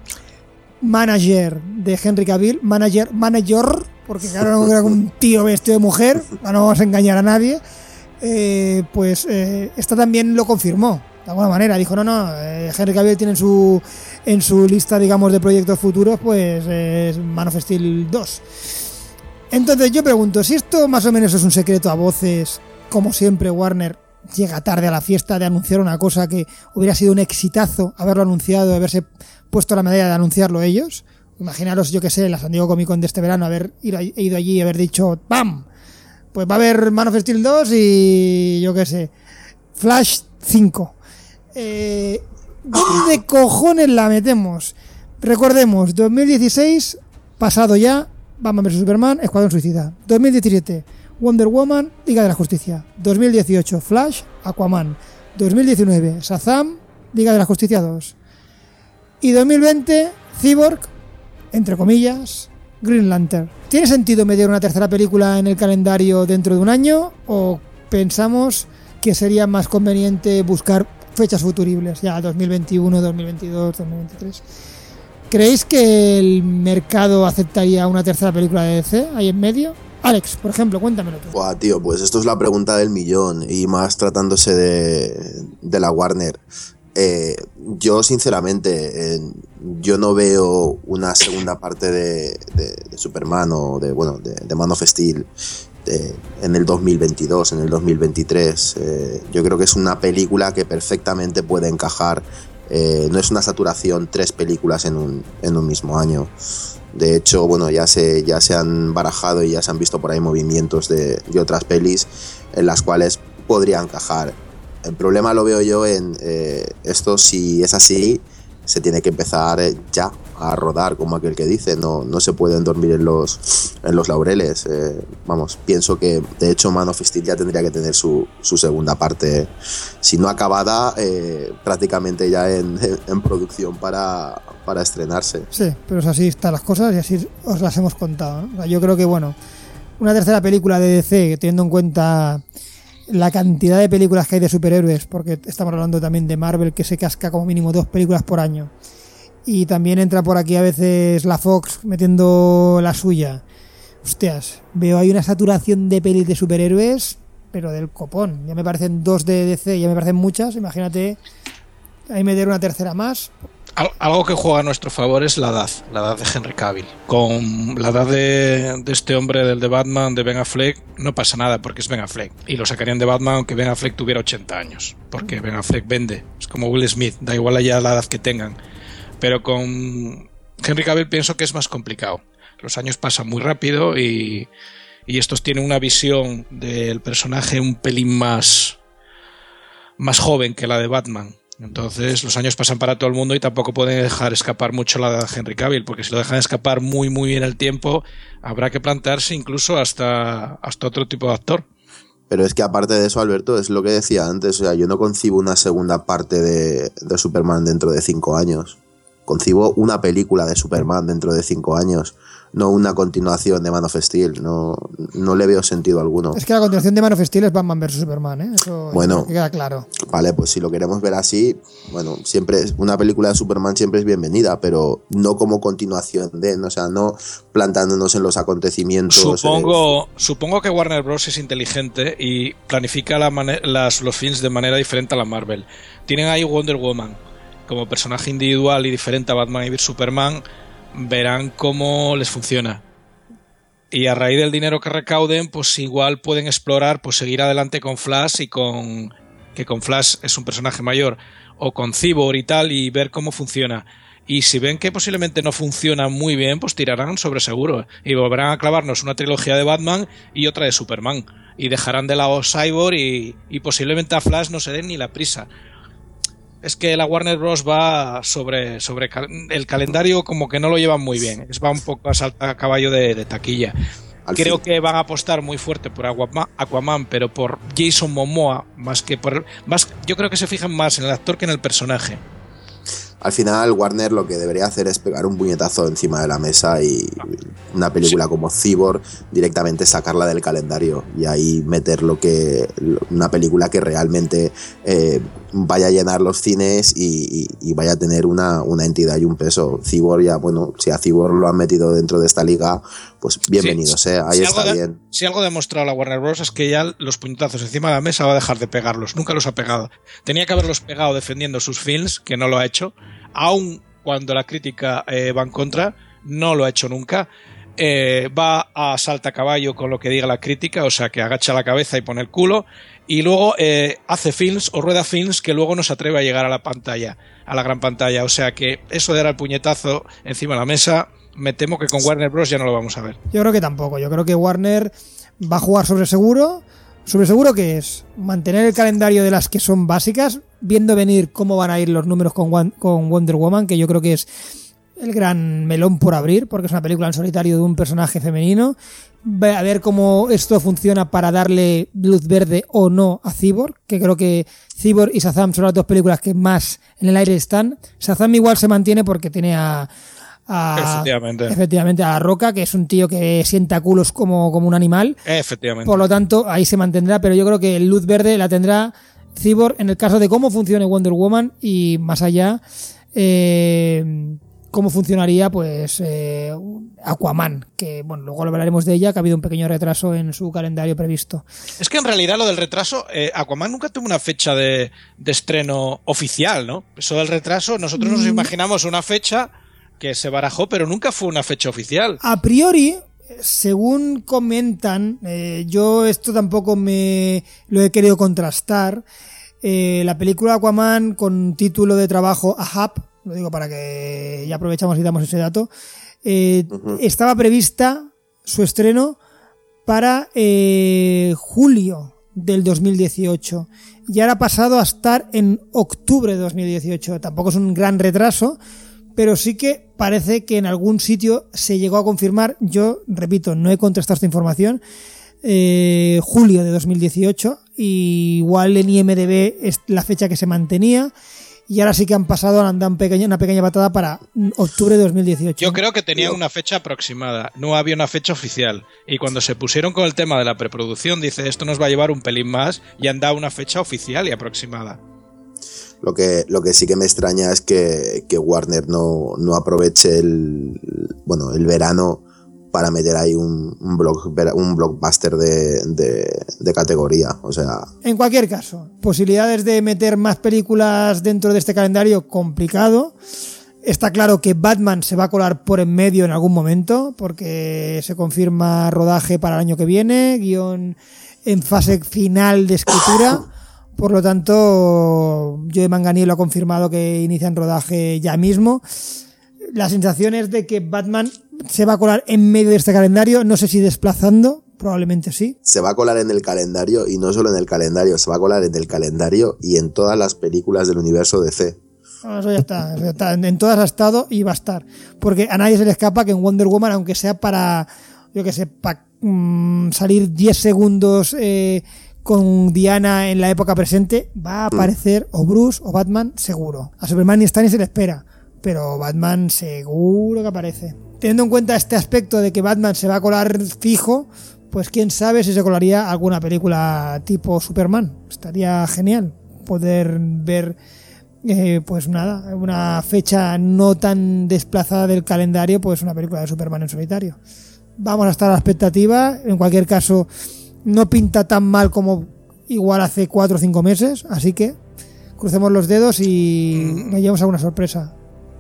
manager de Henry Cavill, manager, manager, porque claro, era un tío vestido de mujer, no vamos a engañar a nadie, eh, pues eh, esta también lo confirmó. De alguna manera dijo, no, no, eh, Henry Cavill tiene en su, en su lista, digamos, de proyectos futuros, pues eh, Man of Steel dos. Entonces yo pregunto, si esto más o menos es un secreto a voces, como siempre Warner llega tarde a la fiesta de anunciar una cosa que hubiera sido un exitazo haberlo anunciado, haberse puesto la medalla de anunciarlo ellos. Imaginaros, yo que sé, la San Diego Comic Con de este verano, haber ido allí y haber dicho, ¡pam! Pues va a haber Man of Steel dos y yo que sé, Flash cinco. Eh, ¿Dónde cojones la metemos? Recordemos, dos mil dieciséis, pasado ya, Batman versus Superman, Escuadrón Suicida. dos mil diecisiete, Wonder Woman, Liga de la Justicia. dos mil dieciocho, Flash, Aquaman. dos mil diecinueve, Shazam, Liga de la Justicia dos. Y dos mil veinte, Cyborg, entre comillas, Green Lantern. ¿Tiene sentido meter una tercera película en el calendario dentro de un año? ¿O pensamos que sería más conveniente buscar fechas futuribles, ya dos mil veintiuno, dos mil veintidós, dos mil veintitrés? ¿Creéis que el mercado aceptaría una tercera película de D C ahí en medio? Alex, por ejemplo, cuéntamelo tú. Buah, tío, pues esto es la pregunta del millón, y más tratándose de, de la Warner. Eh, yo, sinceramente, eh, yo no veo una segunda parte de, de, de Superman o de, bueno, de, de Man of Steel De, en el dos mil veintidós, en el dos mil veintitrés. Eh, yo creo que es una película que perfectamente puede encajar. Eh, no es una saturación tres películas en un, en un mismo año. De hecho, bueno, ya se, ya se han barajado y ya se han visto por ahí movimientos de, de otras pelis en las cuales podría encajar. El problema lo veo yo en eh, esto, si es así, se tiene que empezar ya a rodar, como aquel que dice, no, no se pueden dormir en los, en los laureles. Eh, vamos, pienso que de hecho Man of Steel ya tendría que tener su, su segunda parte, si no acabada, eh, prácticamente ya en, en producción para, para estrenarse. Sí, pero es así están las cosas y así os las hemos contado, ¿no? O sea, yo creo que, bueno, una tercera película de D C, teniendo en cuenta la cantidad de películas que hay de superhéroes, porque estamos hablando también de Marvel, que se casca como mínimo dos películas por año, y también entra por aquí a veces la Fox metiendo la suya. Hostias, veo ahí una saturación de pelis de superhéroes, pero del copón. Ya me parecen dos de D C, ya me parecen muchas. Imagínate ahí meter una tercera más. Algo que juega a nuestro favor es la edad, la edad de Henry Cavill. Con la edad de, de este hombre, del de Batman, de Ben Affleck, no pasa nada porque es Ben Affleck. Y lo sacarían de Batman aunque Ben Affleck tuviera ochenta años, porque Ben Affleck vende. Es como Will Smith, da igual allá la edad que tengan. Pero con Henry Cavill pienso que es más complicado. Los años pasan muy rápido y, y estos tienen una visión del personaje un pelín más, más joven que la de Batman. Entonces los años pasan para todo el mundo y tampoco pueden dejar escapar mucho la de Henry Cavill, porque si lo dejan escapar muy muy bien el tiempo, habrá que plantearse incluso hasta, hasta otro tipo de actor. Pero es que aparte de eso, Alberto, es lo que decía antes, o sea, yo no concibo una segunda parte de, de Superman dentro de cinco años. Concibo una película de Superman dentro de cinco años, no una continuación de Man of Steel. No, no le veo sentido alguno. Es que la continuación de Man of Steel es Batman versus Superman, ¿eh? Eso bueno, queda claro. Vale, pues si lo queremos ver así, bueno, siempre es, una película de Superman siempre es bienvenida, pero no como continuación de, o sea, no plantándonos en los acontecimientos. Supongo, eh. supongo que Warner Bros. Es inteligente y planifica la las, los films de manera diferente a la Marvel. Tienen ahí Wonder Woman como personaje individual y diferente a Batman y Superman, verán cómo les funciona. Y a raíz del dinero que recauden, pues igual pueden explorar, pues seguir adelante con Flash y con... que con Flash es un personaje mayor, o con Cyborg y tal, y ver cómo funciona. Y si ven que posiblemente no funciona muy bien, pues tirarán sobre seguro. Y volverán a clavarnos una trilogía de Batman y otra de Superman. Y dejarán de lado Cyborg y, y posiblemente a Flash no se den ni la prisa. Es que la Warner Bros. Va sobre, sobre el calendario, como que no lo llevan muy bien. Es va un poco a saltar a caballo de, de taquilla. Al Creo fin. que van a apostar muy fuerte por Aquaman, Aquaman, pero por Jason Momoa, más que por... más. Yo creo que se fijan más en el actor que en el personaje. al final Warner lo que debería hacer es pegar un puñetazo encima de la mesa y una película sí. como Cyborg directamente sacarla del calendario y ahí meter lo que una película que realmente eh, vaya a llenar los cines y, y, y vaya a tener una, una entidad y un peso. Cyborg ya, bueno, si a Cyborg lo han metido dentro de esta liga, pues bienvenido sí. sea, ahí si está de, bien. Si algo ha demostrado la Warner Bros. Es que ya los puñetazos encima de la mesa va a dejar de pegarlos, nunca los ha pegado. Tenía que haberlos pegado defendiendo sus films, que no lo ha hecho, aun cuando la crítica eh, va en contra, no lo ha hecho nunca. Eh, va a salta caballo con lo que diga la crítica, o sea que agacha la cabeza y pone el culo, y luego eh, hace films o rueda films que luego no se atreve a llegar a la pantalla, a la gran pantalla, o sea que eso de dar el puñetazo encima de la mesa, me temo que con Warner Bros. Ya no lo vamos a ver. Yo creo que tampoco, yo creo que Warner va a jugar sobre seguro. Sobre seguro que es mantener el calendario de las que son básicas, viendo venir cómo van a ir los números con, One, con Wonder Woman, que yo creo que es el gran melón por abrir, porque es una película en solitario de un personaje femenino. A ver cómo esto funciona para darle luz verde o no a Cyborg, que creo que Cyborg y Shazam son las dos películas que más en el aire están. Shazam igual se mantiene porque tiene a... A, efectivamente. efectivamente a La Roca, que es un tío que sienta culos como, como un animal. Efectivamente. Por lo tanto, ahí se mantendrá, pero yo creo que el luz verde la tendrá Cyborg en el caso de cómo funcione Wonder Woman y más allá eh, cómo funcionaría pues eh, Aquaman, que bueno, luego hablaremos de ella, que ha habido un pequeño retraso en su calendario previsto. Es que en realidad lo del retraso, eh, Aquaman nunca tuvo una fecha de, de estreno oficial, ¿no? Eso del retraso, nosotros nos imaginamos una fecha que se barajó, pero nunca fue una fecha oficial. A priori, según comentan, eh, yo esto tampoco me lo he querido contrastar, eh, la película Aquaman con título de trabajo Ahab, lo digo para que ya aprovechamos y damos ese dato, eh, uh-huh. estaba prevista su estreno para eh, julio del dos mil dieciocho y ahora ha pasado a estar en octubre de dos mil dieciocho. Tampoco es un gran retraso, pero sí que parece que en algún sitio se llegó a confirmar, yo repito, no he contrastado esta información, eh, julio de dos mil dieciocho, y igual en I M D B es la fecha que se mantenía, y ahora sí que han pasado, han dado un pequeño, una pequeña patada para octubre de dos mil dieciocho. Yo creo que tenían una fecha aproximada, no había una fecha oficial, y cuando se pusieron con el tema de la preproducción, dice, esto nos va a llevar un pelín más, y han dado una fecha oficial y aproximada. Lo que, lo que sí que me extraña es que, que Warner no, no aproveche el, bueno, el verano para meter ahí un, un, block, un blockbuster de, de, de categoría. O sea. En cualquier caso, posibilidades de meter más películas dentro de este calendario, complicado. Está claro que Batman se va a colar por en medio en algún momento, porque se confirma rodaje para el año que viene, guión en fase final de escritura. Por lo tanto, Joe Manganiello lo ha confirmado que inician rodaje ya mismo. La sensación es de que Batman se va a colar en medio de este calendario, no sé si desplazando, probablemente sí. Se va a colar en el calendario, y no solo en el calendario, se va a colar en el calendario y en todas las películas del universo D C. No, eso ya está, eso ya está. En todas ha estado y va a estar. Porque a nadie se le escapa que en Wonder Woman, aunque sea para, yo que sé, para mmm, salir diez segundos... Eh, con Diana en la época presente, va a aparecer o Bruce o Batman seguro. A Superman ni está ni se le espera, pero Batman seguro que aparece. Teniendo en cuenta este aspecto de que Batman se va a colar fijo, pues quién sabe si se colaría alguna película tipo Superman. Estaría genial poder ver eh, pues nada, una fecha no tan desplazada del calendario, pues una película de Superman en solitario. Vamos a estar a la expectativa. En cualquier caso, no pinta tan mal como igual hace cuatro o cinco meses, así que crucemos los dedos y nos llevamos a una sorpresa.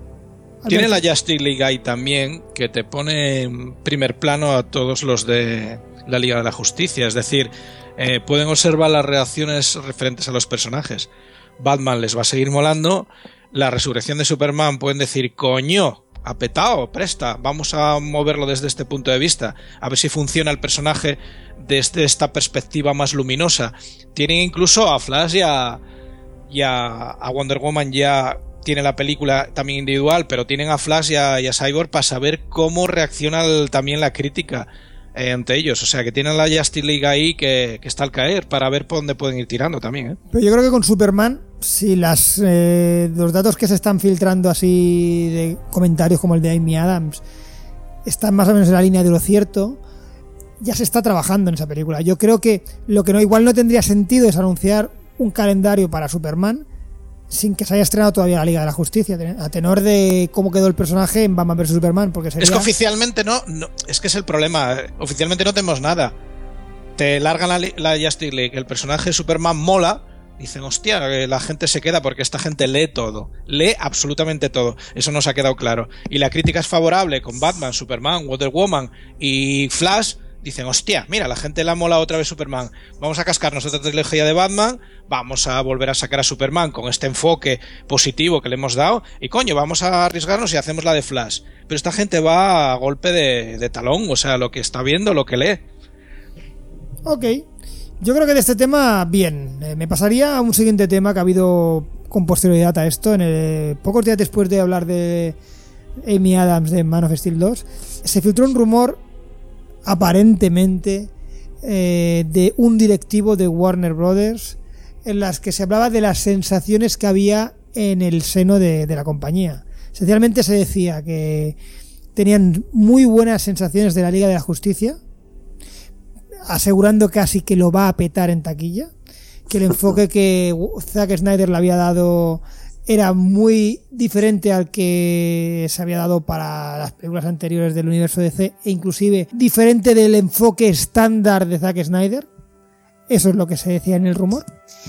Tiene la Justice League ahí también, que te pone en primer plano a todos los de la Liga de la Justicia, es decir, eh, pueden observar las reacciones referentes a los personajes. Batman les va a seguir molando, la resurrección de Superman pueden decir, coño, apetado, presta, vamos a moverlo desde este punto de vista, a ver si funciona el personaje desde esta perspectiva más luminosa. Tienen incluso a Flash y a, y a, a Wonder Woman, ya tiene la película también individual, pero tienen a Flash y a, y a Cyborg para saber cómo reacciona el, también la crítica. eh, ante ellos. O sea, que tienen la Justice League ahí que, que está al caer para ver por dónde pueden ir tirando también, ¿eh? Pero yo creo que con Superman, si las eh, los datos que se están filtrando así de comentarios como el de Amy Adams están más o menos en la línea de lo cierto, ya se está trabajando en esa película. Yo creo que lo que no igual no tendría sentido es anunciar un calendario para Superman sin que se haya estrenado todavía la Liga de la Justicia, a tenor de cómo quedó el personaje en Batman versus Superman, porque sería... Es que oficialmente no, no, es que es el problema, oficialmente no tenemos nada. Te largan la, la Justice League, el personaje de Superman mola, dicen, hostia, la gente se queda porque esta gente lee todo, lee absolutamente todo, eso nos ha quedado claro. Y la crítica es favorable con Batman, Superman, Wonder Woman y Flash. Dicen, hostia, mira, la gente la mola otra vez Superman. Vamos a cascarnos otra trilogía de Batman, vamos a volver a sacar a Superman con este enfoque positivo que le hemos dado, y coño, vamos a arriesgarnos y hacemos la de Flash. Pero esta gente va a golpe de, de talón, o sea, lo que está viendo, lo que lee. Ok, yo creo que de este tema, bien. Eh, me pasaría a un siguiente tema que ha habido con posterioridad a esto. En el, pocos días después de hablar de Amy Adams de Man of Steel dos, se filtró un rumor aparentemente eh, de un directivo de Warner Brothers en las que se hablaba de las sensaciones que había en el seno de, de la compañía. Esencialmente se decía que tenían muy buenas sensaciones de la Liga de la Justicia, asegurando casi que lo va a petar en taquilla, que el enfoque que Zack Snyder le había dado era muy diferente al que se había dado para las películas anteriores del universo D C, e inclusive diferente del enfoque estándar de Zack Snyder. Eso es lo que se decía en el rumor.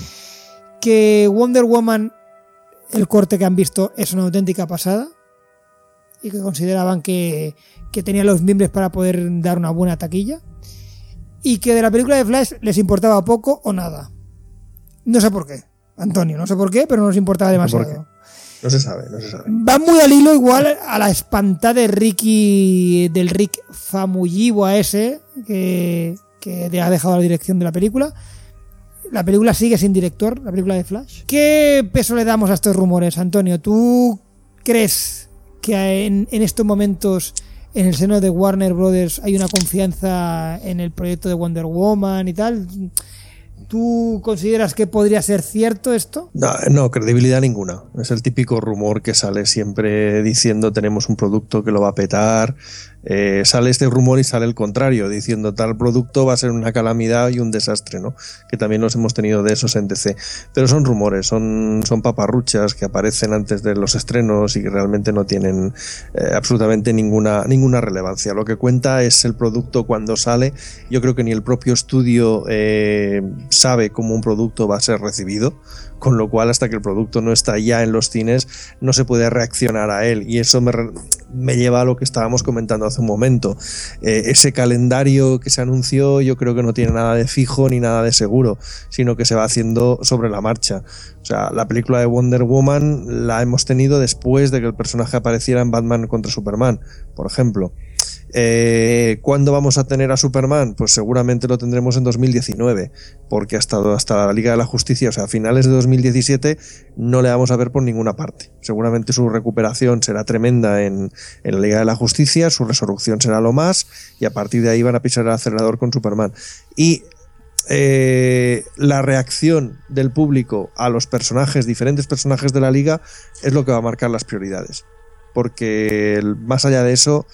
Que Wonder Woman, el corte que han visto, es una auténtica pasada, y que consideraban que, que tenía los miembros para poder dar una buena taquilla, y que de la película de Flash les importaba poco o nada. No sé por qué, Antonio, no sé por qué, pero no nos importaba demasiado. No se sabe, no se sabe. Va muy al hilo igual a la espantada de Ricky, del Rick Famuyiwa ese, que, que ha dejado la dirección de la película. La película sigue sin director, la película de Flash. ¿Qué peso le damos a estos rumores, Antonio? ¿Tú crees que en, en estos momentos en el seno de Warner Brothers hay una confianza en el proyecto de Wonder Woman y tal? ¿Tú consideras que podría ser cierto esto? No, no, credibilidad ninguna. Es el típico rumor que sale siempre diciendo tenemos un producto que lo va a petar. Eh, sale este rumor y sale el contrario, diciendo tal producto va a ser una calamidad y un desastre, ¿no? Que también los hemos tenido de esos en D C. Pero son rumores, son, son paparruchas que aparecen antes de los estrenos y que realmente no tienen eh, absolutamente ninguna, ninguna relevancia. Lo que cuenta es el producto cuando sale. Yo creo que ni el propio estudio eh, sabe cómo un producto va a ser recibido, con lo cual hasta que el producto no está ya en los cines no se puede reaccionar a él, y eso me, me lleva a lo que estábamos comentando hace un momento. Eh, ese calendario que se anunció yo creo que no tiene nada de fijo ni nada de seguro, sino que se va haciendo sobre la marcha. O sea, la película de Wonder Woman la hemos tenido después de que el personaje apareciera en Batman contra Superman, por ejemplo. Eh, ¿Cuándo vamos a tener a Superman? Pues seguramente lo tendremos en dos mil diecinueve, porque hasta, hasta la Liga de la Justicia, o sea, a finales de dos mil diecisiete, no le vamos a ver por ninguna parte. Seguramente su recuperación será tremenda en, en la Liga de la Justicia, su resurrección será lo más, y a partir de ahí van a pisar el acelerador con Superman. Y eh, la reacción del público a los personajes, diferentes personajes de la Liga, es lo que va a marcar las prioridades. Porque más allá de eso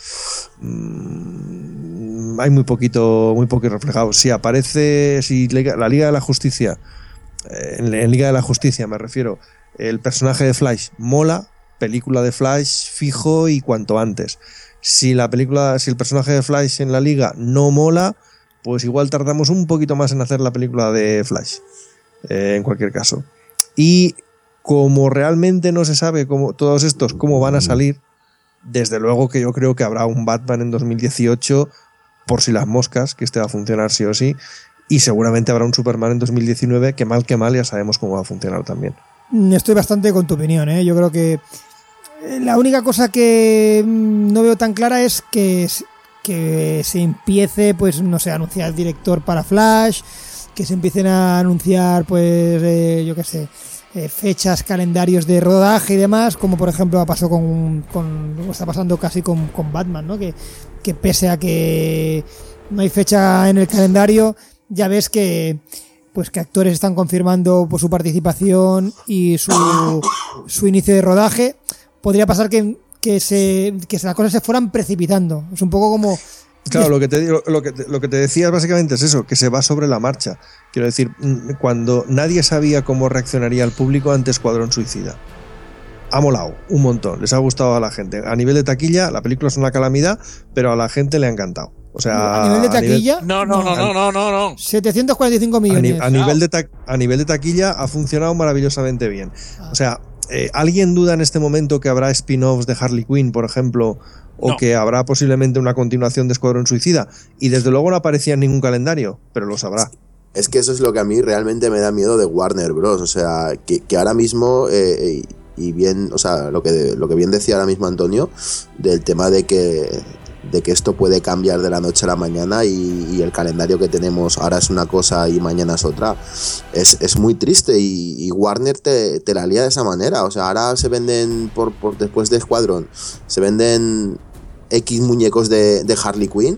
mmm, hay muy poquito muy poco reflejado. Si aparece, si la Liga de la Justicia, en, en Liga de la Justicia me refiero, el personaje de Flash mola, película de Flash fijo y cuanto antes. Si la película, si el personaje de Flash en la Liga no mola, pues igual tardamos un poquito más en hacer la película de Flash, eh, en cualquier caso. Y como realmente no se sabe cómo, todos estos cómo van a salir, desde luego que yo creo que habrá un Batman en dos mil dieciocho por si las moscas, que este va a funcionar sí o sí, y seguramente habrá un Superman en dos mil diecinueve que mal que mal ya sabemos cómo va a funcionar también. Estoy bastante con tu opinión, ¿eh? Yo creo que la única cosa que no veo tan clara es que, que se empiece, pues no sé, a anunciar el director para Flash, que se empiecen a anunciar, pues eh, yo qué sé, Eh, fechas, calendarios de rodaje y demás, como por ejemplo pasó con, con está pasando casi con, con Batman, ¿no? Que, que pese a que no hay fecha en el calendario, ya ves que pues que actores están confirmando pues, su participación y su, su inicio de rodaje. Podría pasar que, que, se, que las cosas se fueran precipitando. Es un poco como... Claro, lo que, te, lo, lo, que te, lo que te decía básicamente es eso, que se va sobre la marcha. Quiero decir, cuando nadie sabía cómo reaccionaría el público ante Escuadrón Suicida. Ha molado un montón, les ha gustado a la gente. A nivel de taquilla, la película es una calamidad, pero a la gente le ha encantado. O sea, a nivel de taquilla, a nivel... no, no, no, no, no, no, no. setecientos cuarenta y cinco millones. A, ni, a, nivel de ta, a nivel de taquilla ha funcionado maravillosamente bien. O sea, eh, ¿alguien duda en este momento que habrá spin-offs de Harley Quinn, por ejemplo, o no. que habrá posiblemente una continuación de Escuadrón Suicida? Y desde luego no aparecía en ningún calendario, pero lo sabrá. Es que eso es lo que a mí realmente me da miedo de Warner Bros. O sea, que, que ahora mismo... Eh, y bien, o sea, lo que, lo que bien decía ahora mismo Antonio, del tema de que... de que esto puede cambiar de la noche a la mañana y, y el calendario que tenemos ahora es una cosa y mañana es otra, es, es muy triste y, y Warner te, te la lía de esa manera. O sea, ahora se venden por, por después de Escuadrón se venden X muñecos de, de Harley Quinn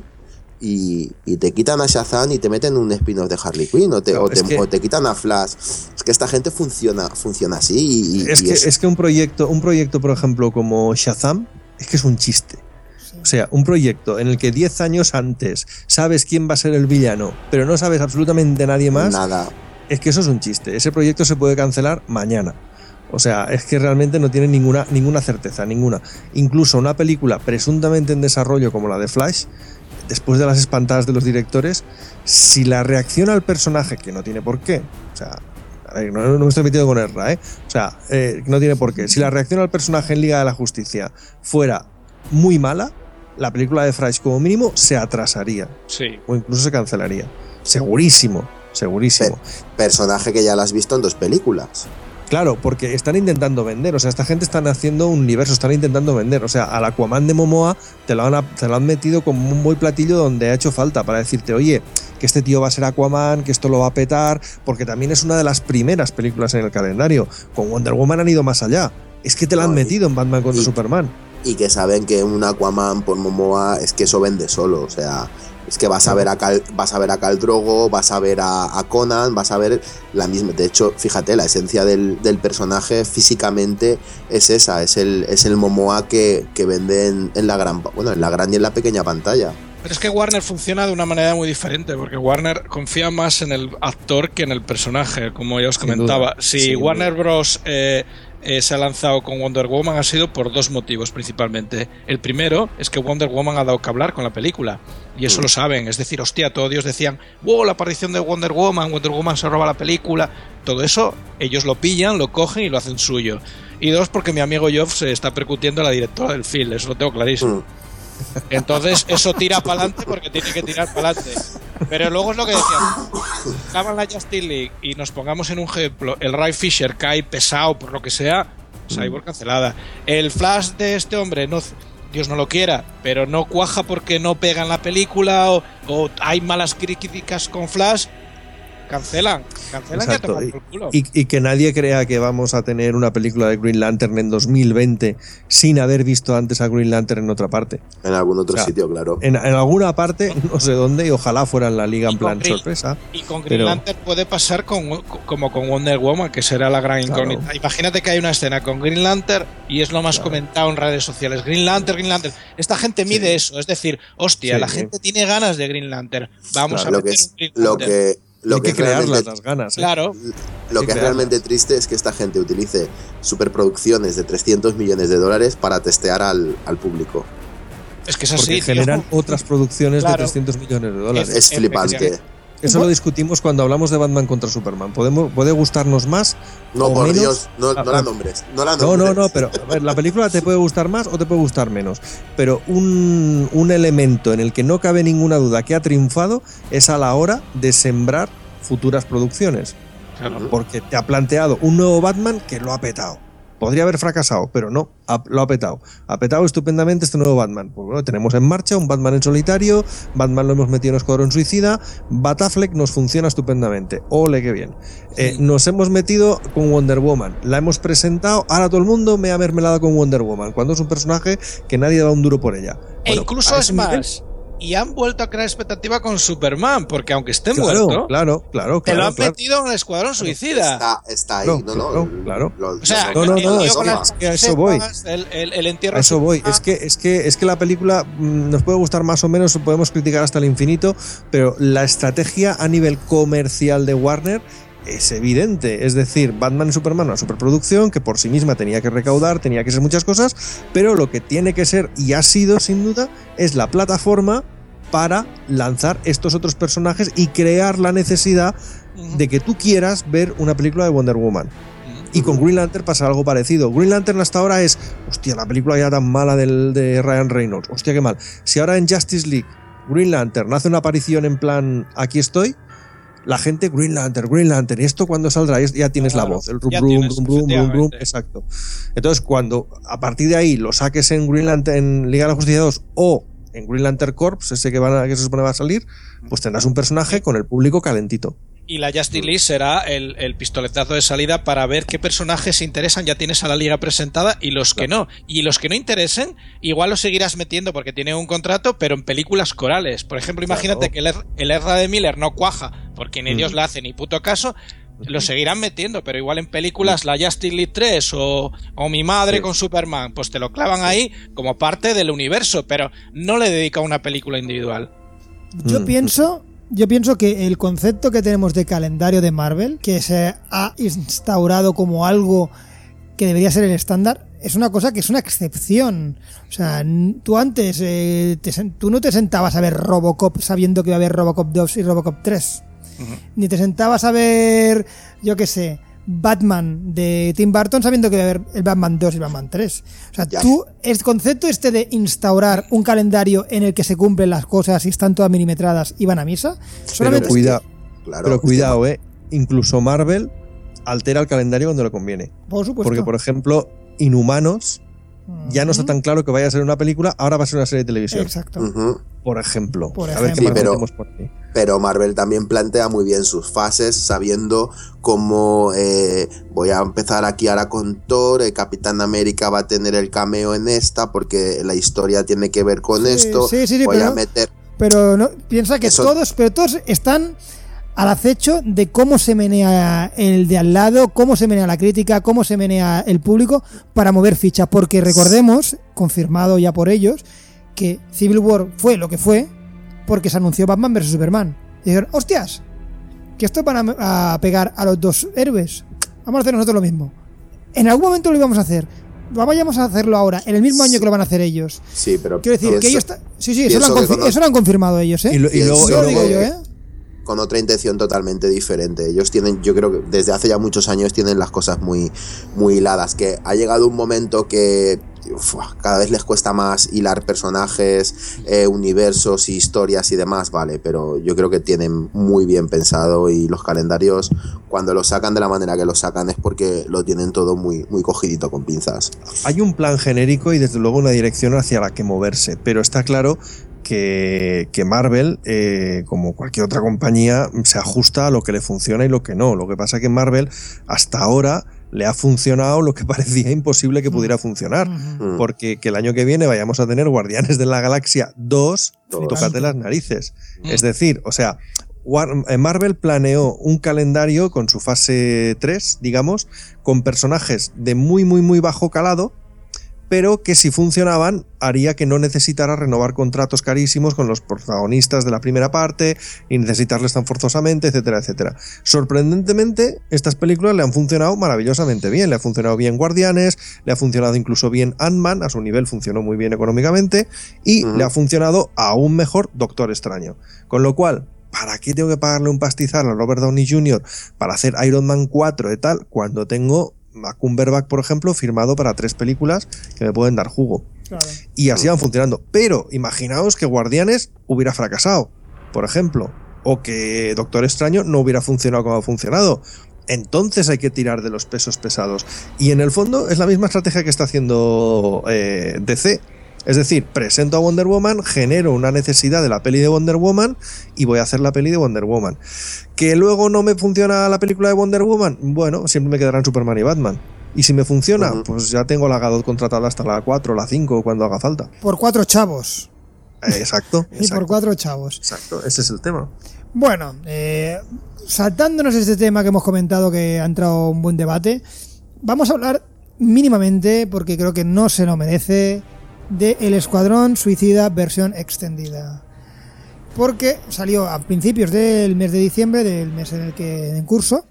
y, y te quitan a Shazam y te meten un spin-off de Harley Quinn o te, no, o, te, que, o te quitan a Flash. Es que esta gente funciona, funciona así y, es, y que, es... es que un proyecto, un proyecto por ejemplo como Shazam es que es un chiste. O sea, un proyecto en el que diez años antes sabes quién va a ser el villano, pero no sabes absolutamente nadie más. Nada. Es que eso es un chiste. Ese proyecto se puede cancelar mañana. O sea, es que realmente no tiene ninguna, ninguna certeza, ninguna. Incluso una película presuntamente en desarrollo como la de Flash, después de las espantadas de los directores, si la reacción al personaje, que no tiene por qué, o sea... No, no me estoy metiendo con erra, ¿eh? O sea, eh, no tiene por qué. Si la reacción al personaje en Liga de la Justicia fuera muy mala, la película de Flash como mínimo se atrasaría. Sí. O incluso se cancelaría. Segurísimo, segurísimo. Per- personaje que ya lo has visto en dos películas. Claro, porque están intentando vender. O sea, esta gente están haciendo un universo, están intentando vender. O sea, al Aquaman de Momoa te lo han, te lo han metido como un buen platillo donde ha hecho falta para decirte, oye, que este tío va a ser Aquaman, que esto lo va a petar, porque también es una de las primeras películas en el calendario. Con Wonder Woman han ido más allá. Es que te la han no, metido y, en Batman contra y, Superman. Y que saben que un Aquaman por Momoa es que eso vende solo. O sea, es que vas a ver a Cal, vas a ver a Khal Drogo, vas a ver a, a Conan, vas a ver la misma. De hecho, fíjate, la esencia del, del personaje físicamente es esa, es el, es el Momoa que, que vende en, en la gran, bueno, en la gran y en la pequeña pantalla. Pero es que Warner funciona de una manera muy diferente, porque Warner confía más en el actor que en el personaje, como ya os comentaba. Si sí, Warner Bros. Eh, Eh, se ha lanzado con Wonder Woman ha sido por dos motivos principalmente. El primero es que Wonder Woman ha dado que hablar con la película y eso mm. lo saben, es decir, hostia, todos ellos decían, wow, la aparición de Wonder Woman, Wonder Woman se roba la película, todo eso ellos lo pillan, lo cogen y lo hacen suyo. Y dos, porque mi amigo Geoff se está percutiendo a la directora del film, eso lo tengo clarísimo. Mm. Entonces eso tira para adelante porque tiene que tirar para adelante. Pero luego es lo que decían, acaban la Justice League y nos pongamos en un ejemplo, el Ray Fisher cae pesado por lo que sea, Cyborg cancelada. El Flash de este hombre, no, Dios no lo quiera, pero no cuaja porque no pega en la película o, o hay malas críticas con Flash, cancelan, cancelan y a tomar por culo. Y, y que nadie crea que vamos a tener una película de Green Lantern en dos mil veinte sin haber visto antes a Green Lantern en otra parte. En algún otro o sea, sitio, claro. En, en alguna parte, no sé dónde, y ojalá fuera en la liga en plan Green, sorpresa. Y con Green pero... Lantern puede pasar con, como con Wonder Woman, que será la gran incógnita. Claro. Imagínate que hay una escena con Green Lantern y es lo más claro. comentado en redes sociales. Green Lantern, Green Lantern. Esta gente mide sí. eso, es decir, hostia, sí, la sí. gente tiene ganas de Green Lantern. Vamos claro, a meter lo que es, un Green Lantern. Lo que Lo Hay que, que crearlas las ganas. ¿eh? Claro. Lo que, que es realmente triste es que esta gente utilice superproducciones de trescientos millones de dólares para testear al, al público. Es que es así. Porque generan tío. otras producciones claro. de trescientos millones de dólares. Es, es flipante. Eso lo discutimos cuando hablamos de Batman contra Superman. ¿Podemos, ¿Puede gustarnos más? No, o por menos? Dios, no, no la nombres. No, la no, nombres. no, no, pero a ver, la película te puede gustar más o te puede gustar menos. Pero un, un elemento en el que no cabe ninguna duda que ha triunfado es a la hora de sembrar futuras producciones. Claro. Porque te ha planteado un nuevo Batman que lo ha petado. Podría haber fracasado, pero no, ha, lo ha petado. Ha petado estupendamente este nuevo Batman. Pues bueno, tenemos en marcha un Batman en solitario, Batman lo hemos metido en Escuadrón Suicida, Batafleck nos funciona estupendamente. Ole, qué bien. Sí. Eh, nos hemos metido con Wonder Woman, la hemos presentado, ahora todo el mundo me ha mermelado con Wonder Woman, cuando es un personaje que nadie da un duro por ella. E bueno, incluso es más... Nivel, y han vuelto a crear expectativa con Superman, porque aunque esté Claro, muerto, claro, claro, te lo claro, han claro. metido en el Escuadrón Suicida. Está, está ahí, Claro, no, no. claro, claro. Lo- O sea, No, no, el no, lío es con que- las es que a eso voy. cepas, el, el, el entierro A eso voy. Superman. Es que, es que, es que la película mm, nos puede gustar más o menos, podemos criticar hasta el infinito, pero la estrategia a nivel comercial de Warner es evidente. Es decir, Batman y Superman, una superproducción que por sí misma tenía que recaudar, tenía que ser muchas cosas, pero lo que tiene que ser, y ha sido sin duda, es la plataforma para lanzar estos otros personajes y crear la necesidad de que tú quieras ver una película de Wonder Woman. Y con Green Lantern pasa algo parecido. Green Lantern hasta ahora es, hostia, la película ya tan mala del, de Ryan Reynolds, hostia, qué mal. Si ahora en Justice League Green Lantern hace una aparición en plan, aquí estoy, la gente, Green Lantern, Green Lantern, ¿y esto cuando saldrá? Es- Ya tienes Claro, la voz, el rum, ya rum, tienes, rum, rum, rum, rum, efectivamente. exacto. Entonces, cuando a partir de ahí lo saques en Green Lantern, en Liga de la Justicia dos o en Green Lantern Corps, ese que, van a, que se supone va a salir, pues tendrás un personaje con el público calentito. Y la Justice League será el, el pistoletazo de salida para ver qué personajes interesan. Ya tienes a la liga presentada y los que no. Y los que no interesen, igual los seguirás metiendo porque tiene un contrato, pero en películas corales. Por ejemplo, imagínate Claro. que el, Er- el Ezra de Miller no cuaja porque ni Mm. Dios le hace ni puto caso. Lo seguirán metiendo, pero igual en películas la Justice League tres o, o Mi Madre Sí. con Superman, pues te lo clavan ahí como parte del universo, pero no le dedica una película individual. Yo Mm. pienso, yo pienso que el concepto que tenemos de calendario de Marvel, que se ha instaurado como algo que debería ser el estándar, es una cosa que es una excepción. O sea, n- tú antes, eh, te sen- tú no te sentabas a ver Robocop sabiendo que iba a haber Robocop dos y Robocop tres. Ni te sentabas a ver, yo qué sé, Batman de Tim Burton sabiendo que iba a haber el Batman dos y Batman tres. O sea, Ya. tú, el concepto este de instaurar un calendario en el que se cumplen las cosas y están todas milimetradas y van a misa, Pero solamente cuidado, Claro, pero es que- cuidado, eh. Incluso Marvel altera el calendario cuando le conviene. por supuesto. Porque, por ejemplo, Inhumanos ya no está tan claro que vaya a ser una película, ahora va a ser una serie de televisión. Exacto. Ujú. Por ejemplo. Por a ver qué ejemplo. más Sí, pero- metemos por ahí. Pero Marvel también plantea muy bien sus fases, sabiendo cómo eh, voy a empezar aquí ahora con Thor, eh, Capitán América va a tener el cameo en esta, porque la historia tiene que ver con Sí, esto. sí, sí, sí, voy pero- a meter. Pero no, piensa que Eso- todos, pero todos están al acecho de cómo se menea el de al lado, cómo se menea la crítica, cómo se menea el público para mover ficha. Porque recordemos, confirmado ya por ellos, que Civil War fue lo que fue porque se anunció Batman versus Superman. Y dijeron, hostias, que esto van a, a pegar a los dos héroes. Vamos a hacer nosotros lo mismo. En algún momento lo íbamos a hacer. Vayamos a hacerlo ahora, en el mismo año que lo van a hacer ellos. Sí, pero Quiero decir, que pienso- ellos... ta- Sí, sí, eso lo, han pienso que confi- con- eso lo han confirmado ellos, ¿eh? Y, lo- y Y luego, eso Eso y lo luego- digo yo, ¿eh? con otra intención totalmente diferente. Ellos tienen, yo creo que desde hace ya muchos años tienen las cosas muy, muy hiladas, que ha llegado un momento que uf, cada vez les cuesta más hilar personajes, eh, universos, historias y demás, vale, pero yo creo que tienen muy bien pensado y los calendarios, cuando lo sacan de la manera que lo sacan es porque lo tienen todo muy, muy cogidito con pinzas. hay un plan genérico y desde luego una dirección hacia la que moverse, pero está claro que, que Marvel, eh, como cualquier otra compañía, se ajusta a lo que le funciona y lo que no. Lo que pasa es que Marvel hasta ahora le ha funcionado lo que parecía imposible que pudiera funcionar. Ujú. Mm. Porque que el año que viene vayamos a tener Guardianes de la Galaxia dos, Dos. tócate las narices. Mm. Es decir, o sea, War- eh, Marvel planeó un calendario con su fase tres, digamos, con personajes de muy, muy, muy bajo calado, pero que si funcionaban haría que no necesitara renovar contratos carísimos con los protagonistas de la primera parte y necesitarles tan forzosamente, etcétera, etcétera. Sorprendentemente, estas películas le han funcionado maravillosamente bien. Le ha funcionado bien Guardianes, le ha funcionado incluso bien Ant-Man, a su nivel funcionó muy bien económicamente, y Ujú. le ha funcionado aún mejor Doctor Extraño. Con lo cual, ¿para qué tengo que pagarle un pastizal a Robert Downey junior para hacer Iron Man cuatro y tal, cuando tengo a Cumberbatch, por ejemplo, firmado para tres películas que me pueden dar jugo? Claro. Y así van funcionando. Pero imaginaos que Guardianes hubiera fracasado, por ejemplo, o que Doctor Extraño no hubiera funcionado como ha funcionado. Entonces hay que tirar de los pesos pesados. Y en el fondo es la misma estrategia que está haciendo eh, D C. Es decir, presento a Wonder Woman, genero una necesidad de la peli de Wonder Woman y voy a hacer la peli de Wonder Woman. ¿Que luego no me funciona la película de Wonder Woman? Bueno, siempre me quedarán Superman y Batman. Y si me funciona, Ujú. pues ya tengo la Gadot contratada hasta la cuatro o la cinco cuando haga falta. Por cuatro chavos. Exacto. Y exacto. por cuatro chavos. Exacto, ese es el tema. Bueno, eh, saltándonos este tema que hemos comentado que ha entrado un buen debate, vamos a hablar mínimamente, porque creo que no se lo merece, de El Escuadrón Suicida versión extendida. Porque salió a principios del mes de diciembre, del mes en el que en curso,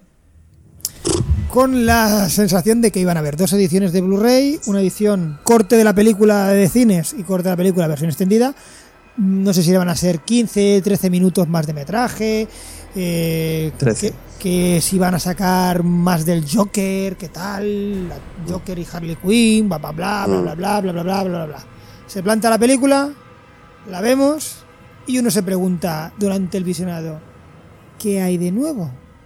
con la sensación de que iban a haber dos ediciones de Blu-ray, una edición corte de la película de cines y corte de la película versión extendida. No sé si van a ser quince, trece minutos más de metraje, eh, que, que si van a sacar más del Joker, qué tal, la Joker y Harley Quinn, bla bla bla bla bla bla bla bla bla bla bla. Se planta la película, la vemos y uno se pregunta durante el visionado, ¿qué hay de nuevo?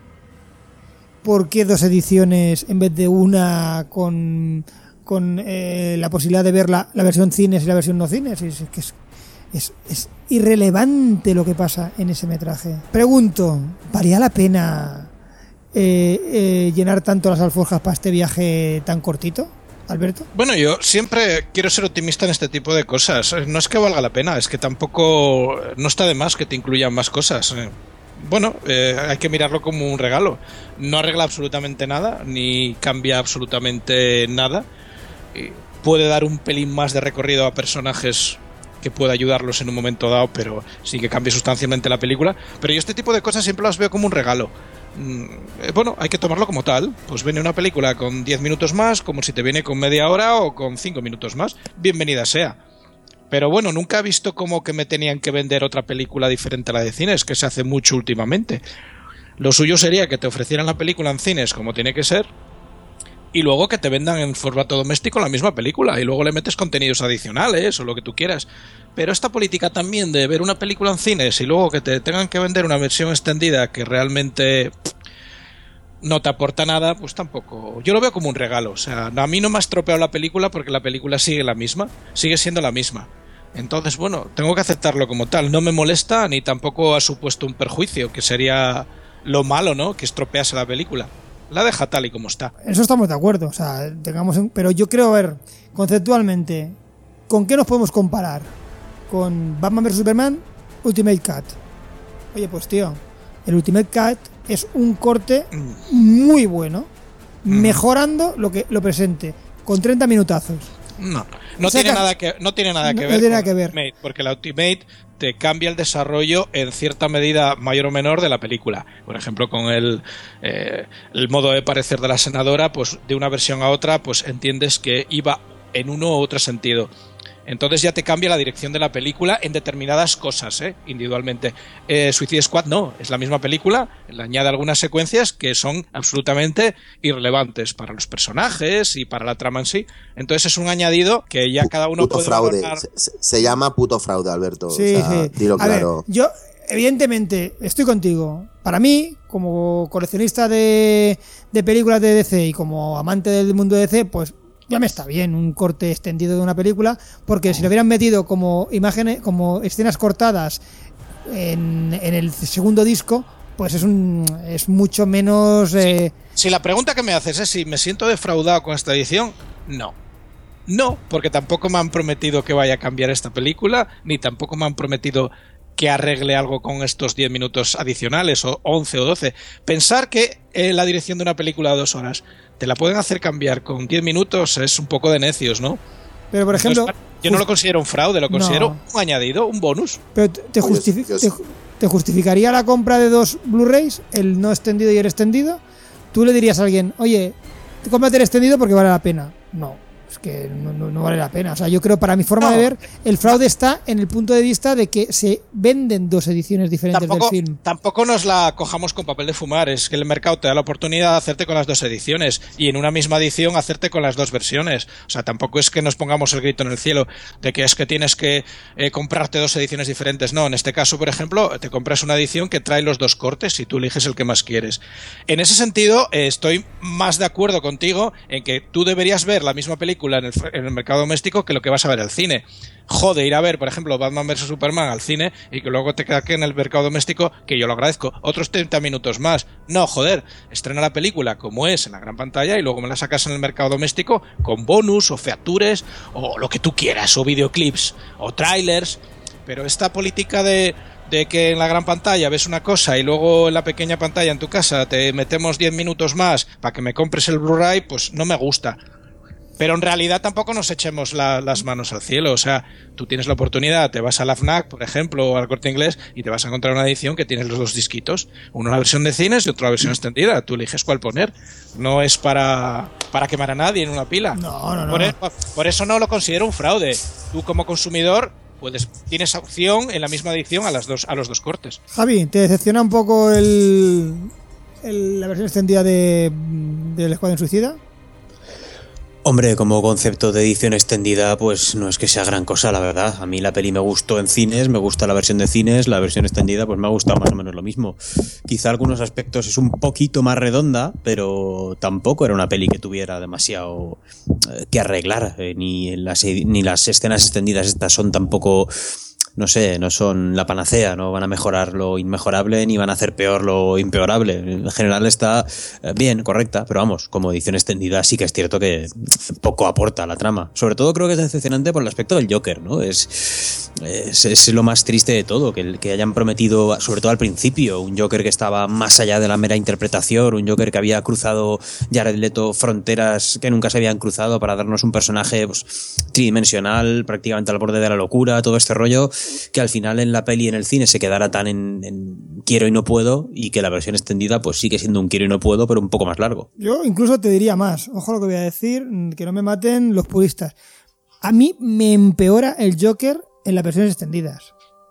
¿Por qué dos ediciones en vez de una con, con eh, la posibilidad de ver la, la versión cines y la versión no cines? Es, es que es, es, es irrelevante lo que pasa en ese metraje. Pregunto, ¿valía la pena eh, eh, llenar tanto las alforjas para este viaje tan cortito, Alberto? Bueno, yo siempre quiero ser optimista en este tipo de cosas. No es que valga la pena, es que tampoco no está de más que te incluyan más cosas. Bueno, eh, hay que mirarlo como un regalo. No arregla absolutamente nada, ni cambia absolutamente nada. Y puede dar un pelín más de recorrido a personajes que pueda ayudarlos en un momento dado, pero sí que cambie sustancialmente la película. Pero yo este tipo de cosas siempre las veo como un regalo. Mm, bueno, hay que tomarlo como tal. Pues viene una película con diez minutos más, como si te viene con media hora o con cinco minutos más. Bienvenida sea. Pero bueno, nunca he visto como que me tenían que vender otra película diferente a la de cines, que se hace mucho últimamente. Lo suyo sería que te ofrecieran la película en cines como tiene que ser, y luego que te vendan en formato doméstico la misma película, y luego le metes contenidos adicionales o lo que tú quieras. Pero esta política también de ver una película en cines y luego que te tengan que vender una versión extendida que realmente no te aporta nada, pues tampoco. Yo lo veo como un regalo. O sea, a mí no me ha estropeado la película porque la película sigue la misma, sigue siendo la misma. Entonces, bueno, tengo que aceptarlo como tal. No me molesta ni tampoco ha supuesto un perjuicio, que sería lo malo, ¿no? Que estropease la película. La deja tal y como está. En eso estamos de acuerdo. O sea, tengamos en... pero yo creo, a ver, conceptualmente, ¿con qué nos podemos comparar? Con Batman versus Superman, Ultimate Cut. Oye, pues tío, el Ultimate Cut es un corte muy bueno, mm. mejorando lo que lo presente, con treinta minutazos. No, no o sea tiene que, nada que no tiene nada no, que no ver tiene nada con que ver. Ultimate, porque la Ultimate te cambia el desarrollo en cierta medida mayor o menor de la película. Por ejemplo, con el, eh, el modo de parecer de la senadora, pues de una versión a otra, pues entiendes que iba en uno u otro sentido. Entonces ya te cambia la dirección de la película en determinadas cosas, ¿eh? Individualmente. Eh, Suicide Squad no, es la misma película, le añade algunas secuencias que son absolutamente irrelevantes para los personajes y para la trama en sí. Entonces es un añadido que ya cada uno puto puede fraude. valorar. Se, se llama puto fraude, Alberto. Sí, o sea, sí. Dilo A claro. ver, yo, evidentemente, estoy contigo. Para mí, como coleccionista de, de películas de D C y como amante del mundo de D C, pues ya me está bien un corte extendido de una película, porque si lo hubieran metido como imágenes, como escenas cortadas en, en el segundo disco, pues es un es mucho menos... Eh... Sí. Si la pregunta que me haces es si me siento defraudado con esta edición, no. No, porque tampoco me han prometido que vaya a cambiar esta película, ni tampoco me han prometido que arregle algo con estos diez minutos adicionales, o once o doce. Pensar que eh, la dirección de una película de dos horas te la pueden hacer cambiar con diez minutos es un poco de necios, ¿no? Pero por ejemplo... Entonces, yo no lo considero un fraude, lo considero no. un añadido, un bonus. Pero te, justifi- te, te justificaría la compra de dos Blu-rays, el no extendido y el extendido. Tú le dirías a alguien, oye, cómprate el extendido porque vale la pena. No. Es que no, no, no vale la pena. O sea, yo creo, para mi forma no. de ver, el fraude está en el punto de vista de que se venden dos ediciones diferentes tampoco, del film. Tampoco nos la cojamos con papel de fumar. Es que el mercado te da la oportunidad de hacerte con las dos ediciones y en una misma edición hacerte con las dos versiones. O sea, tampoco es que nos pongamos el grito en el cielo de que es que tienes que eh, comprarte dos ediciones diferentes. No, en este caso, por ejemplo, te compras una edición que trae los dos cortes y tú eliges el que más quieres. En ese sentido, eh, estoy más de acuerdo contigo en que tú deberías ver la misma película En el, en el mercado doméstico que lo que vas a ver al cine. Jode ir a ver, por ejemplo, Batman versus Superman al cine y que luego te queda aquí en el mercado doméstico, que yo lo agradezco, otros treinta minutos más. No, joder, estrena la película como es en la gran pantalla y luego me la sacas en el mercado doméstico con bonus o features o lo que tú quieras, o videoclips o trailers. pero esta política de, de que en la gran pantalla ves una cosa y luego en la pequeña pantalla en tu casa te metemos diez minutos más para que me compres el Blu-ray, pues no me gusta. Pero en realidad tampoco nos echemos la, las manos al cielo. O sea, tú tienes la oportunidad, te vas a la FNAC, por ejemplo, o al Corte Inglés, y te vas a encontrar una edición que tiene los dos disquitos. Una versión de cines y otra versión extendida. Tú eliges cuál poner. No es para, para quemar a nadie en una pila. No, no, no. Por, por eso no lo considero un fraude. Tú como consumidor puedes, tienes opción en la misma edición a, las dos, a los dos cortes. Javi, ¿te decepciona un poco el, el la versión extendida de del Escuadrón Suicida? Hombre, como concepto de edición extendida, pues no es que sea gran cosa, la verdad. A mí la peli me gustó en cines, me gusta la versión de cines, la versión extendida pues me ha gustado más o menos lo mismo. Quizá algunos aspectos es un poquito más redonda, pero tampoco era una peli que tuviera demasiado eh, que arreglar, eh, ni, las, ni las escenas extendidas estas son tampoco... No sé, no son la panacea, no van a mejorar lo inmejorable ni van a hacer peor lo impeorable. En general está bien, correcta, pero vamos, como edición extendida sí que es cierto que poco aporta a la trama. Sobre todo creo que es decepcionante por el aspecto del Joker, ¿no? Es, es, es lo más triste de todo, que, que hayan prometido, sobre todo al principio, un Joker que estaba más allá de la mera interpretación, un Joker que había cruzado Jared Leto fronteras que nunca se habían cruzado para darnos un personaje pues, tridimensional, prácticamente al borde de la locura, todo este rollo, que al final en la peli y en el cine se quedara tan en, en quiero y no puedo, y que la versión extendida pues sigue siendo un quiero y no puedo, pero un poco más largo. Yo incluso te diría más, ojo lo que voy a decir, que no me maten los puristas. A mí me empeora el Joker en las versiones extendidas.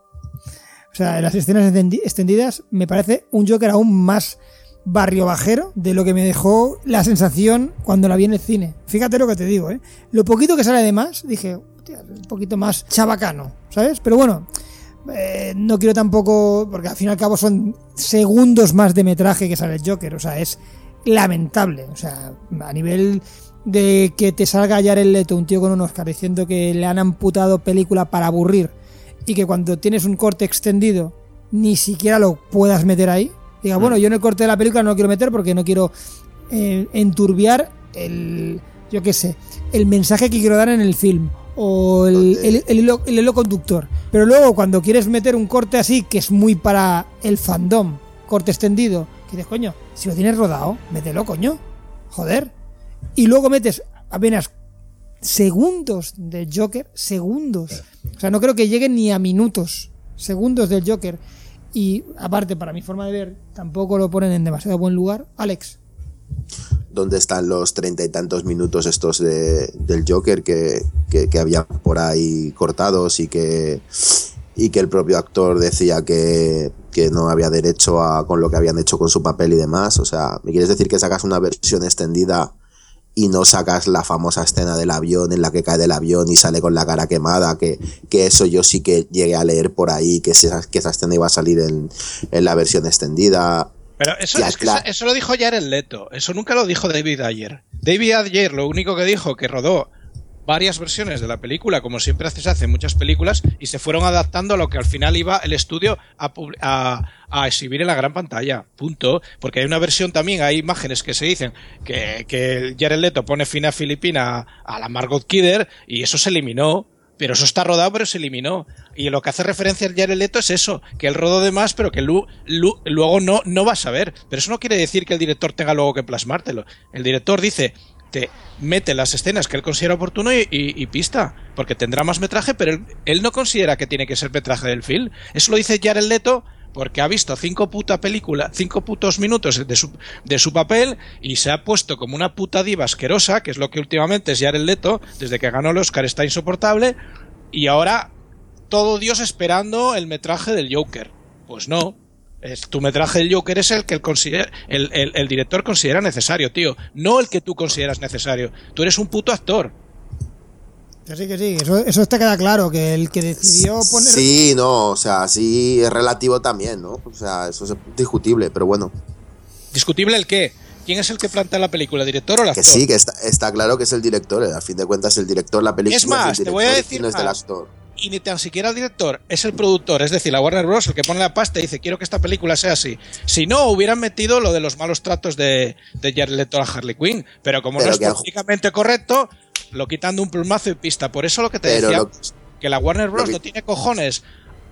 O sea, en las escenas extendidas me parece un Joker aún más barrio bajero de lo que me dejó la sensación cuando la vi en el cine. Fíjate lo que te digo, ¿eh? Lo poquito que sale de más, dije... un poquito más chabacano, ¿sabes? Pero bueno, eh, no quiero tampoco, porque al fin y al cabo son segundos más de metraje que sale el Joker, o sea, es lamentable, o sea, a nivel de que te salga Jared Leto, un tío con un Oscar, diciendo que le han amputado película para aburrir, y que cuando tienes un corte extendido ni siquiera lo puedas meter ahí, diga, bueno, yo en el corte de la película no lo quiero meter porque no quiero eh, enturbiar el, yo qué sé, el mensaje que quiero dar en el film, o el, el, el, hilo, el hilo conductor. Pero luego cuando quieres meter un corte así, que es muy para el fandom, corte extendido, que dices, coño, si lo tienes rodado, mételo, coño, joder. Y luego metes apenas segundos del Joker, segundos. O sea, no creo que lleguen ni a minutos, segundos del Joker. Y aparte, para mi forma de ver, tampoco lo ponen en demasiado buen lugar. Alex. ¿Dónde están los treinta y tantos minutos estos de, del Joker que, que, que había por ahí cortados y que, y que el propio actor decía que, que no había derecho a con lo que habían hecho con su papel y demás? O sea, ¿me quieres decir que sacas una versión extendida y no sacas la famosa escena del avión en la que cae del avión y sale con la cara quemada? Que, que eso yo sí que llegué a leer por ahí, que esa, que esa escena iba a salir en, en la versión extendida. Pero eso, es que eso, eso lo dijo Jared Leto, eso nunca lo dijo David Ayer. David Ayer lo único que dijo, que rodó varias versiones de la película, como siempre se hace en muchas películas, y se fueron adaptando a lo que al final iba el estudio a, a, a exhibir en la gran pantalla, punto. Porque hay una versión también, hay imágenes que se dicen que, que Jared Leto pone fina filipina a, a la Margot Kidder, y eso se eliminó. Pero eso está rodado, pero se eliminó. Y lo que hace referencia al Jared Leto es eso, que él rodó de más, pero que lu, lu, luego no, no vas a ver. Pero eso no quiere decir que el director tenga luego que plasmártelo. El director dice, te mete las escenas que él considera oportuno y, y, y pista, porque tendrá más metraje, pero él, él no considera que tiene que ser metraje del film. Eso lo dice Jared Leto porque ha visto cinco puta películas, cinco putos minutos de su, de su papel, y se ha puesto como una puta diva asquerosa, que es lo que últimamente es Jared Leto, desde que ganó el Oscar está insoportable, y ahora todo Dios esperando el metraje del Joker. Pues no, es, tu metraje del Joker es el que el, considera, el, el, el director considera necesario, tío, no el que tú consideras necesario. Tú eres un puto actor. Que sí, que sí, eso, eso está queda claro, que el que decidió poner... Sí, no, o sea, sí es relativo también, ¿no? O sea, eso es discutible, pero bueno. ¿Discutible el qué? ¿Quién es el que plantea la película, el director o el actor? Que sí, que está, está claro que es el director, a fin de cuentas el director, la película es más, es el te voy a decir no es más, del actor. Y ni tan siquiera el director, es el productor, es decir, la Warner Bros., el que pone la pasta y dice, quiero que esta película sea así. Si no, hubieran metido lo de los malos tratos de, de Jared Leto a Harley Quinn, pero como pero no es políticamente correcto, lo quitan de un plumazo y pista. Por eso lo que te pero decía, lo, que la Warner Bros. Que... no tiene cojones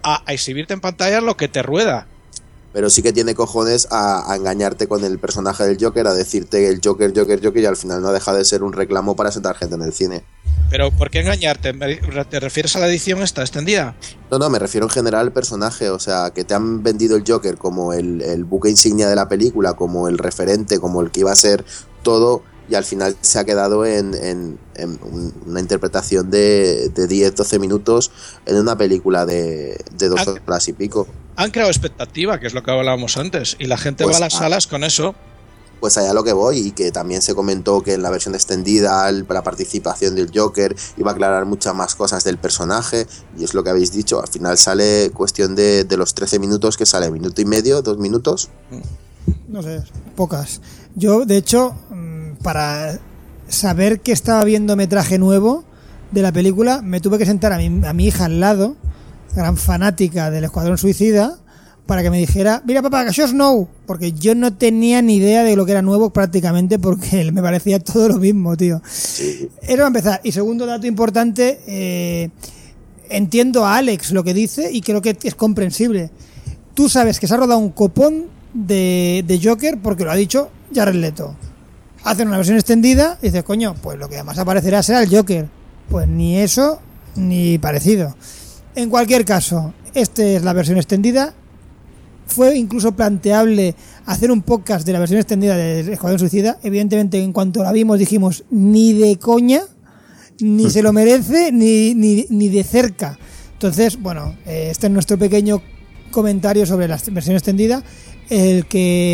a, a exhibirte en pantalla lo que te rueda. Pero sí que tiene cojones a, a engañarte con el personaje del Joker, a decirte el Joker, Joker, Joker, y al final no deja de ser un reclamo para sentar gente en el cine. Pero ¿por qué engañarte? ¿Te refieres a la edición esta extendida? No, no, me refiero en general al personaje, o sea, que te han vendido el Joker como el, el buque insignia de la película, como el referente, como el que iba a ser todo, y al final se ha quedado en, en, en una interpretación de, de diez doce minutos en una película de, de dos han, horas y pico. Han creado expectativa, que es lo que hablábamos antes, y la gente pues, va a las ah, salas con eso. Pues allá lo que voy, y que también se comentó que en la versión extendida la participación del Joker iba a aclarar muchas más cosas del personaje, y es lo que habéis dicho, al final sale cuestión de, de los trece minutos, que sale minuto y medio, dos minutos. No sé, pocas. Yo, de hecho, para saber que estaba viendo metraje nuevo de la película, me tuve que sentar a mi, a mi hija al lado, gran fanática del Escuadrón Suicida, para que me dijera, mira papá, que això es nou, porque yo no tenía ni idea de lo que era nuevo prácticamente, porque me parecía todo lo mismo, tío. Sí. Eso va a empezar. Y segundo dato importante, eh, entiendo a Alex lo que dice y creo que es comprensible. Tú sabes que se ha rodado un copón de, de Joker porque lo ha dicho Jared Leto. Hacen una versión extendida y dices, coño, pues lo que además aparecerá será el Joker. Pues ni eso, ni parecido. En cualquier caso, esta es la versión extendida. Fue incluso planteable hacer un podcast de la versión extendida de Escuadrón Suicida. Evidentemente, en cuanto la vimos, dijimos, ni de coña, ni se lo merece, ni, ni, ni de cerca. Entonces, bueno, este es nuestro pequeño comentario sobre la versión extendida. El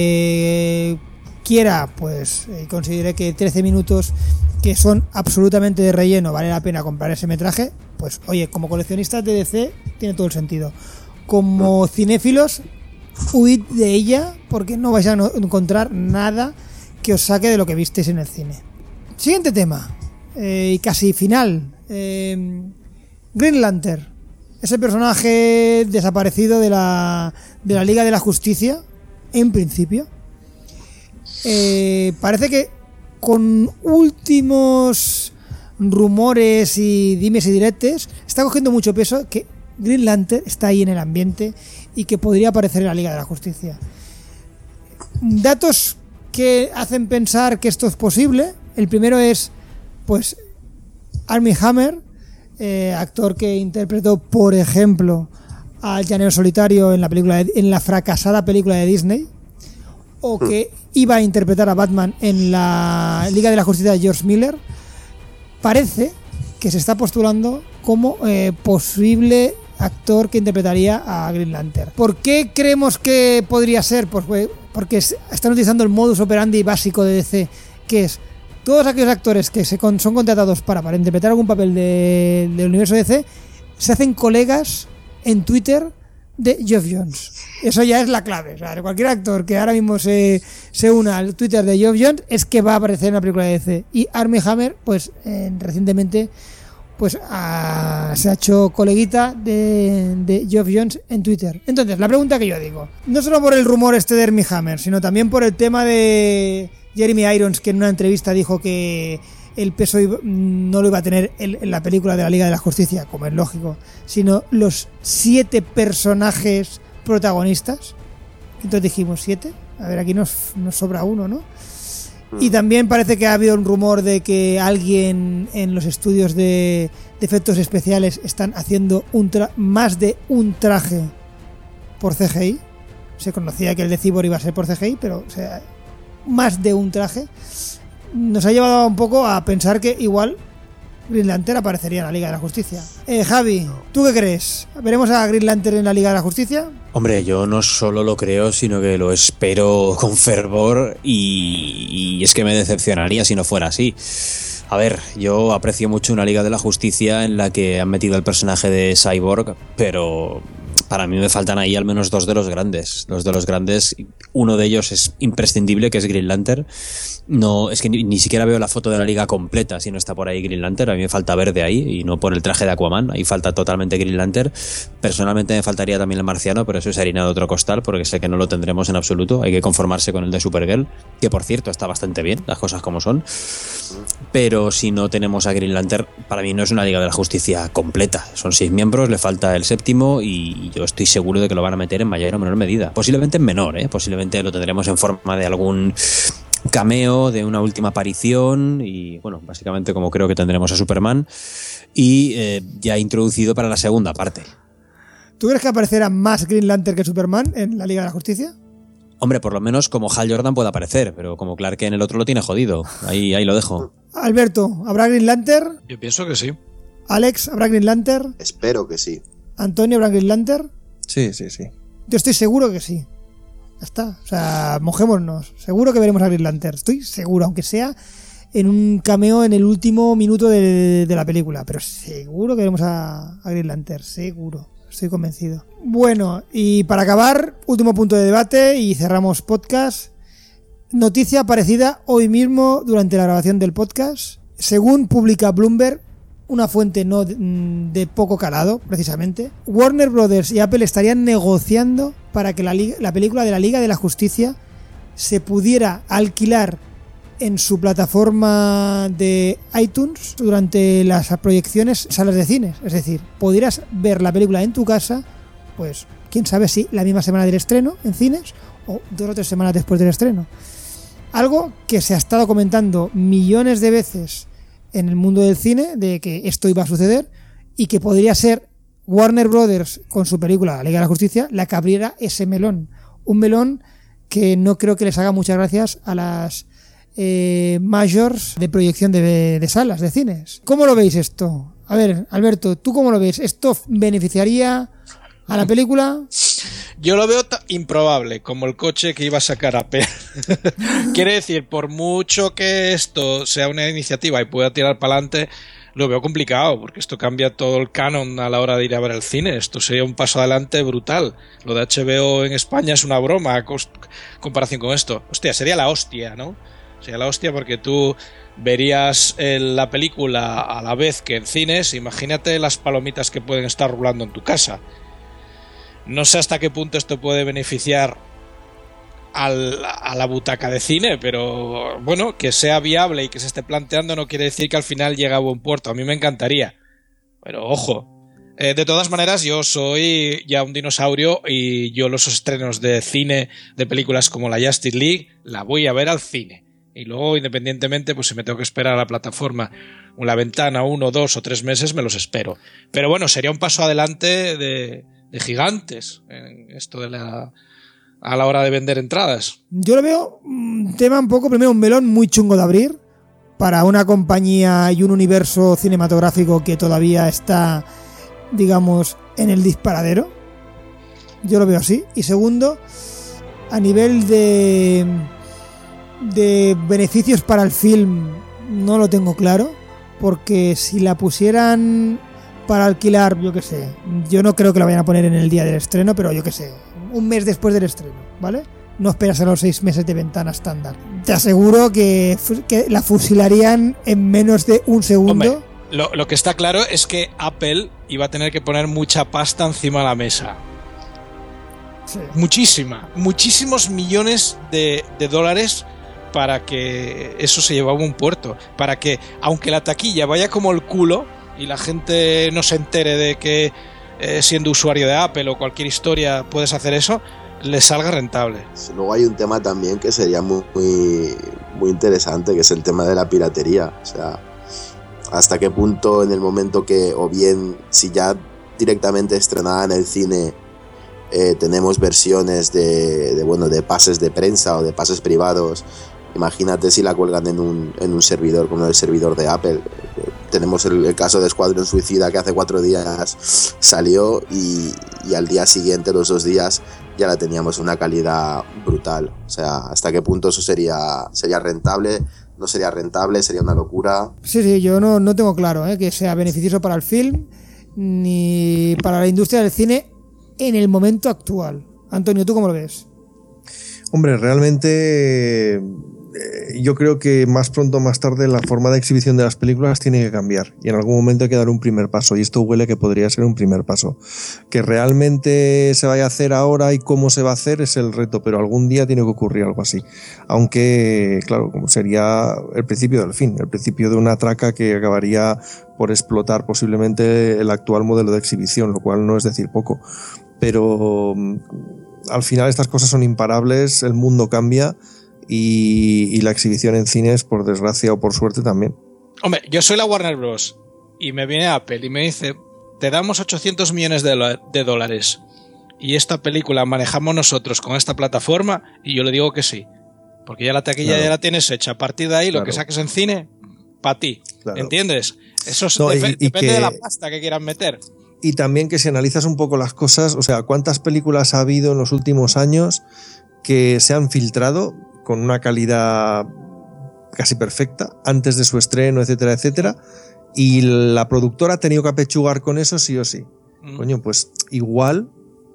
que quiera, pues eh, considere que trece minutos que son absolutamente de relleno vale la pena comprar ese metraje, pues oye, como coleccionistas de D C tiene todo el sentido. Como cinéfilos, huid de ella porque no vais a no encontrar nada que os saque de lo que visteis en el cine. Siguiente tema, eh, y casi final. eh, Green Lantern, ese personaje desaparecido de la, de la Liga de la Justicia, en principio. Eh, parece que con últimos rumores y dimes y diretes está cogiendo mucho peso que Green Lantern está ahí en el ambiente y que podría aparecer en la Liga de la Justicia. Datos que hacen pensar que esto es posible. El primero es, pues, Armie Hammer, eh, actor que interpretó, por ejemplo, al Llanero Solitario en la película de, en la fracasada película de Disney, o que iba a interpretar a Batman en la Liga de la Justicia de George Miller. Parece que se está postulando como eh, posible actor que interpretaría a Green Lantern. ¿Por qué creemos que podría ser? Pues porque están utilizando el modus operandi básico de D C, que es todos aquellos actores que se con, son contratados para, para interpretar algún papel de, del universo D C, se hacen colegas en Twitter de Geoff Johns. Eso ya es la clave. O sea, cualquier actor que ahora mismo se, se una al Twitter de Geoff Johns es que va a aparecer en la película de D C. Y Armie Hammer, pues eh, recientemente pues a, se ha hecho coleguita de, de Geoff Johns en Twitter. Entonces, la pregunta que yo digo, no solo por el rumor este de Armie Hammer, sino también por el tema de Jeremy Irons, que en una entrevista dijo que el peso no lo iba a tener en la película de la Liga de la Justicia, como es lógico, sino los siete personajes protagonistas. Entonces dijimos, ¿siete? A ver, aquí nos, nos sobra uno, ¿no? Y también parece que ha habido un rumor de que alguien en los estudios de, de efectos especiales están haciendo un tra- más de un traje por C G I. Se conocía que el de Cyborg iba a ser por C G I, pero o sea, más de un traje. Nos ha llevado un poco a pensar que igual Green Lantern aparecería en la Liga de la Justicia. Eh, Javi, ¿tú qué crees? ¿Veremos a Green Lantern en la Liga de la Justicia? Hombre, yo no solo lo creo, sino que lo espero con fervor y, y es que me decepcionaría si no fuera así. A ver, yo aprecio mucho una Liga de la Justicia en la que han metido el personaje de Cyborg, pero para mí me faltan ahí al menos dos de los grandes. Los de los grandes, uno de ellos es imprescindible, que es Green Lantern. No, es que ni, ni siquiera veo la foto de la Liga completa si no está por ahí Green Lantern. A mí me falta ver de ahí, y no por el traje de Aquaman. Ahí falta totalmente Green Lantern. Personalmente me faltaría también el Marciano, pero eso es harina de otro costal, porque sé que no lo tendremos en absoluto. Hay que conformarse con el de Supergirl, que por cierto está bastante bien, las cosas como son. Pero si no tenemos a Green Lantern, para mí no es una Liga de la Justicia completa. Son seis miembros, le falta el séptimo, y yo yo estoy seguro de que lo van a meter en mayor o menor medida. Posiblemente en menor, ¿eh? Posiblemente lo tendremos en forma de algún cameo, de una última aparición y, bueno, básicamente como creo que tendremos a Superman y eh, ya introducido para la segunda parte. ¿Tú crees que aparecerá más Green Lantern que Superman en la Liga de la Justicia? Hombre, por lo menos como Hal Jordan puede aparecer, pero como Clark Kent en el otro lo tiene jodido. Ahí, ahí lo dejo. Alberto, ¿habrá Green Lantern? Yo pienso que sí. Alex, ¿habrá Green Lantern? Espero que sí. Antonio, ¿habrá Green Lantern? Sí, sí, sí. Yo estoy seguro que sí. Ya está. O sea, mojémonos. Seguro que veremos a Green Lantern. Estoy seguro, aunque sea en un cameo en el último minuto de, de la película. Pero seguro que veremos a, a Green Lantern. Seguro. Estoy convencido. Bueno, y para acabar, último punto de debate y cerramos podcast. Noticia aparecida hoy mismo durante la grabación del podcast. Según publica Bloomberg, una fuente no de, de poco calado, precisamente, Warner Brothers y Apple estarían negociando para que la, la película de la Liga de la Justicia se pudiera alquilar en su plataforma de iTunes durante las proyecciones en salas de cines. Es decir, podrías ver la película en tu casa, pues quién sabe si la misma semana del estreno en cines o dos o tres semanas después del estreno. Algo que se ha estado comentando millones de veces en el mundo del cine, de que esto iba a suceder y que podría ser Warner Brothers con su película La Liga de la Justicia la que abriera ese melón. Un melón que no creo que les haga muchas gracias a las eh, majors de proyección de, de salas, de cines. ¿Cómo lo veis esto? A ver, Alberto, ¿tú cómo lo ves? ¿Esto beneficiaría a la película? Yo lo veo improbable, como el coche que iba a sacar Apple. Quiere decir, por mucho que esto sea una iniciativa y pueda tirar para adelante, lo veo complicado, porque esto cambia todo el canon a la hora de ir a ver el cine. Esto sería un paso adelante brutal. Lo de H B O en España es una broma a comparación con esto. Hostia, sería la hostia, ¿no? Sería la hostia porque tú verías la película a la vez que en cines. Imagínate las palomitas que pueden estar rulando en tu casa. No sé hasta qué punto esto puede beneficiar al, a la butaca de cine, pero bueno, que sea viable y que se esté planteando no quiere decir que al final llegue a buen puerto. A mí me encantaría, pero ojo. Eh, de todas maneras, yo soy ya un dinosaurio y yo los estrenos de cine de películas como la Justice League la voy a ver al cine. Y luego, independientemente, pues si me tengo que esperar a la plataforma una ventana, uno, dos o tres meses, me los espero. Pero bueno, sería un paso adelante de... de gigantes en esto de la a la hora de vender entradas. Yo lo veo un tema un poco, primero, un melón muy chungo de abrir para una compañía y un universo cinematográfico que todavía está, digamos, en el disparadero. Yo lo veo así. Y segundo, a nivel de de beneficios para el film no lo tengo claro, porque si la pusieran para alquilar, yo qué sé, yo no creo que la vayan a poner en el día del estreno, pero yo qué sé, un mes después del estreno, ¿vale? No esperas a los seis meses de ventana estándar. Te aseguro que, que la fusilarían en menos de un segundo. Hombre, lo, lo que está claro es que Apple iba a tener que poner mucha pasta encima de la mesa. Sí. Muchísima, muchísimos millones de, de dólares para que eso se llevara a un puerto. Para que, aunque la taquilla vaya como el culo y la gente no se entere de que eh, siendo usuario de Apple o cualquier historia puedes hacer eso, les salga rentable. Luego hay un tema también que sería muy, muy, muy interesante, que es el tema de la piratería. O sea, hasta qué punto en el momento que, o bien si ya directamente estrenada en el cine, eh, tenemos versiones de, de, bueno, de pases de prensa o de pases privados. Imagínate si la cuelgan en un, en un servidor como el servidor de Apple. Tenemos el, el caso de Escuadrón Suicida, que hace cuatro días salió y, y al día siguiente, los dos días, ya la teníamos una calidad brutal. O sea, ¿hasta qué punto eso sería, sería rentable? ¿No sería rentable? ¿Sería una locura? Sí, sí, yo no, no tengo claro ¿eh? que sea beneficioso para el film ni para la industria del cine en el momento actual. Antonio, ¿tú cómo lo ves? Hombre, realmente yo creo que más pronto o más tarde la forma de exhibición de las películas tiene que cambiar y en algún momento hay que dar un primer paso, y esto huele que podría ser un primer paso. Que realmente se vaya a hacer ahora y cómo se va a hacer es el reto, pero algún día tiene que ocurrir algo así, aunque claro, sería el principio del fin, el principio de una traca que acabaría por explotar posiblemente el actual modelo de exhibición, lo cual no es decir poco. pero al final estas cosas son imparables, el mundo cambia y, y la exhibición en cines, por desgracia o por suerte, también. Hombre, yo soy la Warner Bros. Y me viene Apple y me dice, te damos ochocientos millones de, de dólares y esta película manejamos nosotros con esta plataforma, y yo le digo que sí, porque ya la taquilla claro. ya la tienes hecha. A partir de ahí, claro. lo que saques en cine, para ti, claro. ¿entiendes? Eso no, dep- y, y depende que, de la pasta que quieran meter. Y también que si analizas un poco las cosas, o sea, ¿cuántas películas ha habido en los últimos años que se han filtrado con una calidad casi perfecta antes de su estreno, etcétera, etcétera? Y la productora ha tenido que apechugar con eso sí o sí. Mm. Coño, pues igual,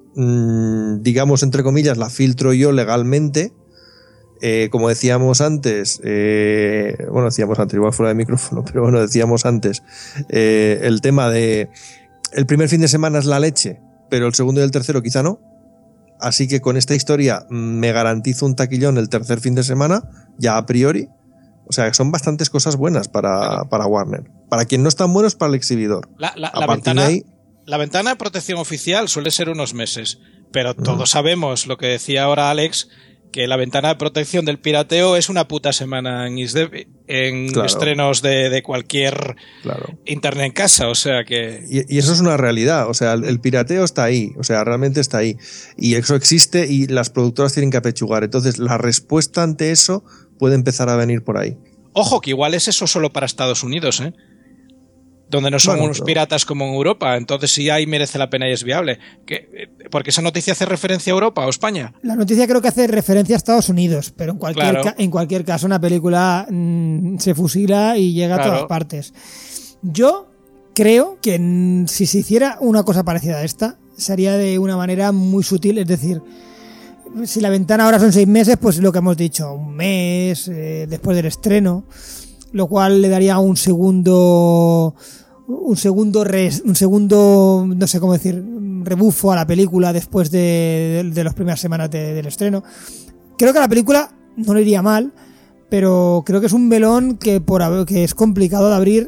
mmm, digamos, entre comillas, la filtro yo legalmente. Eh, como decíamos antes, eh, bueno, decíamos antes, igual fuera de micrófono, pero bueno, decíamos antes, eh, el tema de el primer fin de semana es la leche, pero el segundo y el tercero quizá no. Así que con esta historia me garantizo un taquillón el tercer fin de semana, ya a priori. O sea, son bastantes cosas buenas para, claro. para Warner. Para quien no están buenos, para el exhibidor. La, la, la, ventana, ahí... la ventana de protección oficial suele ser unos meses, pero todos mm. sabemos lo que decía ahora Alex, que la ventana de protección del pirateo es una puta semana en, Isde, en claro. estrenos de, de cualquier claro. internet en casa, o sea que... Y, y eso es una realidad, o sea, el, el pirateo está ahí, o sea, realmente está ahí. Y eso existe y las productoras tienen que apechugar. Entonces, la respuesta ante eso puede empezar a venir por ahí. Ojo, que igual es eso solo para Estados Unidos, ¿eh? Donde no son bueno, unos pero... piratas como en Europa, entonces sí ahí merece la pena y es viable. ¿Qué? ¿Porque esa noticia hace referencia a Europa o España? La noticia creo que hace referencia a Estados Unidos, pero en cualquier, claro. ca- en cualquier caso una película mmm, se fusila y llega claro. a todas partes. Yo creo que mmm, si se hiciera una cosa parecida a esta, se haría de una manera muy sutil, es decir, si la ventana ahora son seis meses, pues lo que hemos dicho, un mes eh, después del estreno, lo cual le daría un segundo un segundo res, un segundo no sé cómo decir rebufo a la película después de, de, de las primeras semanas de, del estreno. Creo que a la película no le iría mal, pero creo que es un melón que por que es complicado de abrir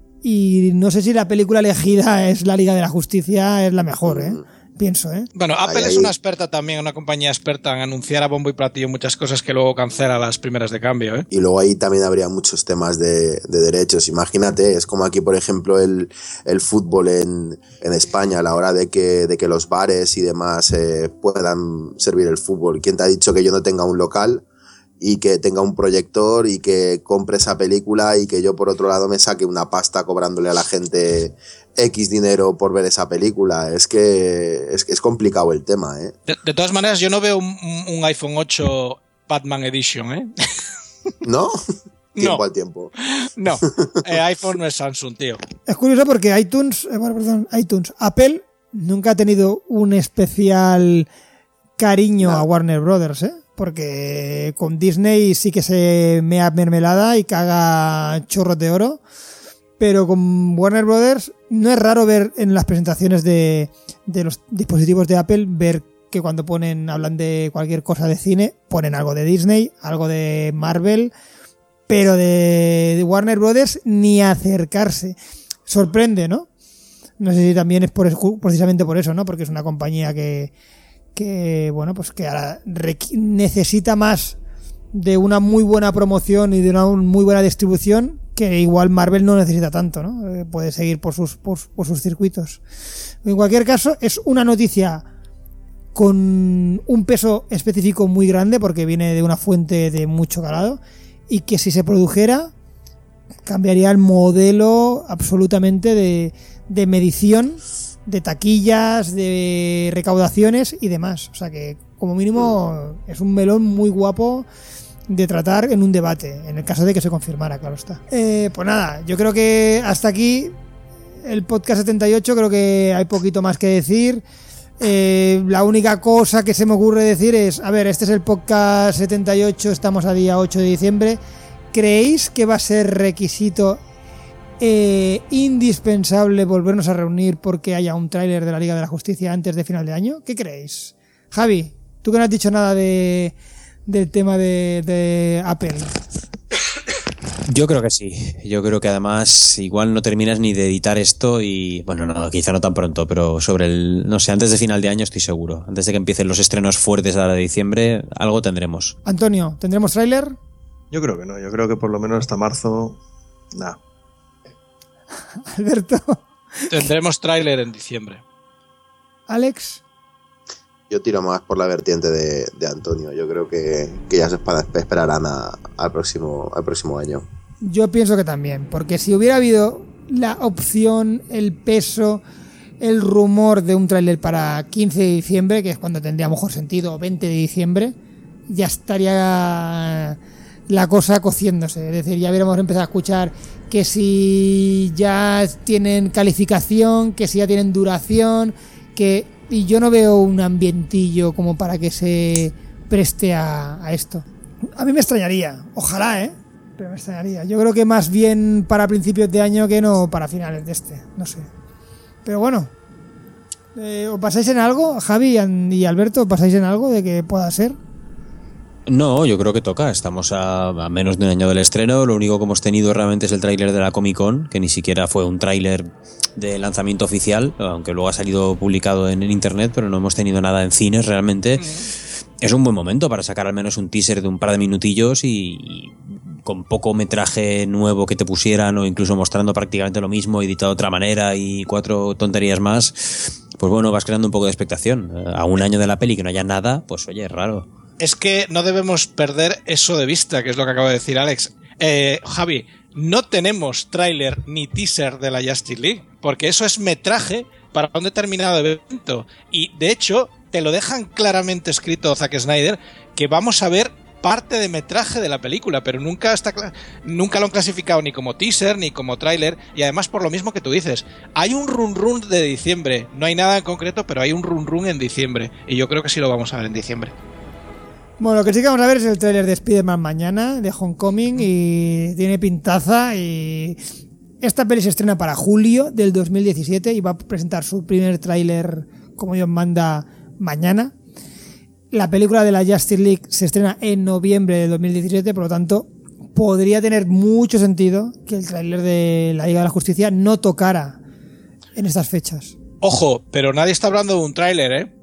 y no sé si la película elegida es la Liga de la Justicia, es la mejor, ¿eh? Pienso, ¿eh? Bueno, Apple ahí, ahí. es una experta también, una compañía experta en anunciar a bombo y platillo muchas cosas que luego cancela las primeras de cambio, ¿eh? Y luego ahí también habría muchos temas de, de derechos. Imagínate, es como aquí, por ejemplo, el, el fútbol en, en España, a la hora de que, de que los bares y demás eh, puedan servir el fútbol. ¿Quién te ha dicho que yo no tenga un local y que tenga un proyector y que compre esa película y que yo por otro lado me saque una pasta cobrándole a la gente X dinero por ver esa película? Es que es, es complicado el tema, ¿eh? De, de todas maneras, yo no veo un, un iPhone ocho Batman Edition, ¿eh? ¿No? Tiempo no. al tiempo. No, eh, iPhone no es Samsung, tío. Es curioso porque iTunes, eh, bueno, perdón, iTunes, Apple nunca ha tenido un especial cariño no. a Warner Brothers, ¿eh? Porque con Disney sí que se mea mermelada y caga chorros de oro, pero con Warner Brothers no es raro ver en las presentaciones de, de los dispositivos de Apple, ver que cuando ponen, hablan de cualquier cosa de cine, ponen algo de Disney, algo de Marvel, pero de, de Warner Brothers ni acercarse. Sorprende, ¿no? No sé si también es por, precisamente por eso, ¿no? Porque es una compañía que que bueno, pues que ahora necesita más de una muy buena promoción y de una muy buena distribución, que igual Marvel no necesita tanto, ¿no? Eh, puede seguir por sus por, por sus circuitos. En cualquier caso, es una noticia con un peso específico muy grande porque viene de una fuente de mucho calado y que si se produjera cambiaría el modelo absolutamente de, de medición de taquillas, de recaudaciones y demás. O sea que, como mínimo, es un melón muy guapo de tratar en un debate, en el caso de que se confirmara, claro está. Eh, pues nada, yo creo que hasta aquí el podcast setenta y ocho, creo que hay poquito más que decir. Eh, la única cosa que se me ocurre decir es, a ver, este es el podcast setenta y ocho, estamos a día ocho de diciembre. ¿Creéis que va a ser requisito Eh, indispensable volvernos a reunir porque haya un tráiler de la Liga de la Justicia antes de final de año? ¿Qué creéis? Javi, tú que no has dicho nada de del tema de, de Apple. Yo creo que sí. Yo creo que además igual no terminas ni de editar esto y, bueno, no, quizá no tan pronto, pero sobre el, no sé, antes de final de año estoy seguro. Antes de que empiecen los estrenos fuertes ahora de diciembre, algo tendremos. Antonio, ¿tendremos tráiler? Yo creo que no, yo creo que por lo menos hasta marzo, nada. Alberto. Tendremos tráiler en diciembre. Alex. Yo tiro más por la vertiente de, de Antonio. Yo creo que, que ya se espera- esperarán a- al, próximo, al próximo año. Yo pienso que también, porque si hubiera habido la opción, el peso, el rumor de un tráiler para quince de diciembre, que es cuando tendría mejor sentido, o veinte de diciembre, ya estaría la cosa cociéndose. Es decir, ya hubiéramos empezado a escuchar que si ya tienen calificación, que si ya tienen duración, que y yo no veo un ambientillo como para que se preste a, a esto. A mí me extrañaría, ojalá, ¿eh? Pero me extrañaría. Yo creo que más bien para principios de año que no para finales de este, no sé. Pero bueno, eh, ¿os pasáis en algo, Javi y Alberto? ¿Os pasáis en algo de que pueda ser? No, yo creo que toca. Estamos a, a menos de un año del estreno. Lo único que hemos tenido realmente es el tráiler de la Comic Con, que ni siquiera fue un tráiler de lanzamiento oficial, aunque luego ha salido publicado en, en internet, pero no hemos tenido nada en cines realmente. Mm. Es un buen momento para sacar al menos un teaser de un par de minutillos y, y con poco metraje nuevo que te pusieran, o incluso mostrando prácticamente lo mismo, editado de otra manera y cuatro tonterías más, pues bueno, vas creando un poco de expectación. A un año de la peli que no haya nada, pues oye, es raro. Es que no debemos perder eso de vista, que es lo que acaba de decir Alex. Eh, Javi, no tenemos tráiler ni teaser de la Justice League, porque eso es metraje para un determinado evento. Y de hecho, te lo dejan claramente escrito Zack Snyder, que vamos a ver parte de metraje de la película, pero nunca está nunca lo han clasificado ni como teaser ni como tráiler, y además por lo mismo que tú dices, hay un run run de diciembre, no hay nada en concreto, pero hay un run run en diciembre, y yo creo que sí lo vamos a ver en diciembre. Bueno, lo que sí que vamos a ver es el tráiler de Spider-Man mañana, de Homecoming, y tiene pintaza. Y esta peli se estrena para julio del dos mil diecisiete y va a presentar su primer tráiler, como Dios manda, mañana. La película de la Justice League se estrena en noviembre del dos mil diecisiete, por lo tanto podría tener mucho sentido que el tráiler de la Liga de la Justicia no tocara en estas fechas. Ojo, pero nadie está hablando de un tráiler, ¿eh?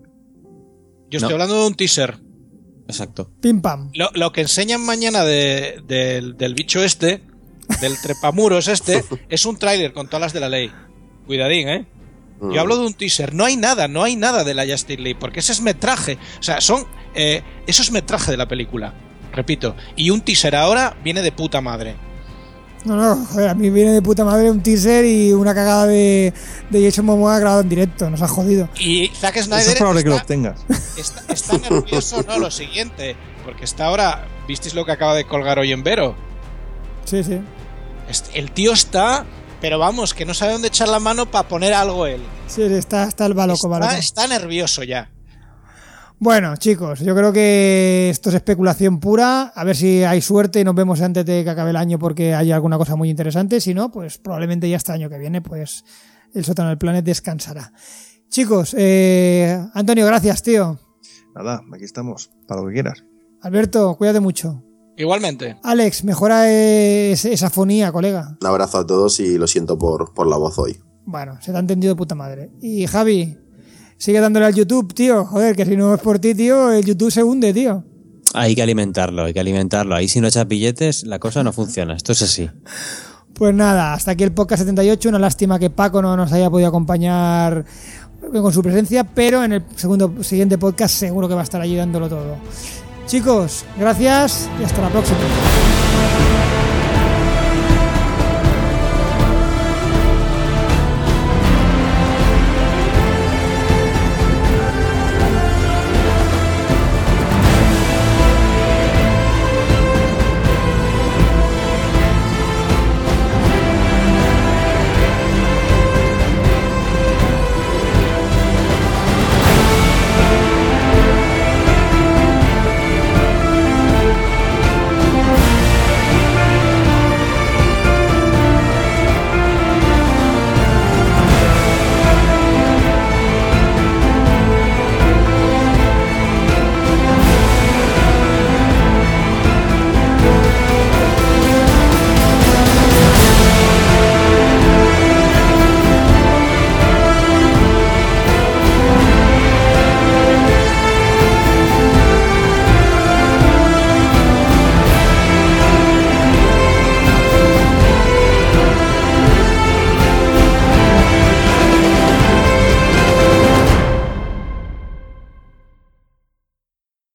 Yo estoy no. hablando de un teaser. Exacto. Pim pam. Lo, lo que enseñan mañana de, de, del bicho este, del trepamuros este, es un tráiler con todas las de la ley. Cuidadín, ¿eh? Yo hablo de un teaser. No hay nada, no hay nada de la Justice League, porque ese es metraje. O sea, son eh, eso es metraje de la película. Repito. Y un teaser ahora viene de puta madre. No, no, joder, a mí viene de puta madre un teaser y una cagada de, de Jason Momoa grabado en directo. Nos ha jodido. Y Zack Snyder Eso es probable está, que lo obtengas. Está, está nervioso, no, lo siguiente. Porque está ahora... ¿Visteis lo que acaba de colgar hoy en Vero? Sí, sí. El tío está... Pero vamos, que no sabe dónde echar la mano para poner algo él. Sí, está, está el baloco, está, baloco. Está nervioso ya. Bueno, chicos, yo creo que esto es especulación pura. A ver si hay suerte y nos vemos antes de que acabe el año porque hay alguna cosa muy interesante. Si no, pues probablemente ya hasta el año que viene, pues el sótano del Planet descansará. Chicos, eh, Antonio, gracias, tío. Nada, aquí estamos, para lo que quieras. Alberto, cuídate mucho. Igualmente. Alex, mejora es, esa fonía, colega. Un abrazo a todos y lo siento por, por la voz hoy. Bueno, se te ha entendido de puta madre. Y Javi, sigue dándole al YouTube, tío. Joder, que si no es por ti, tío, el YouTube se hunde, tío. Hay que alimentarlo, hay que alimentarlo. Ahí si no echas billetes, la cosa no funciona. Esto es así. Pues nada, hasta aquí el podcast setenta y ocho. Una lástima que Paco no nos haya podido acompañar con su presencia, pero en el segundo siguiente podcast seguro que va a estar allí dándolo todo. Chicos, gracias y hasta la próxima.